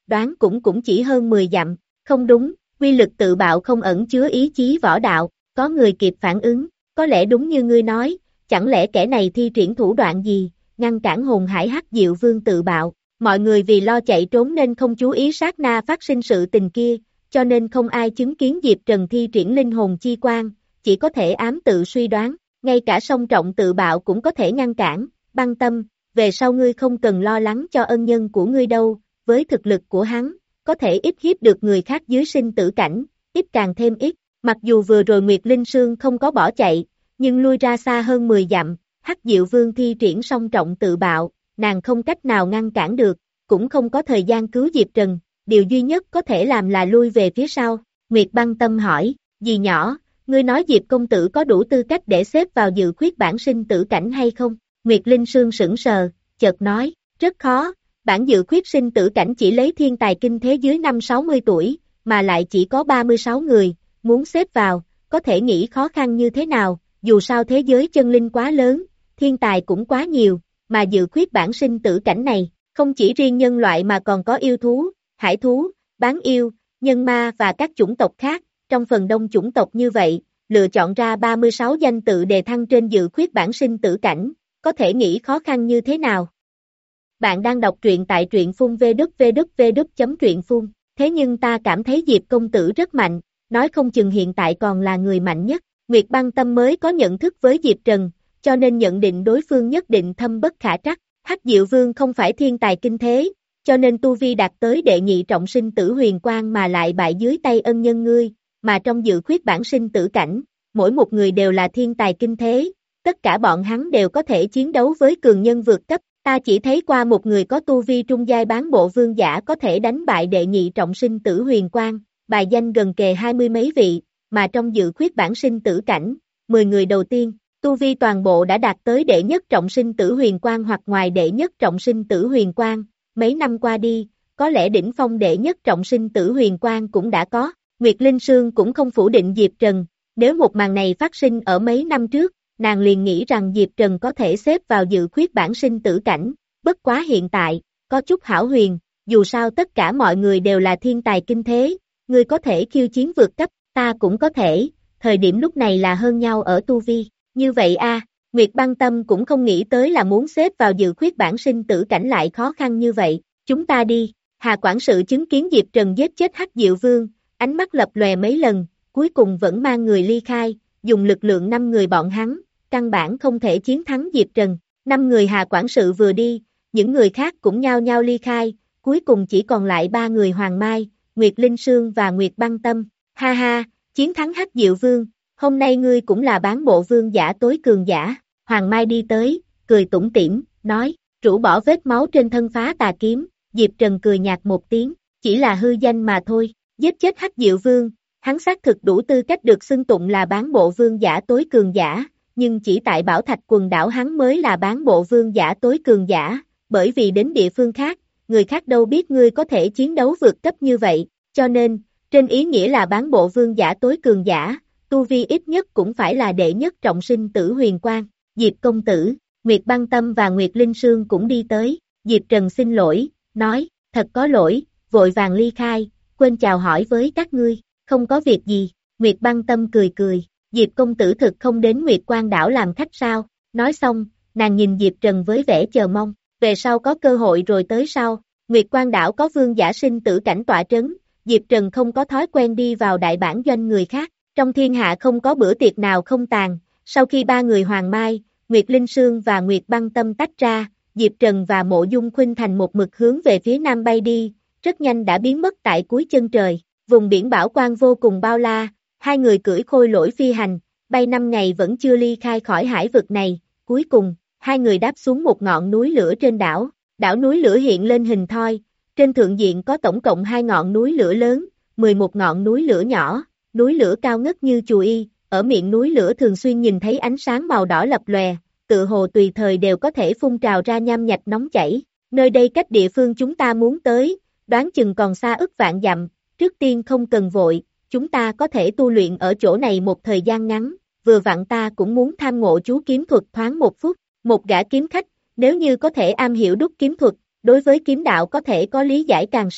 đoán cũng cũng chỉ hơn mười dặm, không đúng, quy lực tự bạo không ẩn chứa ý chí võ đạo, có người kịp phản ứng, có lẽ đúng như ngươi nói, chẳng lẽ kẻ này thi triển thủ đoạn gì, ngăn cản hồn hải hắc diệu vương tự bạo, mọi người vì lo chạy trốn nên không chú ý sát na phát sinh sự tình kia, cho nên không ai chứng kiến Diệp Trần thi triển linh hồn chi quan, chỉ có thể ám tự suy đoán, ngay cả song trọng tự bạo cũng có thể ngăn cản, Băng Tâm, về sau ngươi không cần lo lắng cho ân nhân của ngươi đâu, với thực lực của hắn, có thể ít hiếp được người khác dưới sinh tử cảnh, ít càng thêm ít, mặc dù vừa rồi Nguyệt Linh Sương không có bỏ chạy, nhưng lui ra xa hơn mười dặm, hắc diệu vương thi triển song trọng tự bạo, nàng không cách nào ngăn cản được, cũng không có thời gian cứu Diệp Trần, điều duy nhất có thể làm là lui về phía sau, Nguyệt Băng Tâm hỏi, dì nhỏ, ngươi nói Diệp công tử có đủ tư cách để xếp vào dự khuyết bản sinh tử cảnh hay không? Nguyệt Linh Sương sững sờ, chợt nói, rất khó, bản dự khuyết sinh tử cảnh chỉ lấy thiên tài kinh thế dưới năm sáu mươi tuổi, mà lại chỉ có ba mươi sáu người, muốn xếp vào, có thể nghĩ khó khăn như thế nào, dù sao thế giới chân linh quá lớn, thiên tài cũng quá nhiều, mà dự khuyết bản sinh tử cảnh này, không chỉ riêng nhân loại mà còn có yêu thú, hải thú, bán yêu, nhân ma và các chủng tộc khác, trong phần đông chủng tộc như vậy, lựa chọn ra ba mươi sáu danh tự đề thăng trên dự khuyết bản sinh tử cảnh, có thể nghĩ khó khăn như thế nào. Bạn đang đọc truyện tại truyện phun vê kép vê kép vê kép chấm truyện phun, thế nhưng ta cảm thấy Diệp công tử rất mạnh, nói không chừng hiện tại còn là người mạnh nhất, Nguyệt Băng Tâm mới có nhận thức với Diệp Trần, cho nên nhận định đối phương nhất định thâm bất khả trắc, hắc diệu vương không phải thiên tài kinh thế, cho nên tu vi đạt tới đệ nhị trọng sinh tử huyền quang mà lại bại dưới tay ân nhân ngươi, mà trong dự khuyết bản sinh tử cảnh, mỗi một người đều là thiên tài kinh thế, tất cả bọn hắn đều có thể chiến đấu với cường nhân vượt cấp, ta chỉ thấy qua một người có tu vi trung giai bán bộ vương giả có thể đánh bại đệ nhị trọng sinh tử huyền quang, bài danh gần kề hai mươi mấy vị, mà trong dự khuyết bản sinh tử cảnh, mười người đầu tiên, tu vi toàn bộ đã đạt tới đệ nhất trọng sinh tử huyền quang hoặc ngoài đệ nhất trọng sinh tử huyền quang, mấy năm qua đi, có lẽ đỉnh phong đệ nhất trọng sinh tử huyền quang cũng đã có, Nguyệt Linh Sương cũng không phủ định Diệp Trần, nếu một màn này phát sinh ở mấy năm trước, nàng liền nghĩ rằng Diệp Trần có thể xếp vào dự khuyết bản sinh tử cảnh, bất quá hiện tại, có chút hão huyền, dù sao tất cả mọi người đều là thiên tài kinh thế, ngươi có thể khiêu chiến vượt cấp, ta cũng có thể, thời điểm lúc này là hơn nhau ở tu vi, như vậy a, Nguyệt Băng Tâm cũng không nghĩ tới là muốn xếp vào dự khuyết bản sinh tử cảnh lại khó khăn như vậy, chúng ta đi, Hà quản sự chứng kiến Diệp Trần giết chết hắc diệu vương, ánh mắt lập lòe mấy lần, cuối cùng vẫn mang người ly khai, dùng lực lượng năm người bọn hắn, căn bản không thể chiến thắng Diệp Trần, năm người Hà quản sự vừa đi, những người khác cũng nhao nhao ly khai, cuối cùng chỉ còn lại ba người Hoàng Mai, Nguyệt Linh Sương và Nguyệt Băng Tâm, ha ha, chiến thắng hắc diệu vương, hôm nay ngươi cũng là bán bộ vương giả tối cường giả, Hoàng Mai đi tới, cười tủm tỉm, nói, rũ bỏ vết máu trên thân phá tà kiếm, Diệp Trần cười nhạt một tiếng, chỉ là hư danh mà thôi, giết chết hắc diệu vương, hắn xác thực đủ tư cách được xưng tụng là bán bộ vương giả tối cường giả, nhưng chỉ tại Bảo Thạch quần đảo hắn mới là bán bộ vương giả tối cường giả, bởi vì đến địa phương khác, người khác đâu biết ngươi có thể chiến đấu vượt cấp như vậy, cho nên, trên ý nghĩa là bán bộ vương giả tối cường giả, tu vi ít nhất cũng phải là đệ nhất trọng sinh tử huyền quang, Diệp công tử, Nguyệt Băng Tâm và Nguyệt Linh Sương cũng đi tới, Diệp Trần xin lỗi, nói, thật có lỗi, vội vàng ly khai, quên chào hỏi với các ngươi, không có việc gì, Nguyệt Băng Tâm cười cười, Diệp công tử thực không đến Nguyệt Quang đảo làm khách sao, nói xong, nàng nhìn Diệp Trần với vẻ chờ mong, về sau có cơ hội rồi tới sau, Nguyệt Quang đảo có vương giả sinh tử cảnh tọa trấn, Diệp Trần không có thói quen đi vào đại bản doanh người khác, trong thiên hạ không có bữa tiệc nào không tàn, sau khi ba người Hoàng Mai, Nguyệt Linh Sương và Nguyệt Băng Tâm tách ra, Diệp Trần và Mộ Dung Khuynh thành một mực hướng về phía nam bay đi, rất nhanh đã biến mất tại cuối chân trời, vùng biển bảo quang vô cùng bao la, hai người cưỡi khôi lỗi phi hành, bay năm ngày vẫn chưa ly khai khỏi hải vực này, cuối cùng, hai người đáp xuống một ngọn núi lửa trên đảo, đảo núi lửa hiện lên hình thoi, trên thượng diện có tổng cộng hai ngọn núi lửa lớn, mười một ngọn núi lửa nhỏ, núi lửa cao ngất như chù y, ở miệng núi lửa thường xuyên nhìn thấy ánh sáng màu đỏ lập lòe, tự hồ tùy thời đều có thể phun trào ra nham nhạch nóng chảy, nơi đây cách địa phương chúng ta muốn tới, đoán chừng còn xa ức vạn dặm, trước tiên không cần vội, chúng ta có thể tu luyện ở chỗ này một thời gian ngắn, vừa vặn ta cũng muốn tham ngộ chú kiếm thuật thoáng một phút, một gã kiếm khách, nếu như có thể am hiểu đúc kiếm thuật, đối với kiếm đạo có thể có lý giải càng sâu,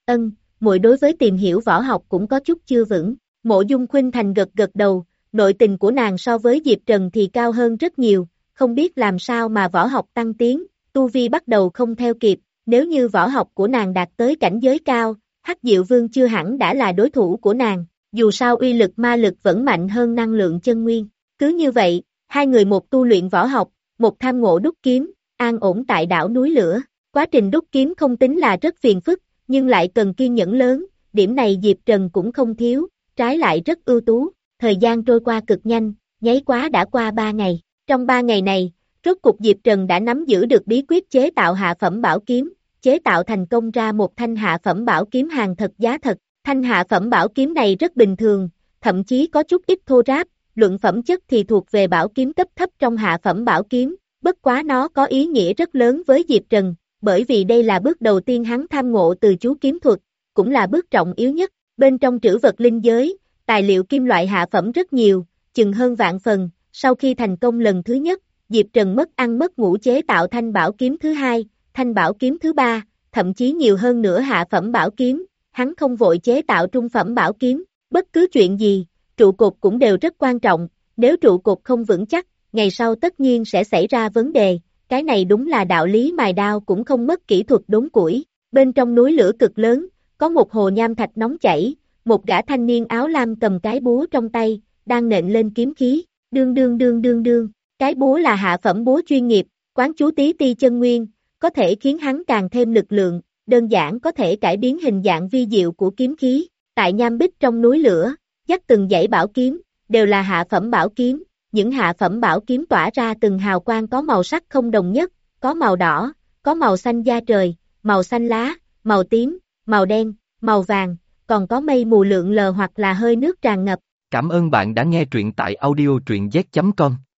Ân, muội đối với tìm hiểu võ học cũng có chút chưa vững. Mộ Dung Khuynh Thành gật gật đầu, nội tình của nàng so với Diệp Trần thì cao hơn rất nhiều, không biết làm sao mà võ học tăng tiến, tu vi bắt đầu không theo kịp, nếu như võ học của nàng đạt tới cảnh giới cao, Hắc Diệu Vương chưa hẳn đã là đối thủ của nàng, dù sao uy lực ma lực vẫn mạnh hơn năng lượng chân nguyên. Cứ như vậy, hai người một tu luyện võ học, một tham ngộ đúc kiếm, an ổn tại đảo núi lửa. Quá trình đúc kiếm không tính là rất phiền phức, nhưng lại cần kiên nhẫn lớn, điểm này Diệp Trần cũng không thiếu, trái lại rất ưu tú. Thời gian trôi qua cực nhanh, nháy quá đã qua ba ngày. Trong ba ngày này, rốt cục Diệp Trần đã nắm giữ được bí quyết chế tạo hạ phẩm bảo kiếm, chế tạo thành công ra một thanh hạ phẩm bảo kiếm hàng thật giá thật. Thanh hạ phẩm bảo kiếm này rất bình thường, thậm chí có chút ít thô ráp, luận phẩm chất thì thuộc về bảo kiếm cấp thấp trong hạ phẩm bảo kiếm, bất quá nó có ý nghĩa rất lớn với Diệp Trần, bởi vì đây là bước đầu tiên hắn tham ngộ từ chú kiếm thuật, cũng là bước trọng yếu nhất. Bên trong trữ vật linh giới, tài liệu kim loại hạ phẩm rất nhiều, chừng hơn vạn phần. Sau khi thành công lần thứ nhất, Diệp Trần mất ăn mất ngủ chế tạo thanh bảo kiếm thứ hai, thanh bảo kiếm thứ ba, thậm chí nhiều hơn nữa hạ phẩm bảo kiếm. Hắn không vội chế tạo trung phẩm bảo kiếm, bất cứ chuyện gì, trụ cột cũng đều rất quan trọng, nếu trụ cột không vững chắc, ngày sau tất nhiên sẽ xảy ra vấn đề, cái này đúng là đạo lý mài đao cũng không mất kỹ thuật đốn củi. Bên trong núi lửa cực lớn, có một hồ nham thạch nóng chảy, một gã thanh niên áo lam cầm cái búa trong tay, đang nện lên kiếm khí, đương đương đương đương đương, cái búa là hạ phẩm búa chuyên nghiệp, quán chú tí ti chân nguyên, có thể khiến hắn càng thêm lực lượng, đơn giản có thể cải biến hình dạng vi diệu của kiếm khí. Tại nham bích trong núi lửa, dắt từng dãy bảo kiếm, đều là hạ phẩm bảo kiếm, những hạ phẩm bảo kiếm tỏa ra từng hào quang có màu sắc không đồng nhất, có màu đỏ, có màu xanh da trời, màu xanh lá, màu tím, màu đen, màu vàng, còn có mây mù lượn lờ hoặc là hơi nước tràn ngập.
Cảm ơn bạn đã nghe truyện tại audio truyện z chấm com.